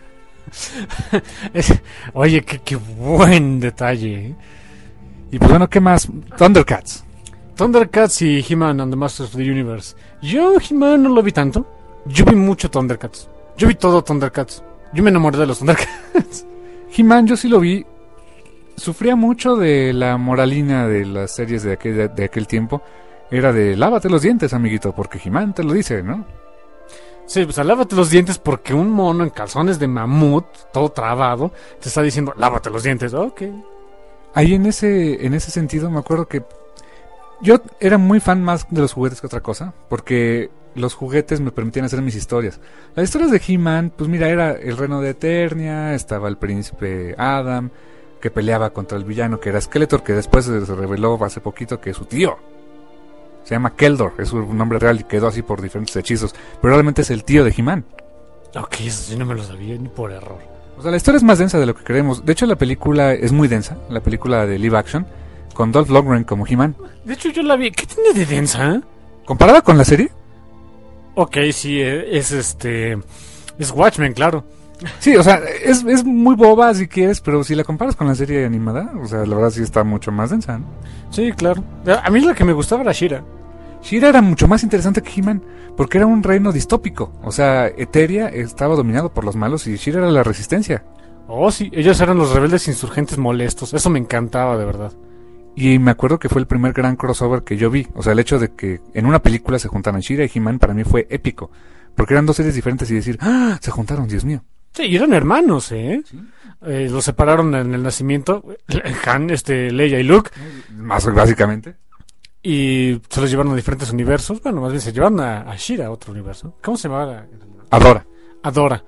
Oye, qué buen detalle. Y pues bueno, ¿qué más? Thundercats y He-Man and the Masters of the Universe. Yo He-Man no lo vi tanto. Yo vi mucho Thundercats. Yo vi todo Thundercats. Yo me enamoré de los Thundercats. He-Man yo sí lo vi. Sufría mucho de la moralina de las series de aquel tiempo. Era de lávate los dientes, amiguito, porque He-Man te lo dice, ¿no? Sí, pues lávate los dientes porque un mono en calzones de mamut, todo trabado, te está diciendo lávate los dientes. Ok. Ahí en ese sentido me acuerdo que yo era muy fan más de los juguetes que otra cosa, porque los juguetes me permitían hacer mis historias. Las historias de He-Man, pues mira, era el reino de Eternia, estaba el príncipe Adam, que peleaba contra el villano que era Skeletor, que después se reveló hace poquito que es su tío. Se llama Keldor, es su nombre real y quedó así por diferentes hechizos, pero realmente es el tío de He-Man. Ok, eso sí no me lo sabía ni por error. O sea, la historia es más densa de lo que creemos. De hecho, la película es muy densa, la película de live action, con Dolph Lundgren como He-Man. De hecho, yo la vi. ¿Qué tiene de densa? ¿Comparada con la serie? Ok, sí, es Watchmen, claro. Sí, o sea, es muy boba si quieres, pero si la comparas con la serie animada, o sea, la verdad sí está mucho más densa, ¿no? Sí, claro. A mí la que me gustaba era She-Ra. She-Ra era mucho más interesante que He-Man, porque era un reino distópico. O sea, Eteria estaba dominado por los malos y She-Ra era la resistencia. Oh, sí, ellos eran los rebeldes insurgentes molestos. Eso me encantaba, de verdad. Y me acuerdo que fue el primer gran crossover que yo vi. O sea, el hecho de que en una película se juntaran She-Ra y He-Man para mí fue épico. Porque eran dos series diferentes y decir, ¡ah! Se juntaron, Dios mío. Sí, y eran hermanos, ¿eh? ¿Sí? Los separaron en el nacimiento, Han, Leia y Luke. Más básicamente. Y se los llevaron a diferentes universos. Bueno, más bien se llevaron a She-Ra a otro universo. ¿Cómo se llamaba? Adora. Adora.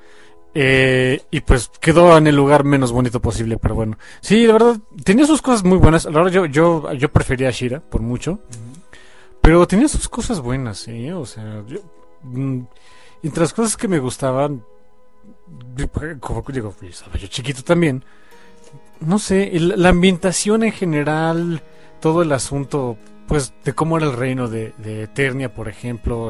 Y pues quedó en el lugar menos bonito posible, pero bueno. Sí, de verdad, tenía sus cosas muy buenas. Ahora yo prefería a She-Ra, por mucho. Pero tenía sus cosas buenas, ¿sí? O sea, entre las cosas que me gustaban, como digo, estaba yo chiquito también. No sé, la ambientación en general, todo el asunto, pues, de cómo era el reino de Eternia, por ejemplo,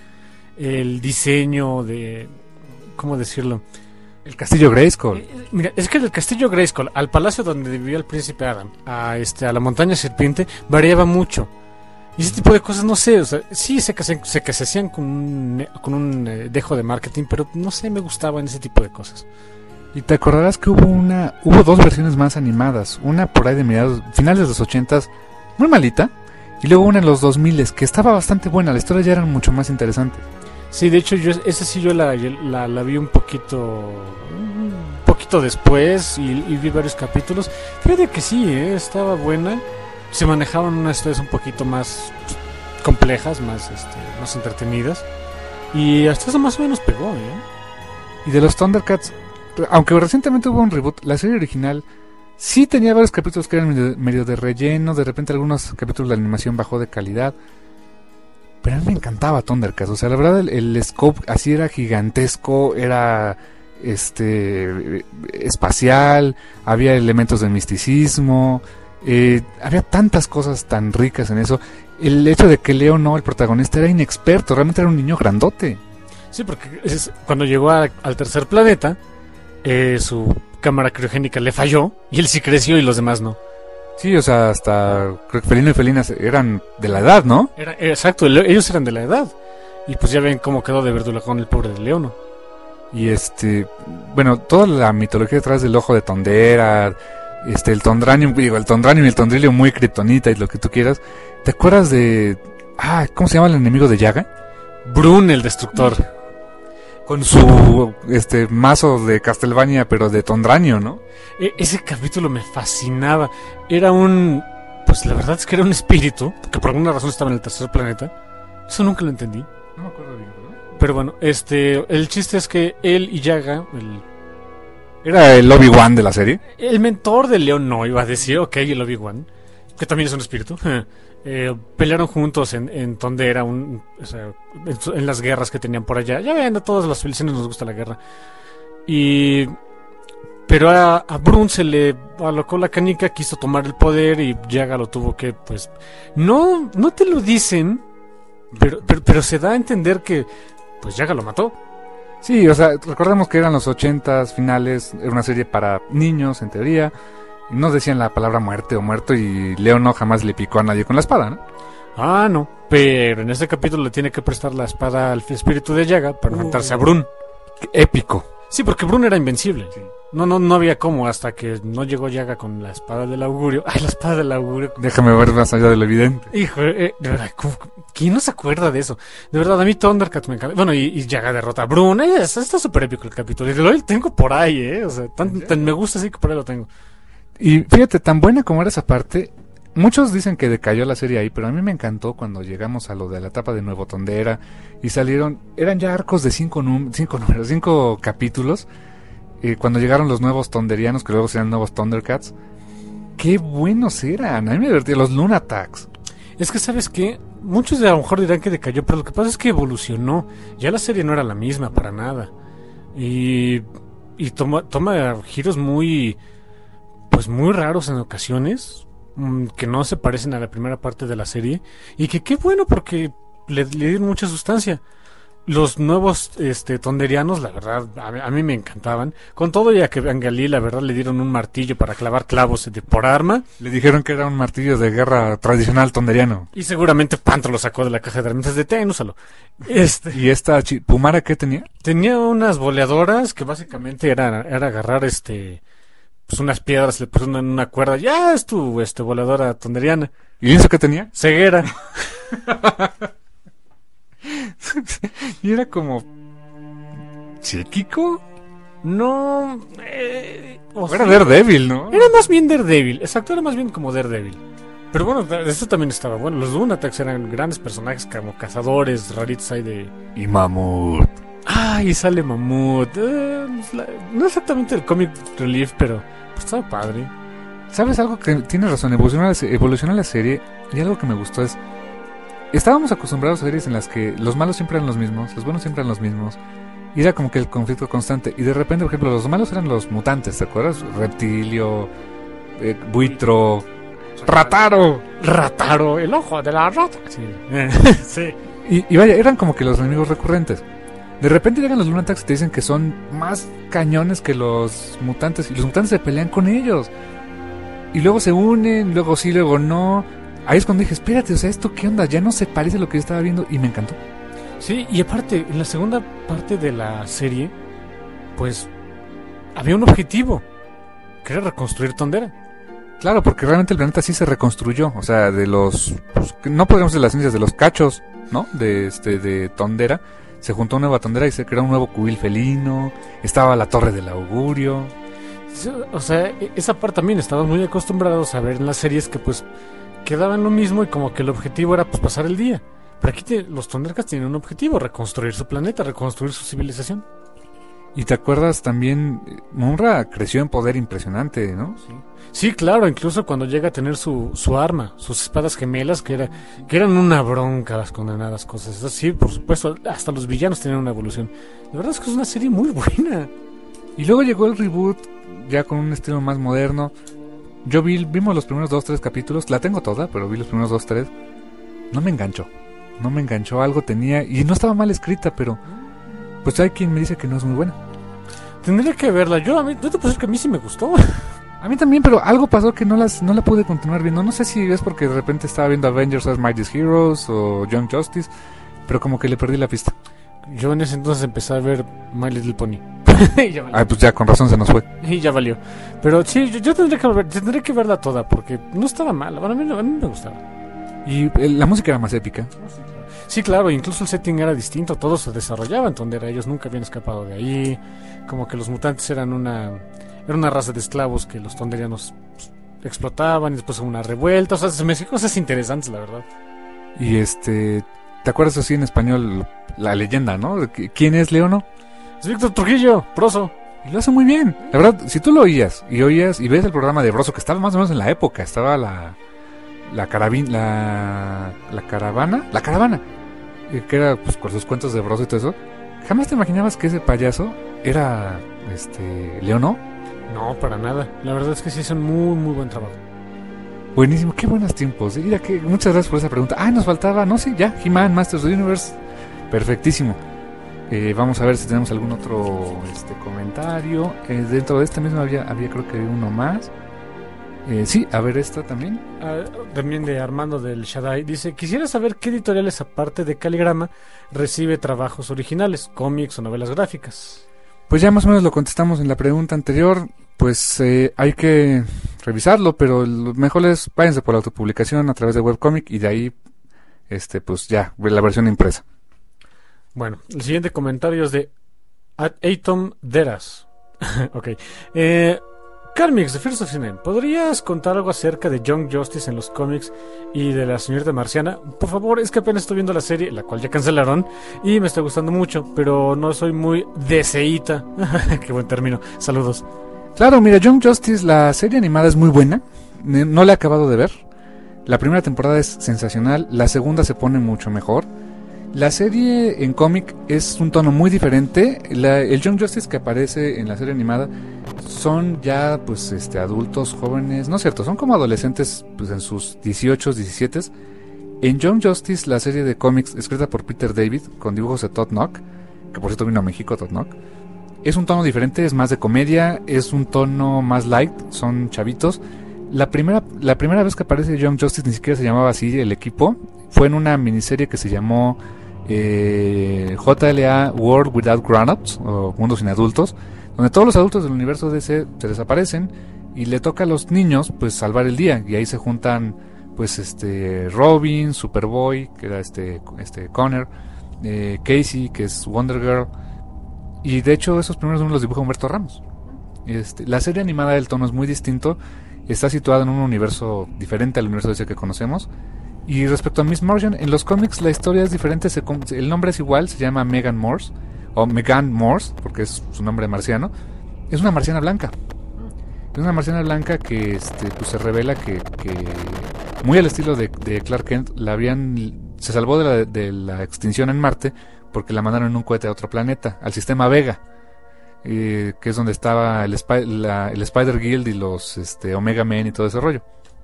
el diseño de... ¿Cómo decirlo? El castillo Grayskull. Mira, es que del castillo Grayskull al palacio donde vivía el príncipe Adam, a la montaña serpiente, variaba mucho. Y ese tipo de cosas, no sé, o sea, sí sé que se hacían con un dejo de marketing, pero no sé, me gustaban ese tipo de cosas. Y te acordarás que hubo dos versiones más animadas. Una por ahí de finales de los 80s, muy malita. Y luego una en los 2000s, que estaba bastante buena. La historia ya era mucho más interesante. Sí, de hecho, esa sí yo la vi un poquito después y vi varios capítulos. Fíjate que sí, estaba buena. Se manejaban unas historias un poquito más complejas, más entretenidas. Y hasta eso más o menos pegó, Y de los Thundercats, aunque recientemente hubo un reboot, la serie original sí tenía varios capítulos que eran medio de relleno. De repente algunos capítulos de animación bajó de calidad. Pero a mí me encantaba Thundercats. O sea, la verdad el scope así era gigantesco, era espacial, había elementos de misticismo, había tantas cosas tan ricas en eso. El hecho de que Leo no, el protagonista, era inexperto, realmente era un niño grandote. Sí, porque cuando llegó al tercer planeta, su cámara criogénica le falló y él sí creció y los demás no. Sí, o sea, hasta creo que Felino y Felina eran de la edad, ¿no? Exacto, ellos eran de la edad. Y pues ya ven cómo quedó de verdulajón el pobre de Leono. Y bueno, toda la mitología detrás del ojo de Tondera, el Tondranium, el Tondranium y el Tondrilio muy kriptonita y lo que tú quieras. ¿Te acuerdas de ¿cómo se llama el enemigo de Yaga? Brun el destructor. Con su mazo de Castlevania, pero de Tondranio, ¿no? Ese capítulo me fascinaba. Era pues la verdad es que era un espíritu que por alguna razón estaba en el tercer planeta. Eso nunca lo entendí. No me acuerdo bien, ¿no? Pero bueno, el chiste es que él y Yaga, ¿era el Obi-Wan de la serie? El mentor de León, no iba a decir, ok, el Obi-Wan, que también es un espíritu. Pelearon juntos en Tondera, en las guerras que tenían por allá. Ya ven, a todas las civilizaciones nos gusta la guerra. Pero a Brun se le alocó la canica, quiso tomar el poder y Yaga lo tuvo que, pues... No te lo dicen, pero se da a entender que, pues Yaga lo mató. Sí, o sea, recordemos que eran los 80s finales, era una serie para niños, en teoría. No decían la palabra muerte o muerto y Leo no jamás le picó a nadie con la espada, ¿no? Ah, no, pero en este capítulo le tiene que prestar la espada al espíritu de Yaga para enfrentarse a Brun. Épico. Sí, porque Brun era invencible. Sí. No había cómo hasta que no llegó Yaga con la espada del augurio. Ay, la espada del augurio. Déjame ver más allá de lo evidente. Hijo, de verdad, ¿quién no se acuerda de eso? De verdad, a mí Thundercats me encanta. Bueno, y Yaga derrota a Brun. Está súper épico el capítulo. Y lo tengo por ahí, O sea, tan me gusta así que por ahí lo tengo. Y fíjate, tan buena como era esa parte, muchos dicen que decayó la serie ahí, pero a mí me encantó cuando llegamos a lo de la etapa de Nuevo Tondera y eran ya arcos de 5 capítulos, cuando llegaron los nuevos tonderianos, que luego serían nuevos Thundercats, qué buenos eran. A mí me divertía. Los Lunatacs. Es que, ¿sabes qué? Muchos a lo mejor dirán que decayó, pero lo que pasa es que evolucionó. Ya la serie no era la misma para nada. Y toma giros muy, pues muy raros en ocasiones, que no se parecen a la primera parte de la serie. Y que qué bueno, porque le dieron mucha sustancia. Los nuevos tonderianos, la verdad, a mí me encantaban. Con todo, ya que Angalí, la verdad, le dieron un martillo para clavar clavos por arma. Le dijeron que era un martillo de guerra tradicional tonderiano. Y seguramente Pantro lo sacó de la caja de herramientas de ten, úsalo. ¿Y esta Pumara qué tenía? Tenía unas boleadoras que básicamente era agarrar pues unas piedras, le pusieron en una cuerda. Ya es tu voladora tonderiana. ¿Y eso qué tenía? Ceguera. Y era como... ¿psíquico? No... Era Daredevil, ¿no? Era más bien Daredevil. Exacto, era más bien como Daredevil. Pero bueno, eso también estaba bueno. Los Lunatacs eran grandes personajes como cazadores, raritos ahí de... Y Mamut. Y sale Mamut. No exactamente el comic relief, pero pues estaba padre. ¿Sabes algo que tiene razón? Evolucionó la serie y algo que me gustó es... Estábamos acostumbrados a series en las que los malos siempre eran los mismos, los buenos siempre eran los mismos, y era como que el conflicto constante. Y de repente, por ejemplo, los malos eran los mutantes, ¿te acuerdas? Reptilio, Buitro, Rataro, el ojo de la rata. Sí. Sí. Y vaya, eran como que los enemigos recurrentes. De repente llegan los Lunatacs y te dicen que son más cañones que los mutantes, y los mutantes se pelean con ellos. Y luego se unen, luego sí, luego no. Ahí es cuando dije, espérate, o sea, ¿esto qué onda? Ya no se parece a lo que yo estaba viendo, y me encantó. Sí, y aparte, en la segunda parte de la serie, pues, había un objetivo, que era reconstruir Tondera. Claro, porque realmente el planeta sí se reconstruyó, o sea, de los... Pues, no podemos de las ciencias, de los cachos, ¿no? De Tondera, se juntó una nueva Tondera y se creó un nuevo cubil felino, estaba la Torre del Augurio. O sea, esa parte también estábamos muy acostumbrados a ver en las series que, pues... quedaban lo mismo y como que el objetivo era pues pasar el día. Pero aquí los Thundercats tienen un objetivo, reconstruir su planeta, reconstruir su civilización. Y te acuerdas también, Munra creció en poder impresionante, ¿no? Sí, claro, incluso cuando llega a tener su arma, sus espadas gemelas, que eran una bronca las condenadas cosas. Sí, por supuesto, hasta los villanos tenían una evolución. La verdad es que es una serie muy buena. Y luego llegó el reboot, ya con un estilo más moderno. Vimos los primeros 2-3 capítulos, la tengo toda, pero vi los primeros 2-3. No me enganchó, algo tenía, y no estaba mal escrita, pero pues hay quien me dice que no es muy buena. Tendría que verla, yo te puedo decir que a mí sí me gustó. A mí también, pero algo pasó que no la pude continuar viendo. No sé si es porque de repente estaba viendo Avengers as Mightiest Heroes o Young Justice, pero como que le perdí la pista. Yo en ese entonces empecé a ver My Little Pony. Pues ya con razón se nos fue. Y ya valió. Pero sí, yo tendré que verla toda porque no estaba mal. Bueno, a mí me gustaba. Y la música era más épica. Sí, claro, incluso el setting era distinto. Todo se desarrollaba en Tondera. Ellos nunca habían escapado de ahí. Como que los mutantes eran una raza de esclavos que los tonderianos explotaban y después hubo una revuelta. O sea, se me hacían cosas interesantes, la verdad. Y ¿te acuerdas así en español la leyenda, ¿no? ¿Quién es Leono? Es Víctor Trujillo, Broso. Y lo hace muy bien. La verdad, si tú lo oías y ves el programa de Broso, que estaba más o menos en la época, estaba la caravana, que era pues con sus cuentos de Broso y todo eso. Jamás te imaginabas que ese payaso era Leono. No, para nada. La verdad es que sí hacen muy, muy buen trabajo. Buenísimo, qué buenos tiempos. Mira que muchas gracias por esa pregunta. Nos faltaba, no sé, ya, He-Man, Masters of the Universe. Perfectísimo. Vamos a ver si tenemos algún otro comentario. Dentro de este mismo había creo que uno más. Sí, a ver esta también. También de Armando del Shaddai. Dice, quisiera saber qué editoriales aparte de Caligrama recibe trabajos originales, cómics o novelas gráficas. Pues ya más o menos lo contestamos en la pregunta anterior. Pues hay que revisarlo, pero lo mejor es váyanse por la autopublicación a través de webcomic y de ahí pues ya, la versión impresa. Bueno, el siguiente comentario es de Atom Deras. Ok. Carmix, de First of Cine, ¿podrías contar algo acerca de Young Justice en los cómics y de la señorita marciana? Por favor, es que apenas estoy viendo la serie, la cual ya cancelaron, y me está gustando mucho, pero no soy muy deseíta. Qué buen término. Saludos. Claro, mira, Young Justice, la serie animada es muy buena. No la he acabado de ver. La primera temporada es sensacional, la segunda se pone mucho mejor. La serie en cómic es un tono muy diferente. El Young Justice que aparece en la serie animada son ya pues adultos jóvenes, no es cierto, son como adolescentes pues en sus 18, 17. En Young Justice, la serie de cómics escrita por Peter David con dibujos de Todd Knock, que por cierto vino a México, Todd Knock, es un tono diferente, es más de comedia, es un tono más light, son chavitos. La primera vez que aparece Young Justice ni siquiera se llamaba así el equipo, fue en una miniserie que se llamó JLA World Without Grown-Ups, o Mundo sin Adultos, donde todos los adultos del universo DC se desaparecen y le toca a los niños pues salvar el día, y ahí se juntan pues Robin, Superboy, que era Connor, Casey, que es Wonder Girl, y de hecho esos primeros números los dibuja Humberto Ramos. La serie animada del tono es muy distinto, está situada en un universo diferente al universo DC que conocemos. Y respecto a Miss Martian, en los cómics la historia es diferente, el nombre es igual, se llama Megan Morse, o Megan Morse, porque es su nombre marciano. Es una marciana blanca. Es una marciana blanca que pues se revela que muy al estilo de Clark Kent, se salvó de la extinción en Marte porque la mandaron en un cohete a otro planeta, al sistema Vega, que es donde estaba el Spider Guild y los Omega Men y todo ese rollo.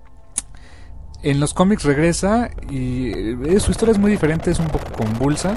En los cómics regresa y su historia es muy diferente, es un poco convulsa.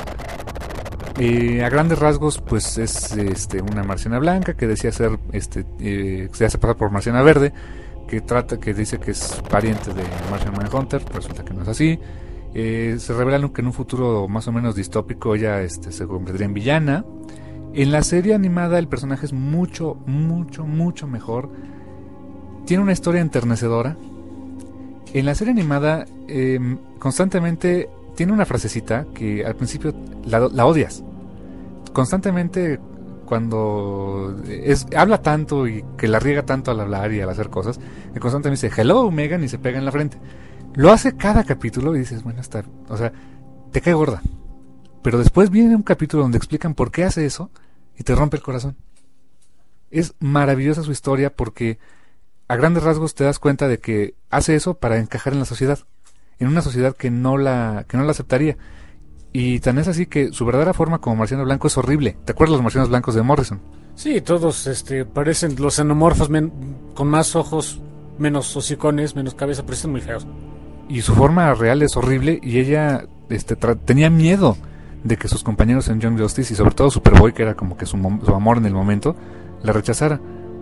A grandes rasgos, pues es una marciana blanca que decía ser, se hace pasar por marciana verde, que dice que es pariente de Martian Manhunter, resulta que no es así. Se revela que en un futuro más o menos distópico ella se convertiría en villana. En la serie animada el personaje es mucho, mucho, mucho mejor. Tiene una historia enternecedora. En la serie animada constantemente tiene una frasecita que al principio la odias. Constantemente cuando habla tanto y que la riega tanto al hablar y al hacer cosas, que constantemente dice hello Megan y se pega en la frente. Lo hace cada capítulo y dices, bueno, te cae gorda. Pero después viene un capítulo donde explican por qué hace eso y te rompe el corazón. Es maravillosa su historia porque a grandes rasgos te das cuenta de que hace eso para encajar en la sociedad, en una sociedad que no la aceptaría. Y tan es así que su verdadera forma como marciano blanco es horrible. ¿Te acuerdas de los marcianos blancos de Morrison? Sí, todos parecen los xenomorfos con más ojos, menos hocicones, menos cabeza, parecen muy feos. Y su forma real es horrible y ella tenía miedo de que sus compañeros en Young Justice y sobre todo Superboy, que era como que su amor en el momento, la rechazara.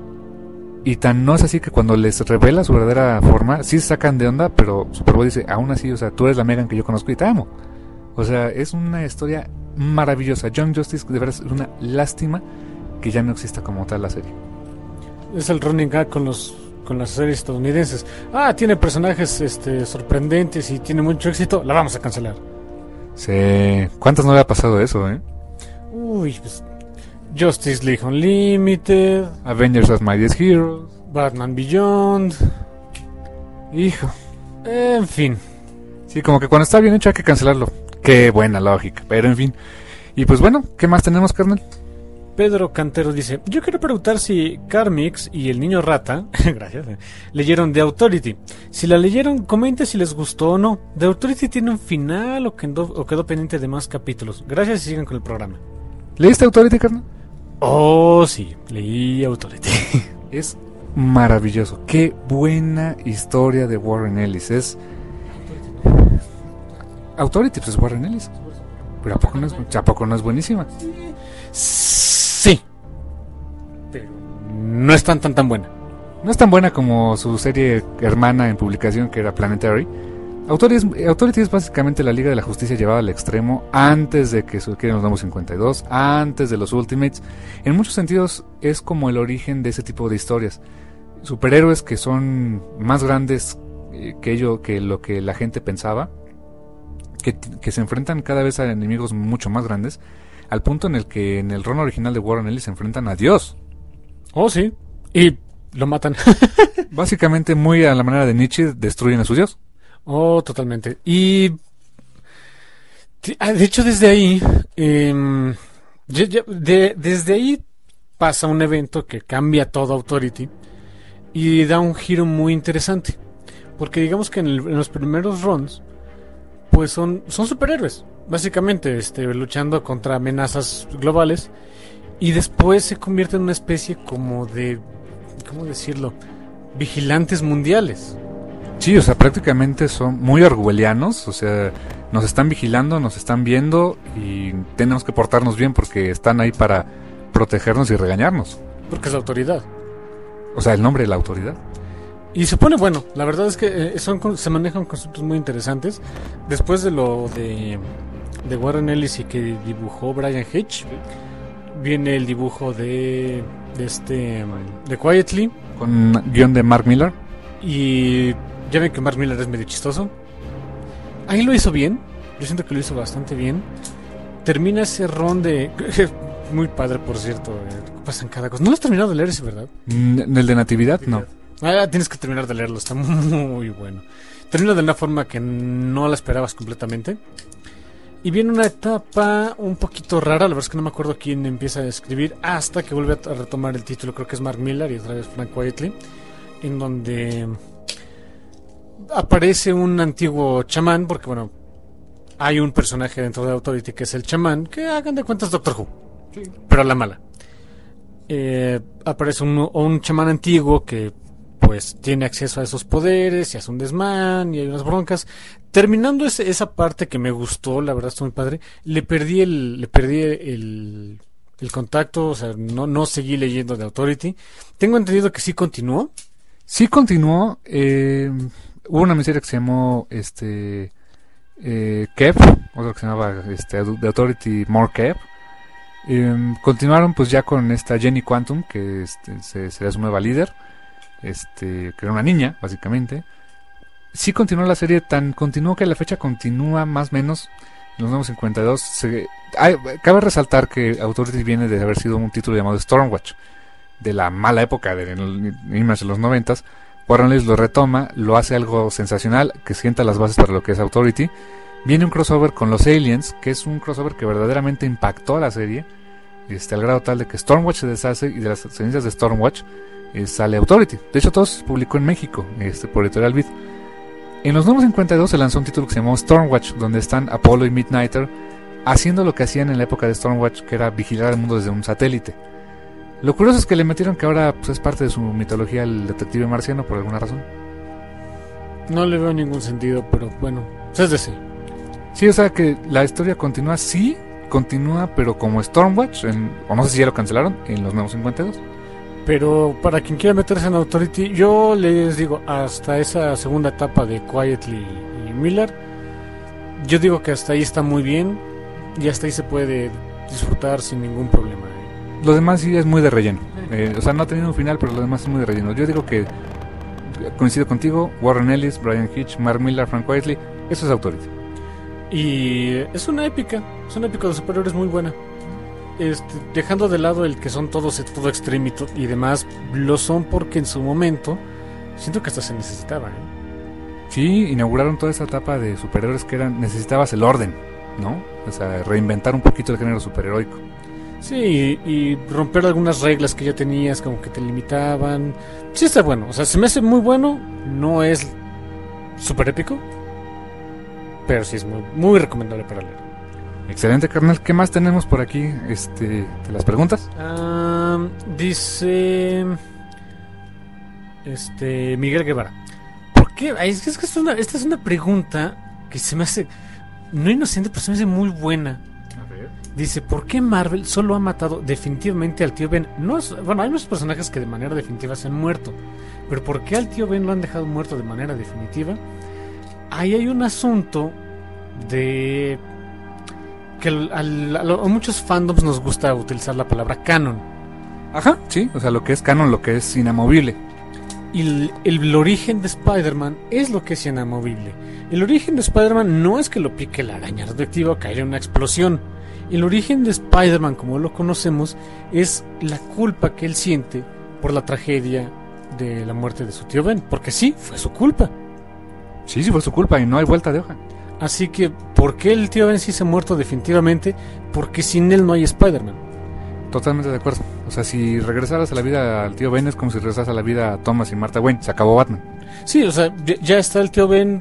Y tan no es así que cuando les revela su verdadera forma, sí se sacan de onda, pero Superboy dice, aún así, tú eres la Megan que yo conozco y te amo. O sea, es una historia maravillosa. Young Justice de verdad es una lástima que ya no exista como tal la serie. Es el running gag con las series estadounidenses. Tiene personajes sorprendentes y tiene mucho éxito, la vamos a cancelar. Sí, ¿cuántas no le ha pasado eso, Uy, pues Justice League Unlimited, Avengers as Mightiest Heroes, Batman Beyond. Hijo. En fin. Sí, como que cuando está bien hecho hay que cancelarlo. Qué buena lógica, pero en fin. Y pues bueno, ¿qué más tenemos, carnal? Pedro Cantero dice, yo quiero preguntar si Carmix y el niño rata, gracias, leyeron The Authority. Si la leyeron, comente si les gustó o no. ¿The Authority tiene un final o quedó pendiente de más capítulos? Gracias y sigan con el programa. ¿Leíste Authority, carnal? Oh, sí, leí Authority. Es maravilloso. Qué buena historia de Warren Ellis. Authority, pues es Warren Ellis. Pero ¿a poco no es buenísima? Sí. Pero no es tan buena. No es tan buena como su serie hermana en publicación, que era Planetary. Authority es básicamente la Liga de la Justicia llevada al extremo antes de que surgieran los nuevos 52, antes de los Ultimates. En muchos sentidos es como el origen de ese tipo de historias. Superhéroes que son más grandes que lo que la gente pensaba, que se enfrentan cada vez a enemigos mucho más grandes, al punto en el que en el run original de Warren Ellis se enfrentan a Dios. Oh, sí. Y lo matan. Básicamente, muy a la manera de Nietzsche, destruyen a su dios. Oh, totalmente. Y de hecho desde ahí, desde ahí pasa un evento que cambia todo Authority y da un giro muy interesante. Porque digamos que en los primeros runs, pues son superhéroes, básicamente, luchando contra amenazas globales. Y después se convierte en una especie como de, ¿cómo decirlo?, vigilantes mundiales. Sí, o sea, prácticamente son muy orwellianos, o sea, nos están vigilando, nos están viendo y tenemos que portarnos bien porque están ahí para protegernos y regañarnos. Porque es la autoridad. O sea, el nombre de la autoridad. Y se pone bueno, la verdad es que se manejan conceptos muy interesantes. Después de lo de Warren Ellis y que dibujó Brian Hitch, viene el dibujo de Quietly. Con guión de Mark Millar. Y ya ven que Mark Millar es medio chistoso. Ahí lo hizo bien, yo siento que lo hizo bastante bien. Termina ese ron de... muy padre, por cierto, pasan cada cosa. ¿No lo has terminado de leer ese, verdad? ¿El de Natividad? No. Tienes que terminar de leerlo, está muy bueno. Termina de una forma que no la esperabas completamente. Y viene una etapa un poquito rara, la verdad es que no me acuerdo quién empieza a escribir, hasta que vuelve a retomar el título, creo que es Mark Millar y otra vez Frank Quietly, en donde aparece un antiguo chamán, porque bueno, hay un personaje dentro de Authority que es el chamán, que hagan de cuentas Doctor Who, sí, pero a la mala. Aparece un chamán antiguo que pues tiene acceso a esos poderes y hace un desmán y hay unas broncas. Terminando esa parte que me gustó, la verdad está muy padre, le perdí el contacto, o sea, no seguí leyendo de Authority. Tengo entendido que sí continuó. Sí continuó. Hubo una miseria que se llamó Kev, otro que se llamaba The Authority More Kev. Continuaron pues ya con esta Jenny Quantum, que será su nueva líder, que era una niña básicamente. Sí continuó la serie, tan continuó que a la fecha continúa más o menos en los nuevos 52. Cabe resaltar que Authority viene de haber sido un título llamado Stormwatch, de la mala época de los 90s. Warren Ellis lo retoma, lo hace algo sensacional, que sienta las bases para lo que es Authority. Viene un crossover con los Aliens, que es un crossover que verdaderamente impactó a la serie, al grado tal de que Stormwatch se deshace y de las cenizas de Stormwatch sale Authority. De hecho, todo se publicó en México, por Editorial Vid. En los nuevos 52 se lanzó un título que se llamó Stormwatch, donde están Apollo y Midnighter haciendo lo que hacían en la época de Stormwatch, que era vigilar el mundo desde un satélite. Lo curioso es que le metieron que ahora pues, es parte de su mitología el detective marciano por alguna razón. No le veo ningún sentido, pero bueno, es de sí. Sí, o sea que la historia continúa, pero como Stormwatch, o no sé si ya lo cancelaron, en los nuevos 52. Pero para quien quiera meterse en Authority, yo les digo, hasta esa segunda etapa de Quietly y Millar, yo digo que hasta ahí está muy bien y hasta ahí se puede disfrutar sin ningún problema. Lo demás sí es muy de relleno. O sea, no ha tenido un final, pero lo demás es muy de relleno. Yo digo que coincido contigo, Warren Ellis, Brian Hitch, Mark Millar, Frank Quietly, eso es Authority. Y es una épica de superhéroes muy buena. Dejando de lado el que son todo extreme y demás, lo son porque en su momento siento que hasta se necesitaba. Sí, inauguraron toda esa etapa de superhéroes que necesitabas el orden, ¿no? O sea, reinventar un poquito el género superheroico. Sí, y romper algunas reglas que ya tenías, como que te limitaban. Sí está bueno, o sea, se me hace muy bueno. No es súper épico, pero sí es muy, muy recomendable para leer. Excelente, carnal. ¿Qué más tenemos por aquí? ¿De las preguntas? Dice Miguel Guevara. ¿Por qué? Es que esta es una pregunta que se me hace no inocente, pero se me hace muy buena. A ver. Dice, ¿por qué Marvel solo ha matado definitivamente al tío Ben? Bueno, hay muchos personajes que de manera definitiva se han muerto, pero ¿por qué al tío Ben lo han dejado muerto de manera definitiva? Ahí hay un asunto de que a muchos fandoms nos gusta utilizar la palabra canon. Ajá, sí, o sea, lo que es canon, lo que es inamovible. Y el origen de Spider-Man es lo que es inamovible. El origen de Spider-Man no es que lo pique la araña radioactiva o que haya una explosión. El origen de Spider-Man, como lo conocemos, es la culpa que él siente por la tragedia de la muerte de su tío Ben, porque sí, fue su culpa. Sí, fue su culpa y no hay vuelta de hoja. Así que, ¿por qué el tío Ben sí se ha muerto definitivamente? Porque sin él no hay Spider-Man. Totalmente de acuerdo. O sea, si regresaras a la vida al tío Ben es como si regresaras a la vida a Thomas y Martha Wayne. Se acabó Batman. Sí, o sea, ya está el tío Ben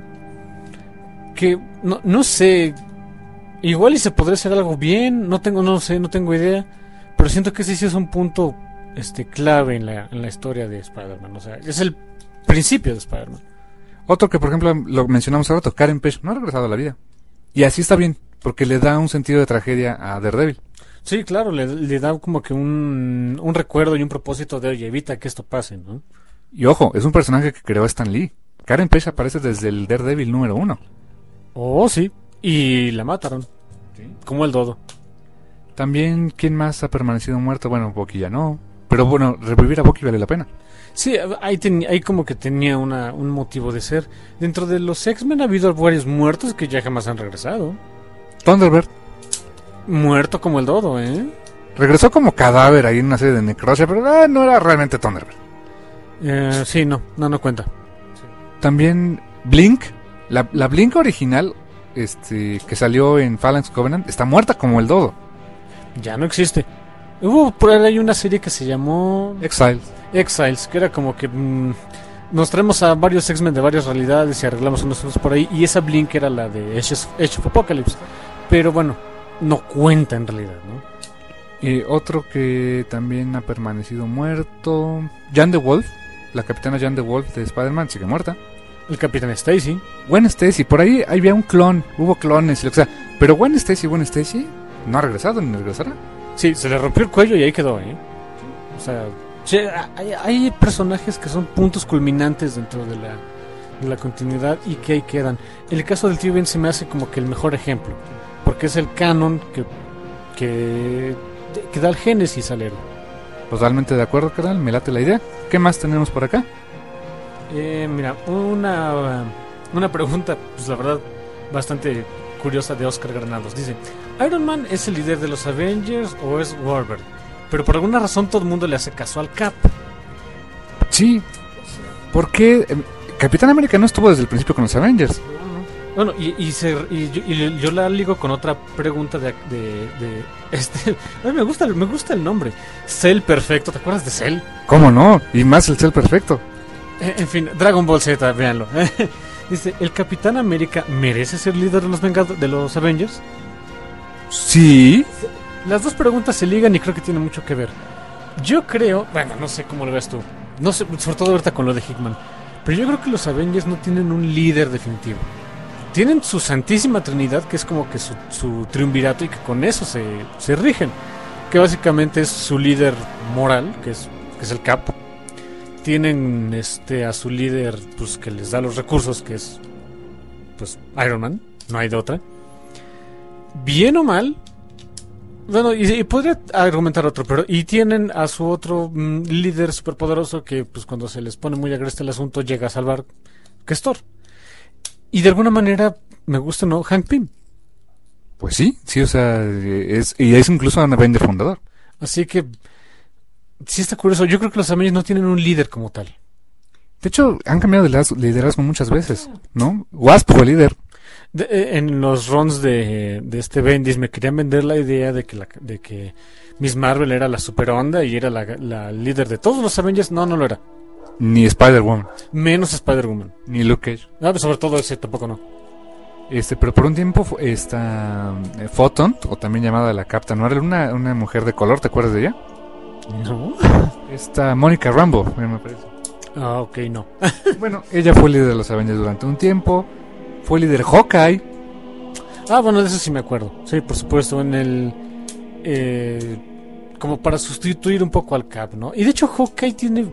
que no sé, igual y se podría hacer algo bien, no tengo idea, pero siento que ese sí es un punto clave en la historia de Spider-Man, o sea, es el principio de Spider-Man. Otro que, por ejemplo, lo mencionamos hace rato, Karen Page, no ha regresado a la vida. Y así está bien, porque le da un sentido de tragedia a Daredevil. Sí, claro, le da como que un recuerdo y un propósito de, oye, evita que esto pase, ¿no? Y ojo, es un personaje que creó Stan Lee. Karen Page aparece desde el Daredevil número 1. Oh, sí, y la mataron, ¿sí? Como el Dodo. También, ¿quién más ha permanecido muerto? Bueno, Bucky ya no. Pero bueno, revivir a Bucky vale la pena. Sí, ahí como que tenía un motivo de ser. Dentro de los X-Men ha habido varios muertos que ya jamás han regresado. Thunderbird. Muerto como el Dodo, ¿eh? Regresó como cadáver ahí en una serie de necrosia, pero no era realmente Thunderbird. Sí, no cuenta. También Blink. La Blink original, que salió en Phalanx Covenant, está muerta como el Dodo. Ya no existe. Hubo por ahí una serie que se llamó Exiles, que era como que nos traemos a varios X-Men de varias realidades y arreglamos unos por ahí. Y esa Blink era la de Age of Apocalypse. Pero bueno, no cuenta en realidad, ¿no? Y otro que también ha permanecido muerto, Jan the Wolf. La capitana Jan the Wolf de Spider-Man sigue muerta. El Capitán Stacy. Gwen Stacy, por ahí había un clon, hubo clones y lo que sea. Pero Gwen Stacy no ha regresado ni regresará. Sí, se le rompió el cuello y ahí quedó, ¿eh? O sea, hay personajes que son puntos culminantes dentro de la continuidad y que ahí quedan. El caso del tío Ben se me hace como que el mejor ejemplo, porque es el canon que da el génesis al héroe. Totalmente de acuerdo, carnal, me late la idea. ¿Qué más tenemos por acá? Mira, una pregunta, pues la verdad, bastante curiosa de Oscar Granados. Dice, ¿Iron Man es el líder de los Avengers o es Warburg? Pero por alguna razón todo el mundo le hace caso al Cap. Sí, porque Capitán América no estuvo desde el principio con los Avengers. Bueno, y yo la ligo con otra pregunta de a mí me gusta el nombre. Cell Perfecto, ¿te acuerdas de Cell? ¿Cómo no? Y más el Cell Perfecto. En fin, Dragon Ball Z, véanlo. Dice, ¿el Capitán América merece ser líder de los Avengers? Sí. Las dos preguntas se ligan y creo que tienen mucho que ver. Yo creo, bueno, no sé cómo lo ves tú. No sé, sobre todo ahorita con lo de Hickman. Pero yo creo que los Avengers no tienen un líder definitivo. Tienen su Santísima Trinidad, que es como que su triunvirato y que con eso se rigen. Que básicamente es su líder moral, que es el Cap. Tienen a su líder, pues, que les da los recursos, que es, pues, Iron Man. No hay de otra. Bien o mal. Bueno, y podría argumentar otro, pero y tienen a su otro líder superpoderoso que, pues, cuando se les pone muy agreste el asunto, llega a salvar, que es Thor. Y de alguna manera, me gusta, ¿no? Hank Pym. Pues sí, o sea, es incluso un Avenger fundador. Así que sí está curioso. Yo creo que los Avengers no tienen un líder como tal. De hecho, han cambiado de liderazgo muchas veces, ¿no? Wasp fue líder. En los runs de Bendis me querían vender la idea de que Miss Marvel era la super onda y era la líder de todos los Avengers. No lo era. Ni Spider-Woman. Menos Spider-Woman. Ni Luke Cage. Pues sobre todo ese tampoco no. Pero por un tiempo esta Photon, o también llamada la Captain Marvel, una mujer de color, ¿te acuerdas de ella? No. Esta Mónica Rambeau, me parece. Ok, no. Bueno, ella fue líder de los Avengers durante un tiempo. Fue líder Hawkeye. Bueno, de eso sí me acuerdo. Sí, por supuesto, en el como para sustituir un poco al Cap, ¿no? Y de hecho Hawkeye tiene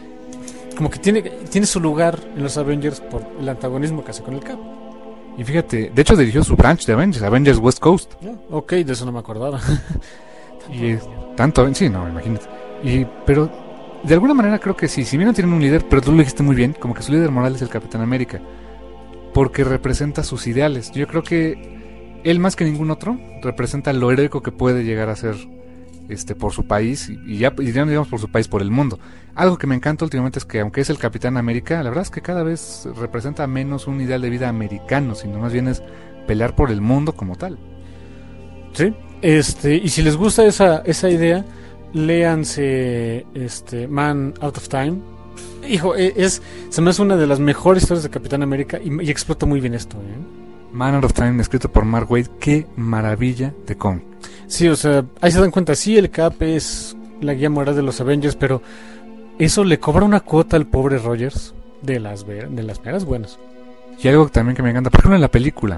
su lugar en los Avengers por el antagonismo que hace con el Cap. Y fíjate, de hecho dirigió su branch de Avengers West Coast. Ok, de eso no me acordaba. Y tanto, sí, no, imagínate. Pero de alguna manera creo que sí, si bien no tienen un líder, pero tú lo dijiste muy bien, como que su líder moral es el Capitán América, porque representa sus ideales. Yo creo que él más que ningún otro representa lo heroico que puede llegar a ser por su país, y ya no digamos por su país, por el mundo. Algo que me encanta últimamente es que, aunque es el Capitán América, la verdad es que cada vez representa menos un ideal de vida americano, sino más bien es pelear por el mundo como tal. Sí, y si les gusta esa idea, léanse Man Out of Time. Hijo, se me hace una de las mejores historias de Capitán América y explota muy bien esto, Man Out of Time, escrito por Mark Waid, qué maravilla de cómic. Sí, o sea, ahí se dan cuenta, sí, el Cap es la guía moral de los Avengers, pero eso le cobra una cuota al pobre Rogers de las meras buenas. Y algo también que me encanta, por ejemplo en la película,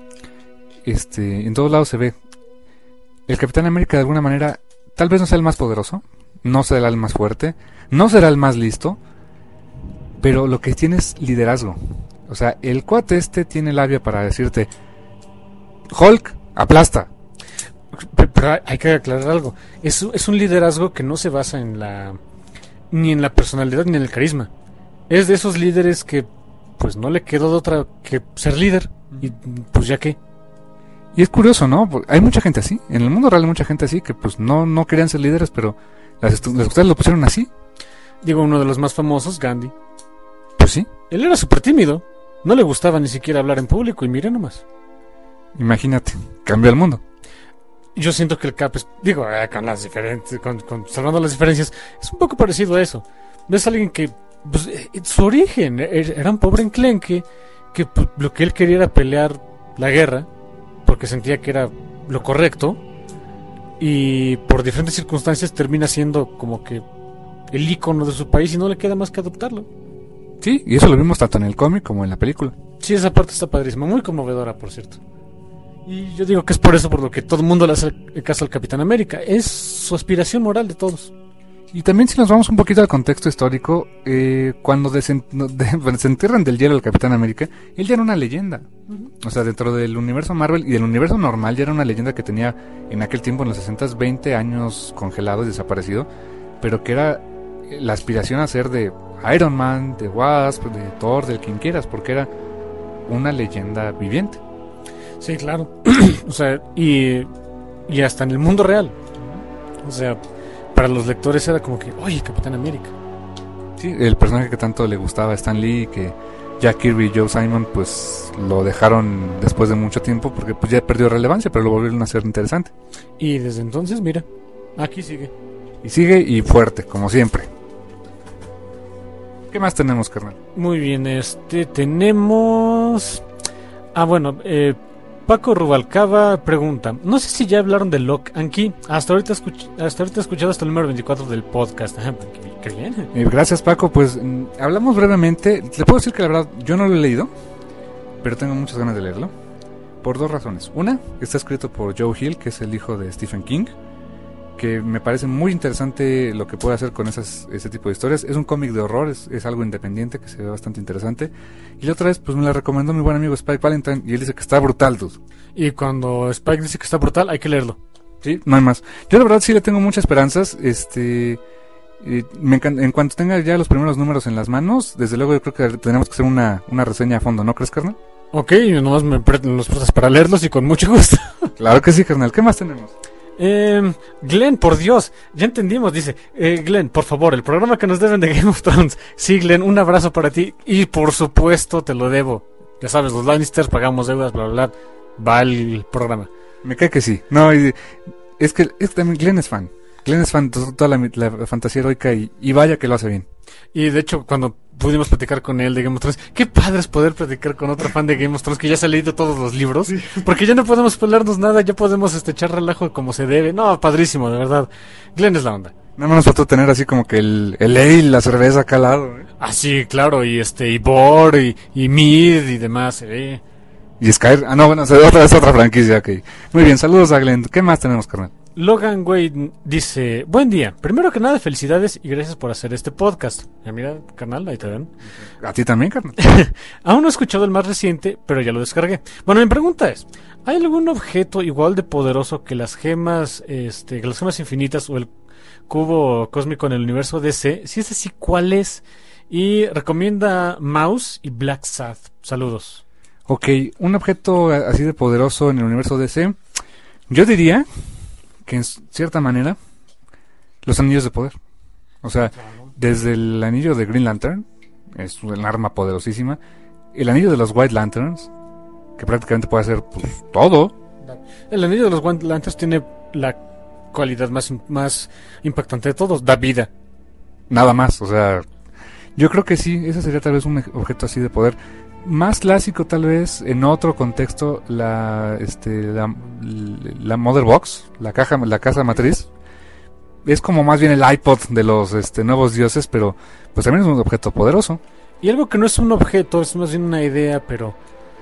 en todos lados se ve, el Capitán América de alguna manera, tal vez no sea el más poderoso, no será el más fuerte, no será el más listo, pero lo que tiene es liderazgo. O sea, el cuate tiene labia para decirte, Hulk, aplasta. Pero hay que aclarar algo. Es un liderazgo que no se basa ni en la personalidad ni en el carisma. Es de esos líderes que pues no le quedó de otra que ser líder. Y pues ya qué. Y es curioso, ¿no? Hay mucha gente así. En el mundo real hay mucha gente así que pues no querían ser líderes, pero las ustedes lo pusieron así. Digo, uno de los más famosos, Gandhi. Pues sí. Él era súper tímido. No le gustaba ni siquiera hablar en público y mire nomás. Imagínate, cambió el mundo. Yo siento que el Cap con las diferentes, salvando las diferencias, es un poco parecido a eso. Ves a alguien que, pues, su origen era un pobre enclenque que pues, lo que él quería era pelear la guerra porque sentía que era lo correcto y por diferentes circunstancias termina siendo como que el ícono de su país y no le queda más que adoptarlo. Sí, y eso lo vimos tanto en el cómic como en la película. Sí, esa parte está padrísima, muy conmovedora, por cierto. Y yo digo que es por eso por lo que todo el mundo le hace caso al Capitán América. Es su aspiración moral de todos. Y también si nos vamos un poquito al contexto histórico, cuando desentierran del hielo al Capitán América, él ya era una leyenda. O sea, dentro del universo Marvel y del universo normal ya era una leyenda que tenía en aquel tiempo, en los 60s, 20 años congelado y desaparecido, pero que era la aspiración a ser de Iron Man, de Wasp, de Thor, del quien quieras, porque era una leyenda viviente. Sí, claro. O sea, y hasta en el mundo real. O sea, para los lectores era como que, oye, Capitán América. Sí, el personaje que tanto le gustaba a Stan Lee, que Jack Kirby y Joe Simon pues lo dejaron después de mucho tiempo porque pues ya perdió relevancia, pero lo volvieron a hacer interesante. Y desde entonces, mira, aquí sigue. Y sigue y fuerte, como siempre. ¿Qué más tenemos, carnal? Muy bien, tenemos... bueno, Paco Rubalcaba pregunta, no sé si ya hablaron de Lock and Key. Hasta ahorita he escuchado hasta el número 24 del podcast. Qué bien. Gracias, Paco. Pues hablamos brevemente. Le puedo decir que la verdad yo no lo he leído, pero tengo muchas ganas de leerlo. Por dos razones. Una, está escrito por Joe Hill, que es el hijo de Stephen King, que me parece muy interesante lo que puede hacer con ese tipo de historias. Es un cómic de horror, es algo independiente que se ve bastante interesante. Y la otra vez, pues me la recomendó mi buen amigo Spike Valentine y él dice que está brutal, dude. Y cuando Spike dice que está brutal, hay que leerlo. Sí, no hay más. Yo la verdad sí le tengo muchas esperanzas. En cuanto tenga ya los primeros números en las manos, desde luego yo creo que tenemos que hacer una reseña a fondo, ¿no crees, carnal? Ok, nomás me los prestas para leerlos y con mucho gusto. Claro que sí, carnal. ¿Qué más tenemos? Glenn, por Dios, ya entendimos, dice Glenn, por favor, el programa que nos deben de Game of Thrones. Sí, Glenn, un abrazo para ti y por supuesto te lo debo. Ya sabes, los Lannisters pagamos deudas, bla, bla, bla. Va el programa. Me cae que sí. No, es que también Glenn es fan. Glenn es fan de toda la fantasía heroica y vaya que lo hace bien. Y de hecho, cuando pudimos platicar con él de Game of Thrones, qué padre es poder platicar con otro fan de Game of Thrones que ya se ha leído todos los libros, sí. Porque ya no podemos spoilernos nada, ya podemos echar relajo como se debe. No, padrísimo, de verdad. Glenn es la onda. Nada más nos faltó tener así como que el ale, la cerveza acá al lado. Ah, sí, claro, y Bor, y Mid, y demás, Y Skyr, no, bueno, es otra franquicia, ok. Muy bien, saludos a Glenn. ¿Qué más tenemos, carnal? Logan Wade dice, buen día, primero que nada felicidades y gracias por hacer este podcast. Mira, carnal, ahí te ven. A ti también, carnal. Aún no he escuchado el más reciente, pero ya lo descargué. Bueno, mi pregunta es, ¿hay algún objeto igual de poderoso que las gemas, que las gemas infinitas o el cubo cósmico en el universo DC? Si es así, ¿cuál es? Y recomienda Mouse y Black Sad. Saludos. Ok, un objeto así de poderoso en el universo DC, yo diría que en cierta manera Los anillos de poder. O sea, desde el anillo de Green Lantern, es un arma poderosísima. El anillo de los White Lanterns, que prácticamente puede hacer pues, todo. El anillo de los White Lanterns tiene la cualidad más impactante de todos, da vida. Nada más, o sea, yo creo que sí, ese sería tal vez un objeto así de poder. Más clásico tal vez, en otro contexto, la Mother Box, la casa matriz. Es como más bien el iPod de los nuevos dioses, pero pues también es un objeto poderoso. Y algo que no es un objeto, es más bien una idea, pero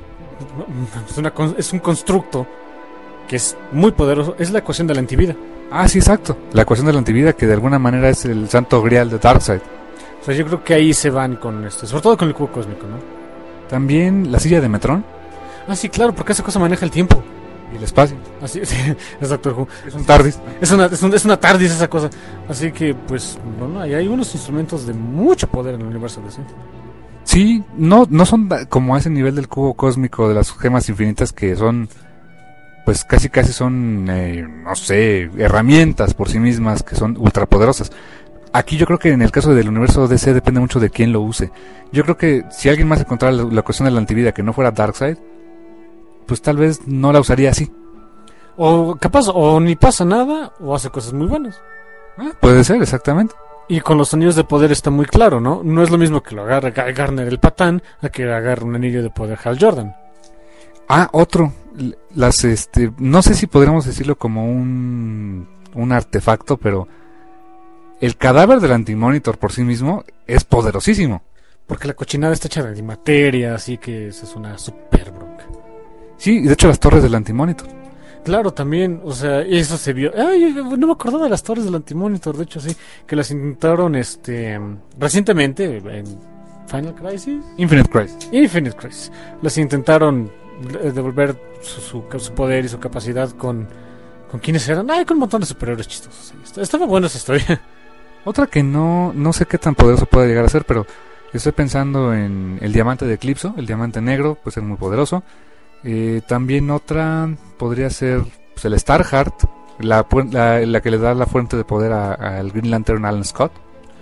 es un constructo que es muy poderoso, es la ecuación de la antivida. Ah, sí, exacto. La ecuación de la antivida, que de alguna manera es el santo grial de Darkseid. O sea, yo creo que ahí se van con esto, sobre todo con el cubo cósmico, ¿no? También la silla de Metrón. Ah, sí, claro, porque esa cosa maneja el tiempo. Y el espacio. Así, sí, es Doctor Who. Es un TARDIS. Es una TARDIS esa cosa. Así que, pues, bueno, ahí hay unos instrumentos de mucho poder en el universo DC. Sí, no son como a ese nivel del cubo cósmico, de las gemas infinitas, que son, pues casi son, no sé, herramientas por sí mismas, que son ultrapoderosas. Aquí yo creo que en el caso del universo DC depende mucho de quién lo use. Yo creo que si alguien más encontrara la cuestión de la antivida que no fuera Darkseid, pues tal vez no la usaría así. O capaz, o ni pasa nada, o hace cosas muy buenas. Puede ser, exactamente. Y con los anillos de poder está muy claro, ¿no? No es lo mismo que lo agarre Guy Garner el patán a que agarre un anillo de poder Hal Jordan. Otro. No sé si podríamos decirlo como un artefacto, pero el cadáver del Antimonitor por sí mismo es poderosísimo. Porque la cochinada está hecha de antimateria, así que esa es una super bronca. Sí, de hecho las torres del Antimonitor. Claro, también, o sea, eso se vio. Ay, no me acordaba de las torres del Antimonitor, de hecho sí, que las intentaron recientemente en Final Crisis. Infinite Crisis. Las intentaron devolver su poder y su capacidad con quienes eran. Con un montón de superhéroes chistosos. Estaba buena esa historia. Otra que no sé qué tan poderoso puede llegar a ser, pero estoy pensando en el diamante de Eclipso, el diamante negro, puede ser muy poderoso. También otra podría ser pues, el Starheart, la que le da la fuente de poder al Green Lantern Alan Scott.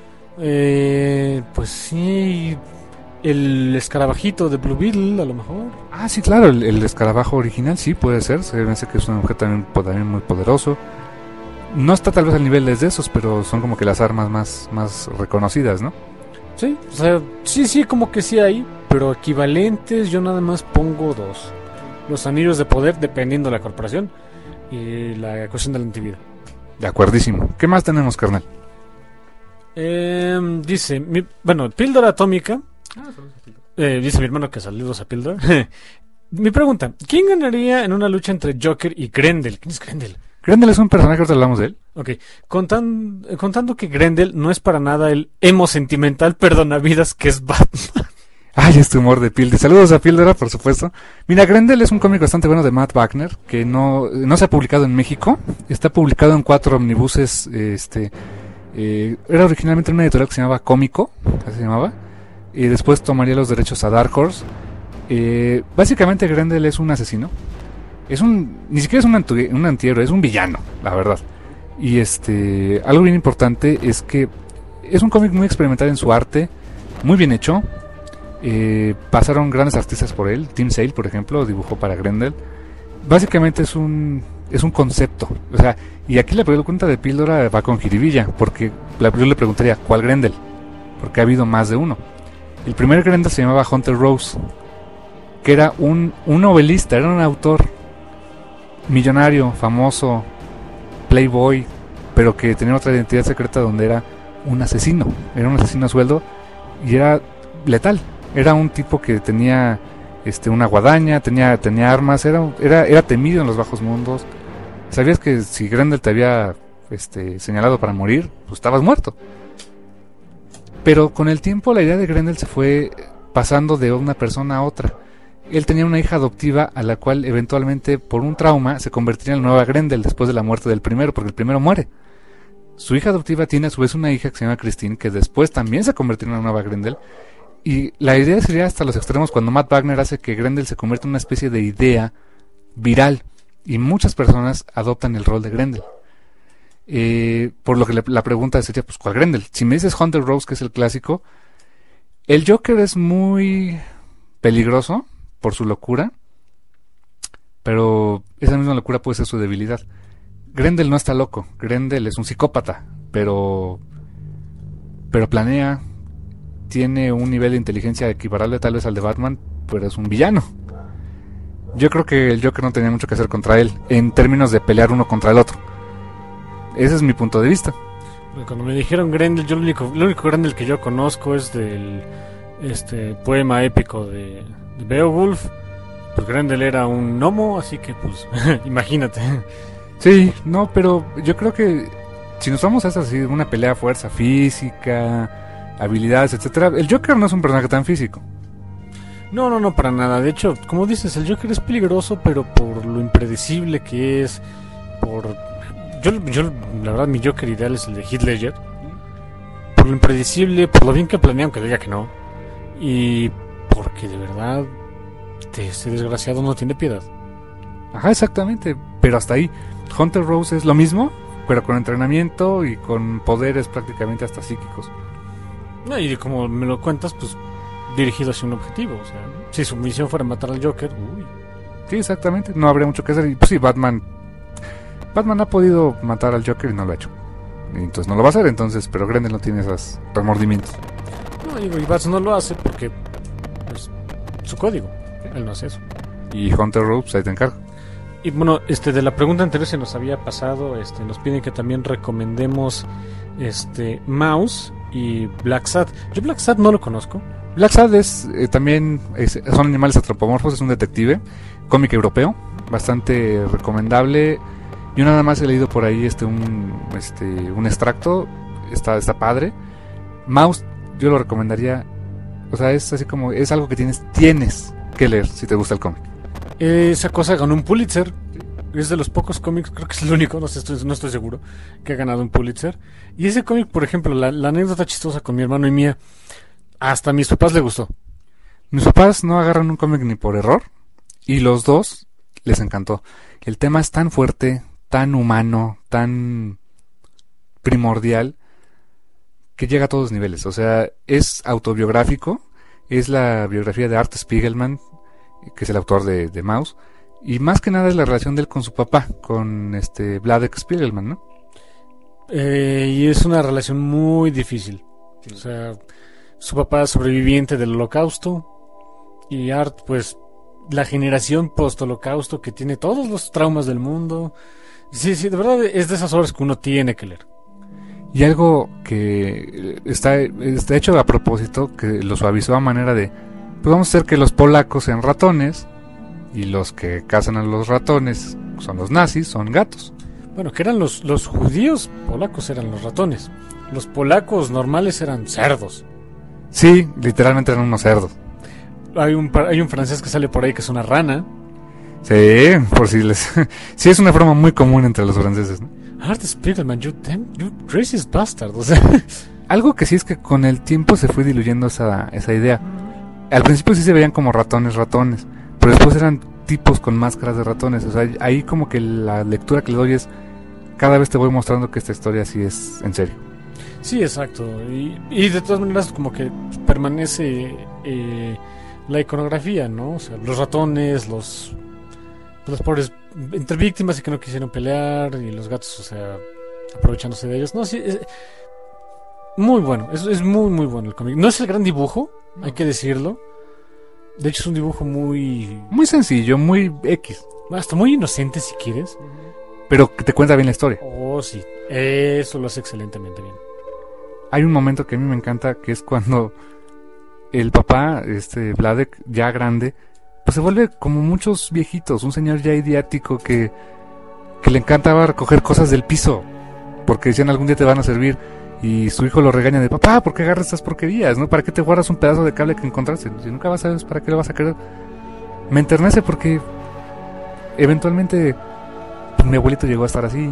Pues sí, el escarabajito de Blue Beetle, a lo mejor. Ah, sí, claro, el escarabajo original sí puede ser. Se me hace que es un objeto también muy poderoso. No está tal vez al nivel de esos, pero son como que las armas más reconocidas, ¿no? Sí, o sea, sí, como que sí hay, pero equivalentes yo nada más pongo dos. Los anillos de poder, dependiendo de la corporación, y la cuestión de la antivida. De acuerdísimo. ¿Qué más tenemos, carnal? Dice, píldora atómica. Dice mi hermano que saludos a píldora. Mi pregunta, ¿quién ganaría en una lucha entre Joker y Grendel? ¿Quién es Grendel? Grendel es un personaje, ahorita hablamos de él. Ok, contando que Grendel no es para nada el emo sentimental perdonavidas que es Batman. Ay, este humor de Píldora. Saludos a Píldora, por supuesto. Mira, Grendel es un cómic bastante bueno de Matt Wagner, que no se ha publicado en México. Está publicado en 4 omnibuses. Era originalmente una editorial que se llamaba Cómico, así se llamaba. Y después tomaría los derechos a Dark Horse. Básicamente Grendel es un asesino. Ni siquiera es un antihéroe, es un villano, la verdad. Y algo bien importante es que es un cómic muy experimental en su arte, muy bien hecho. Pasaron grandes artistas por él. Tim Sale, por ejemplo, dibujó para Grendel. Básicamente es un concepto. O sea, y aquí la pregunta de Píldora va con jiribilla, porque yo le preguntaría, ¿cuál Grendel? Porque ha habido más de uno. El primer Grendel se llamaba Hunter Rose, que era un novelista, era un autor millonario, famoso, playboy, pero que tenía otra identidad secreta donde era un asesino a sueldo y era letal. Era un tipo que tenía una guadaña, tenía armas, era temido en los bajos mundos. Sabías que si Grendel te había señalado para morir, pues estabas muerto. Pero con el tiempo la idea de Grendel se fue pasando de una persona a otra. Él tenía una hija adoptiva a la cual eventualmente por un trauma se convertiría en la nueva Grendel después de la muerte del primero, porque el primero muere. Su hija adoptiva tiene a su vez una hija que se llama Christine, que después también se convertirá en una nueva Grendel. Y la idea sería hasta los extremos cuando Matt Wagner hace que Grendel se convierta en una especie de idea viral. Y muchas personas adoptan el rol de Grendel. Por lo que la pregunta sería, pues, ¿cuál Grendel? Si me dices Hunter Rose, que es el clásico, el Joker es muy peligroso por su locura, pero esa misma locura puede ser su debilidad. Grendel no está loco, Grendel es un psicópata, pero planea, tiene un nivel de inteligencia equivalente tal vez al de Batman, pero es un villano. Yo creo que el Joker no tenía mucho que hacer contra él, en términos de pelear uno contra el otro. Ese es mi punto de vista. Cuando me dijeron Grendel, yo lo único Grendel que yo conozco es del poema épico de Beowulf. Pues Grendel era un gnomo, así que pues imagínate. Sí, no, pero yo creo que si nos vamos a esa así, una pelea a fuerza física, habilidades, etcétera, el Joker no es un personaje tan físico. No, para nada. De hecho, como dices, el Joker es peligroso, pero por lo impredecible que es, yo la verdad, mi Joker ideal es el de Heath Ledger. Por lo impredecible, por lo bien que planea, aunque diga que no. Y porque de verdad, este desgraciado no tiene piedad. Ajá, exactamente, pero hasta ahí. Hunter Rose es lo mismo, pero con entrenamiento y con poderes prácticamente hasta psíquicos. No, y como me lo cuentas, pues dirigido hacia un objetivo. O sea, si su misión fuera matar al Joker, uy. Sí, exactamente, no habría mucho que hacer. Y pues sí, Batman ha podido matar al Joker y no lo ha hecho. Y entonces no lo va a hacer, entonces, pero Grendel no tiene esos remordimientos. No, y Batman no lo hace porque pues, su código, él no hace eso. Y Hunter Rose, ahí te encargo. Y bueno, de la pregunta anterior se nos había pasado, nos piden que también recomendemos Mouse y Black Sad. Yo Black Sad no lo conozco. Black Sad es también son animales antropomorfos, es un detective, cómic europeo, bastante recomendable. Yo nada más he leído por ahí un extracto, está padre. Mouse yo lo recomendaría, o sea, es así como, es algo que tienes que leer si te gusta el cómic. Esa cosa ganó un Pulitzer. Es de los pocos cómics, creo que es el único, no estoy seguro, que ha ganado un Pulitzer. Y ese cómic, por ejemplo, la anécdota chistosa con mi hermano y mía, hasta a mis papás le gustó. Mis papás no agarran un cómic ni por error, y los dos les encantó. El tema es tan fuerte, tan humano, tan primordial, que llega a todos los niveles. O sea, es autobiográfico, es la biografía de Art Spiegelman, que es el autor de Mouse, y más que nada es la relación de él con su papá, con Vladek Spiegelman, ¿no? Y es una relación muy difícil. Sí. O sea, su papá es sobreviviente del Holocausto, y Art, pues, la generación post-Holocausto que tiene todos los traumas del mundo. Sí, de verdad es de esas obras que uno tiene que leer. Y algo que está hecho a propósito, que lo suavizó a manera de, pues vamos a hacer que los polacos sean ratones, y los que cazan a los ratones son los nazis, son gatos. Bueno, que eran los judíos polacos eran los ratones. Los polacos normales eran cerdos. Sí, literalmente eran unos cerdos. Hay un francés que sale por ahí que es una rana. Sí, por si les... sí, es una forma muy común entre los franceses, ¿no? Art Spiegelman, you racist bastard. O sea. Algo que sí es que con el tiempo se fue diluyendo esa idea. Al principio sí se veían como ratones, pero después eran tipos con máscaras de ratones. O sea, ahí como que la lectura que le doy es, cada vez te voy mostrando que esta historia sí es en serio. Sí, exacto. Y de todas maneras como que permanece la iconografía, ¿no? O sea, los ratones, los pobres entre víctimas y que no quisieron pelear, y los gatos, o sea, aprovechándose de ellos. No, sí, es muy bueno. Es muy, muy bueno el cómic. No es el gran dibujo, hay que decirlo. De hecho es un dibujo muy sencillo, muy X. Hasta muy inocente si quieres. Pero que te cuenta bien la historia. Oh, sí. Eso lo hace excelentemente bien. Hay un momento que a mí me encanta, que es cuando el papá, Vladek, ya grande, pues se vuelve como muchos viejitos, un señor ya idiático que le encantaba recoger cosas del piso, porque decían algún día te van a servir. Y su hijo lo regaña de, papá, ¿por qué agarras estas porquerías? ¿No? ¿Para qué te guardas un pedazo de cable que encontraste? Si nunca vas a ver, ¿para qué lo vas a querer? Me enternece porque eventualmente pues, mi abuelito llegó a estar así.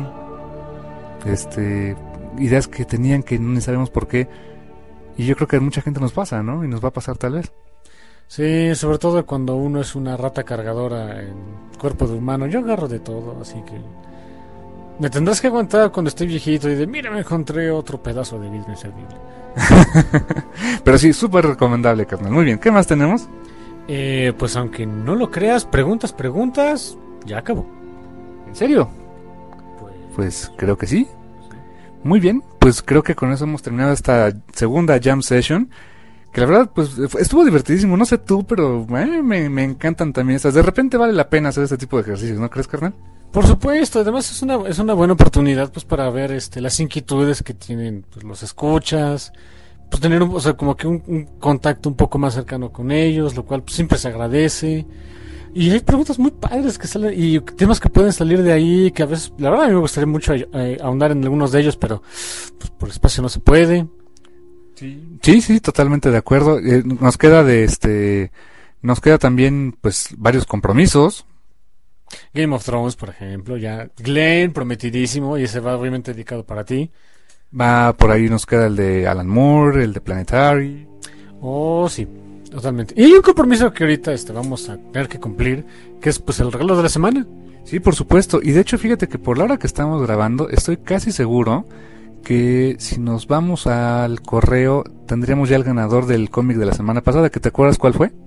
Ideas que tenían que no sabemos por qué. Y yo creo que a mucha gente nos pasa, ¿no? Y nos va a pasar tal vez. Sí, sobre todo cuando uno es una rata cargadora en cuerpo de humano. Yo agarro de todo, así que Me tendrás que aguantar cuando esté viejito y de, mira, me encontré otro pedazo de vida inservible. Pero sí, súper recomendable, carnal. Muy bien, ¿qué más tenemos? Pues aunque no lo creas, preguntas, ya acabó. ¿En serio? Pues creo que sí. Muy bien, pues creo que con eso hemos terminado esta segunda jam session. Que la verdad, pues estuvo divertidísimo. No sé tú, pero me encantan también estas. De repente vale la pena hacer este tipo de ejercicios, ¿no crees, carnal? Por supuesto, además es una buena oportunidad pues para ver las inquietudes que tienen pues, los escuchas, pues tener o sea, como que un contacto un poco más cercano con ellos, lo cual pues, siempre se agradece. Y hay preguntas muy padres que salen y temas que pueden salir de ahí, que a veces, la verdad a mí me gustaría mucho ahondar en algunos de ellos, pero pues, por espacio no se puede. Sí, totalmente de acuerdo. Nos queda también pues varios compromisos. Game of Thrones, por ejemplo, ya Glenn, prometidísimo, y ese va obviamente dedicado para ti. Va por ahí, nos queda el de Alan Moore, el de Planetary. Oh, sí, totalmente. Y hay un compromiso que ahorita vamos a tener que cumplir, que es pues el regalo de la semana. Sí, por supuesto. Y de hecho, fíjate que por la hora que estamos grabando, estoy casi seguro que si nos vamos al correo, tendríamos ya el ganador del cómic de la semana pasada, que te acuerdas cuál fue.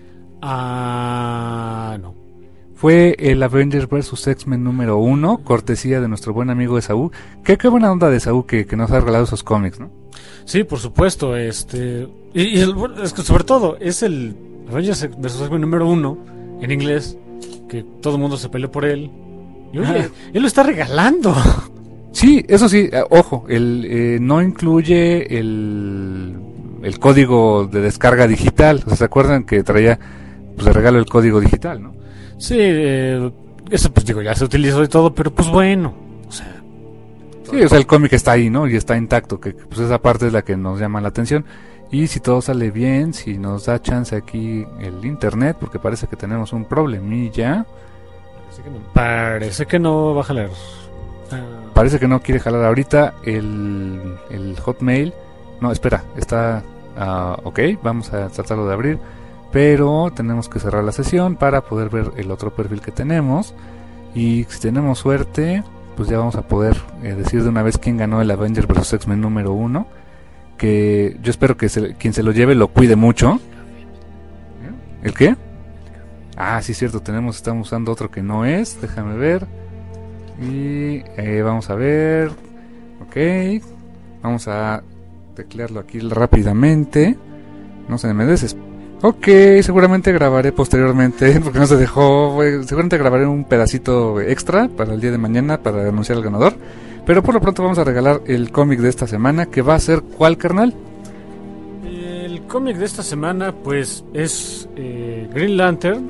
No. Fue el Avengers vs. X-Men número 1, cortesía de nuestro buen amigo Esaú. Qué buena onda de Esaú que nos ha regalado esos cómics, ¿no? Sí, por supuesto. Es que sobre todo es el Avengers vs. X-Men número 1 en inglés, que todo el mundo se peleó por él. Y oye, él lo está regalando. Sí, eso sí, ojo, no incluye el código de descarga digital. O sea, ¿se acuerdan que traía pues de regalo el código digital, no? Sí, eso pues digo, ya se utilizó y todo, pero pues bueno, o sea... Sí, o sea, el cómic está ahí, ¿no? Y está intacto, que pues esa parte es la que nos llama la atención. Y si todo sale bien, si nos da chance aquí el internet, porque parece que tenemos un problemilla. Parece que no va a jalar. Parece que no quiere jalar ahorita el Hotmail. No, espera, está... ok, vamos a tratarlo de abrir. Pero tenemos que cerrar la sesión para poder ver el otro perfil que tenemos. Y si tenemos suerte, pues ya vamos a poder decir de una vez quién ganó el Avengers vs. X-Men número 1. Que yo espero que quien se lo lleve lo cuide mucho. ¿El qué? Ah, sí, cierto, estamos usando otro que no es. Déjame ver. Y vamos a ver. Ok. Vamos a teclearlo aquí rápidamente. No se me desespere. Ok, seguramente grabaré posteriormente, porque no se dejó, seguramente grabaré un pedacito extra para el día de mañana para anunciar al ganador. Pero por lo pronto vamos a regalar el cómic de esta semana, que va a ser ¿cuál, carnal? El cómic de esta semana pues es Green Lantern,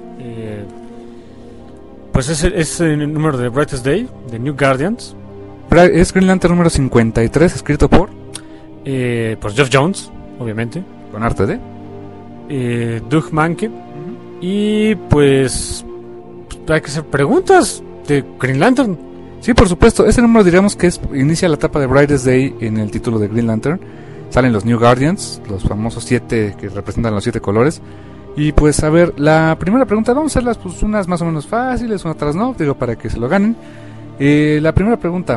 pues es el número de Brightest Day, de New Guardians. Es Green Lantern número 53, escrito por... pues Geoff Johns, obviamente. Con arte de... Doug Mahnke. Y pues hay que hacer preguntas de Green Lantern. Sí, por supuesto. Ese número diríamos que inicia la etapa de Brightest Day en el título de Green Lantern. Salen los New Guardians, los famosos 7 que representan los 7 colores. Y pues a ver, la primera pregunta, vamos a hacerlas pues unas más o menos fáciles, otras no, digo para que se lo ganen. La primera pregunta,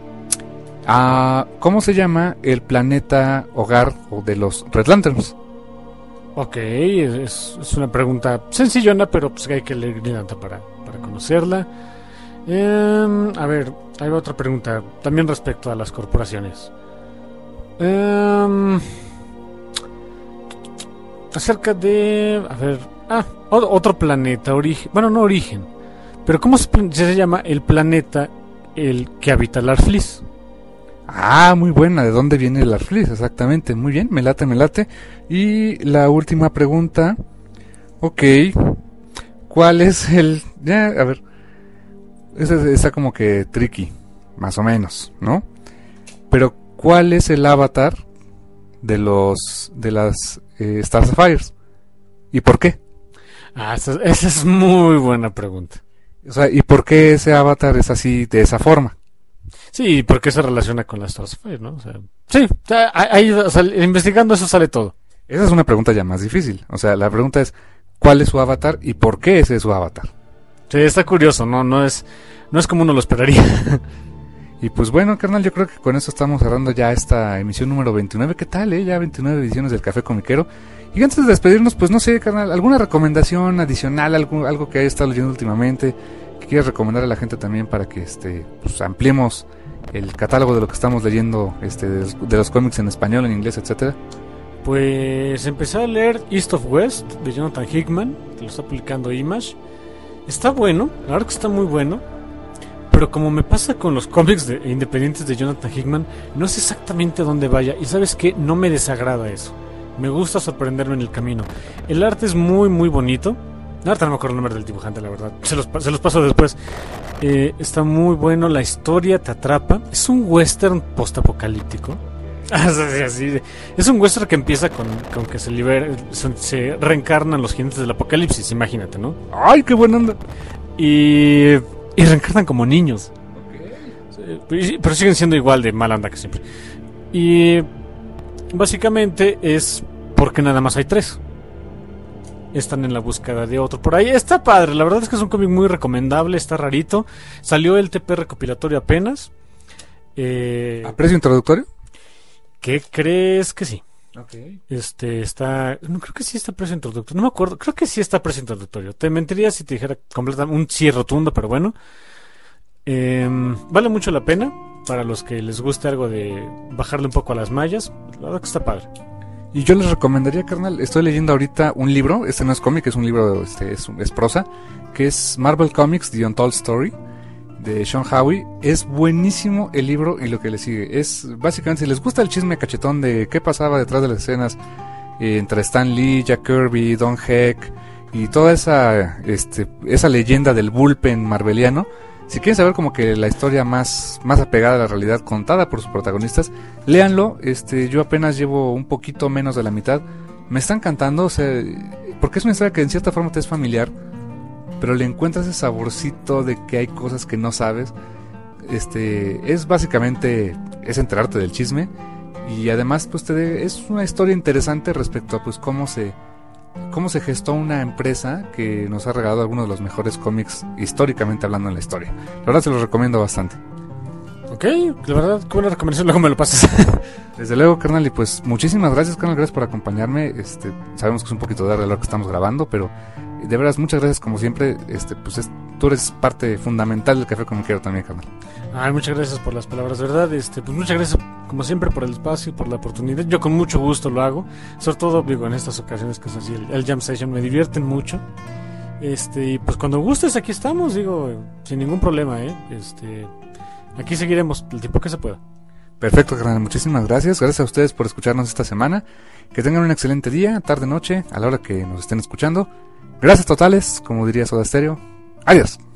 ¿cómo se llama el planeta hogar de los Red Lanterns? Ok, es una pregunta sencillona, pero pues hay que leer Green Lantern para conocerla. A ver, hay otra pregunta, también respecto a las corporaciones. Acerca de... A ver... otro planeta, origen... Bueno, no origen. Pero ¿cómo se llama el planeta el que habita el Arflis? Muy buena. ¿De dónde viene el Arflis? Exactamente. Muy bien, me late. Y la última pregunta. Ok. ¿Cuál es el...? A ver. Esa está como que tricky. Más o menos, ¿no? Pero ¿cuál es el avatar de las Star Sapphires? ¿Y por qué? Esa es muy buena pregunta. O sea, ¿y por qué ese avatar es así, de esa forma? Sí, ¿por qué se relaciona con las Star Sapphires, no? O sea, sí, ahí, investigando eso sale todo. Esa es una pregunta ya más difícil. O sea, la pregunta es, ¿cuál es su avatar y por qué ese es su avatar? Sí, está curioso, no es como uno lo esperaría. Y pues bueno, carnal, yo creo que con eso estamos cerrando ya esta emisión número 29. ¿Qué tal, Ya 29 ediciones del Café Comiquero. Y antes de despedirnos, pues no sé, carnal, ¿alguna recomendación adicional, algo que hayas estado leyendo últimamente, que quieras recomendar a la gente también para que pues ampliemos el catálogo de lo que estamos leyendo, de los cómics en español, en inglés, etcétera? Pues empecé a leer East of West de Jonathan Hickman, que lo está publicando Image. Está bueno, la verdad que está muy bueno. Pero como me pasa con los cómics independientes de Jonathan Hickman, no sé exactamente a dónde vaya. Y ¿sabes qué? No me desagrada eso. Me gusta sorprenderme en el camino. El arte es muy, muy bonito. Ahorita no me acuerdo el nombre del dibujante, la verdad. Se los paso después. Está muy bueno, la historia te atrapa. Es un western postapocalíptico. Es un western que empieza con que se reencarnan los jinetes del apocalipsis, imagínate, ¿no? ¡Ay, qué buena onda! Y reencarnan como niños. Pero siguen siendo igual de mala onda que siempre. Y básicamente es porque nada más hay 3. Están en la búsqueda de otro. Por ahí está padre. La verdad es que es un cómic muy recomendable. Está rarito. Salió el TP recopilatorio apenas. ¿A precio introductorio? ¿Qué crees que sí? Okay. Está... No, creo que sí está precio introductorio. No me acuerdo. Creo que sí está precio introductorio. Te mentiría si te dijera completamente un sí rotundo, pero bueno. Vale mucho la pena. Para los que les guste algo de bajarle un poco a las mallas. La verdad que está padre. Y yo les recomendaría, carnal, estoy leyendo ahorita un libro. No es cómic, es un libro, es prosa, que es Marvel Comics The Untold Story, de Sean Howe. Es buenísimo el libro y lo que le sigue. Es básicamente, si les gusta el chisme cachetón de qué pasaba detrás de las escenas entre Stan Lee, Jack Kirby, Don Heck y toda esa leyenda del bullpen marveliano. Si quieren saber como que la historia más apegada a la realidad contada por sus protagonistas, léanlo. Yo apenas llevo un poquito menos de la mitad. Me está encantando, porque es una historia que en cierta forma te es familiar, pero le encuentras ese saborcito de que hay cosas que no sabes. Es básicamente enterarte del chisme, y además pues es una historia interesante respecto a pues cómo se gestó una empresa que nos ha regalado algunos de los mejores cómics históricamente hablando en la historia. La verdad se los recomiendo bastante. Ok, la verdad, qué buena recomendación, luego me lo pasas. Desde luego, carnal, y pues muchísimas gracias, carnal, gracias por acompañarme. Sabemos que es un poquito tarde a la hora que estamos grabando, pero de veras muchas gracias como siempre. Tú eres parte fundamental del Café Comiquero también, carnal. Ay, muchas gracias por las palabras, ¿verdad? Pues muchas gracias como siempre por el espacio y por la oportunidad. Yo con mucho gusto lo hago, sobre todo digo en estas ocasiones que es así el Jam Session, me divierten mucho. Y pues cuando gustes aquí estamos, digo, sin ningún problema, aquí seguiremos el tiempo que se pueda. Perfecto, carnal, muchísimas gracias. Gracias a ustedes por escucharnos esta semana. Que tengan un excelente día, tarde, noche, a la hora que nos estén escuchando. Gracias totales, como diría Soda Stereo. Adiós.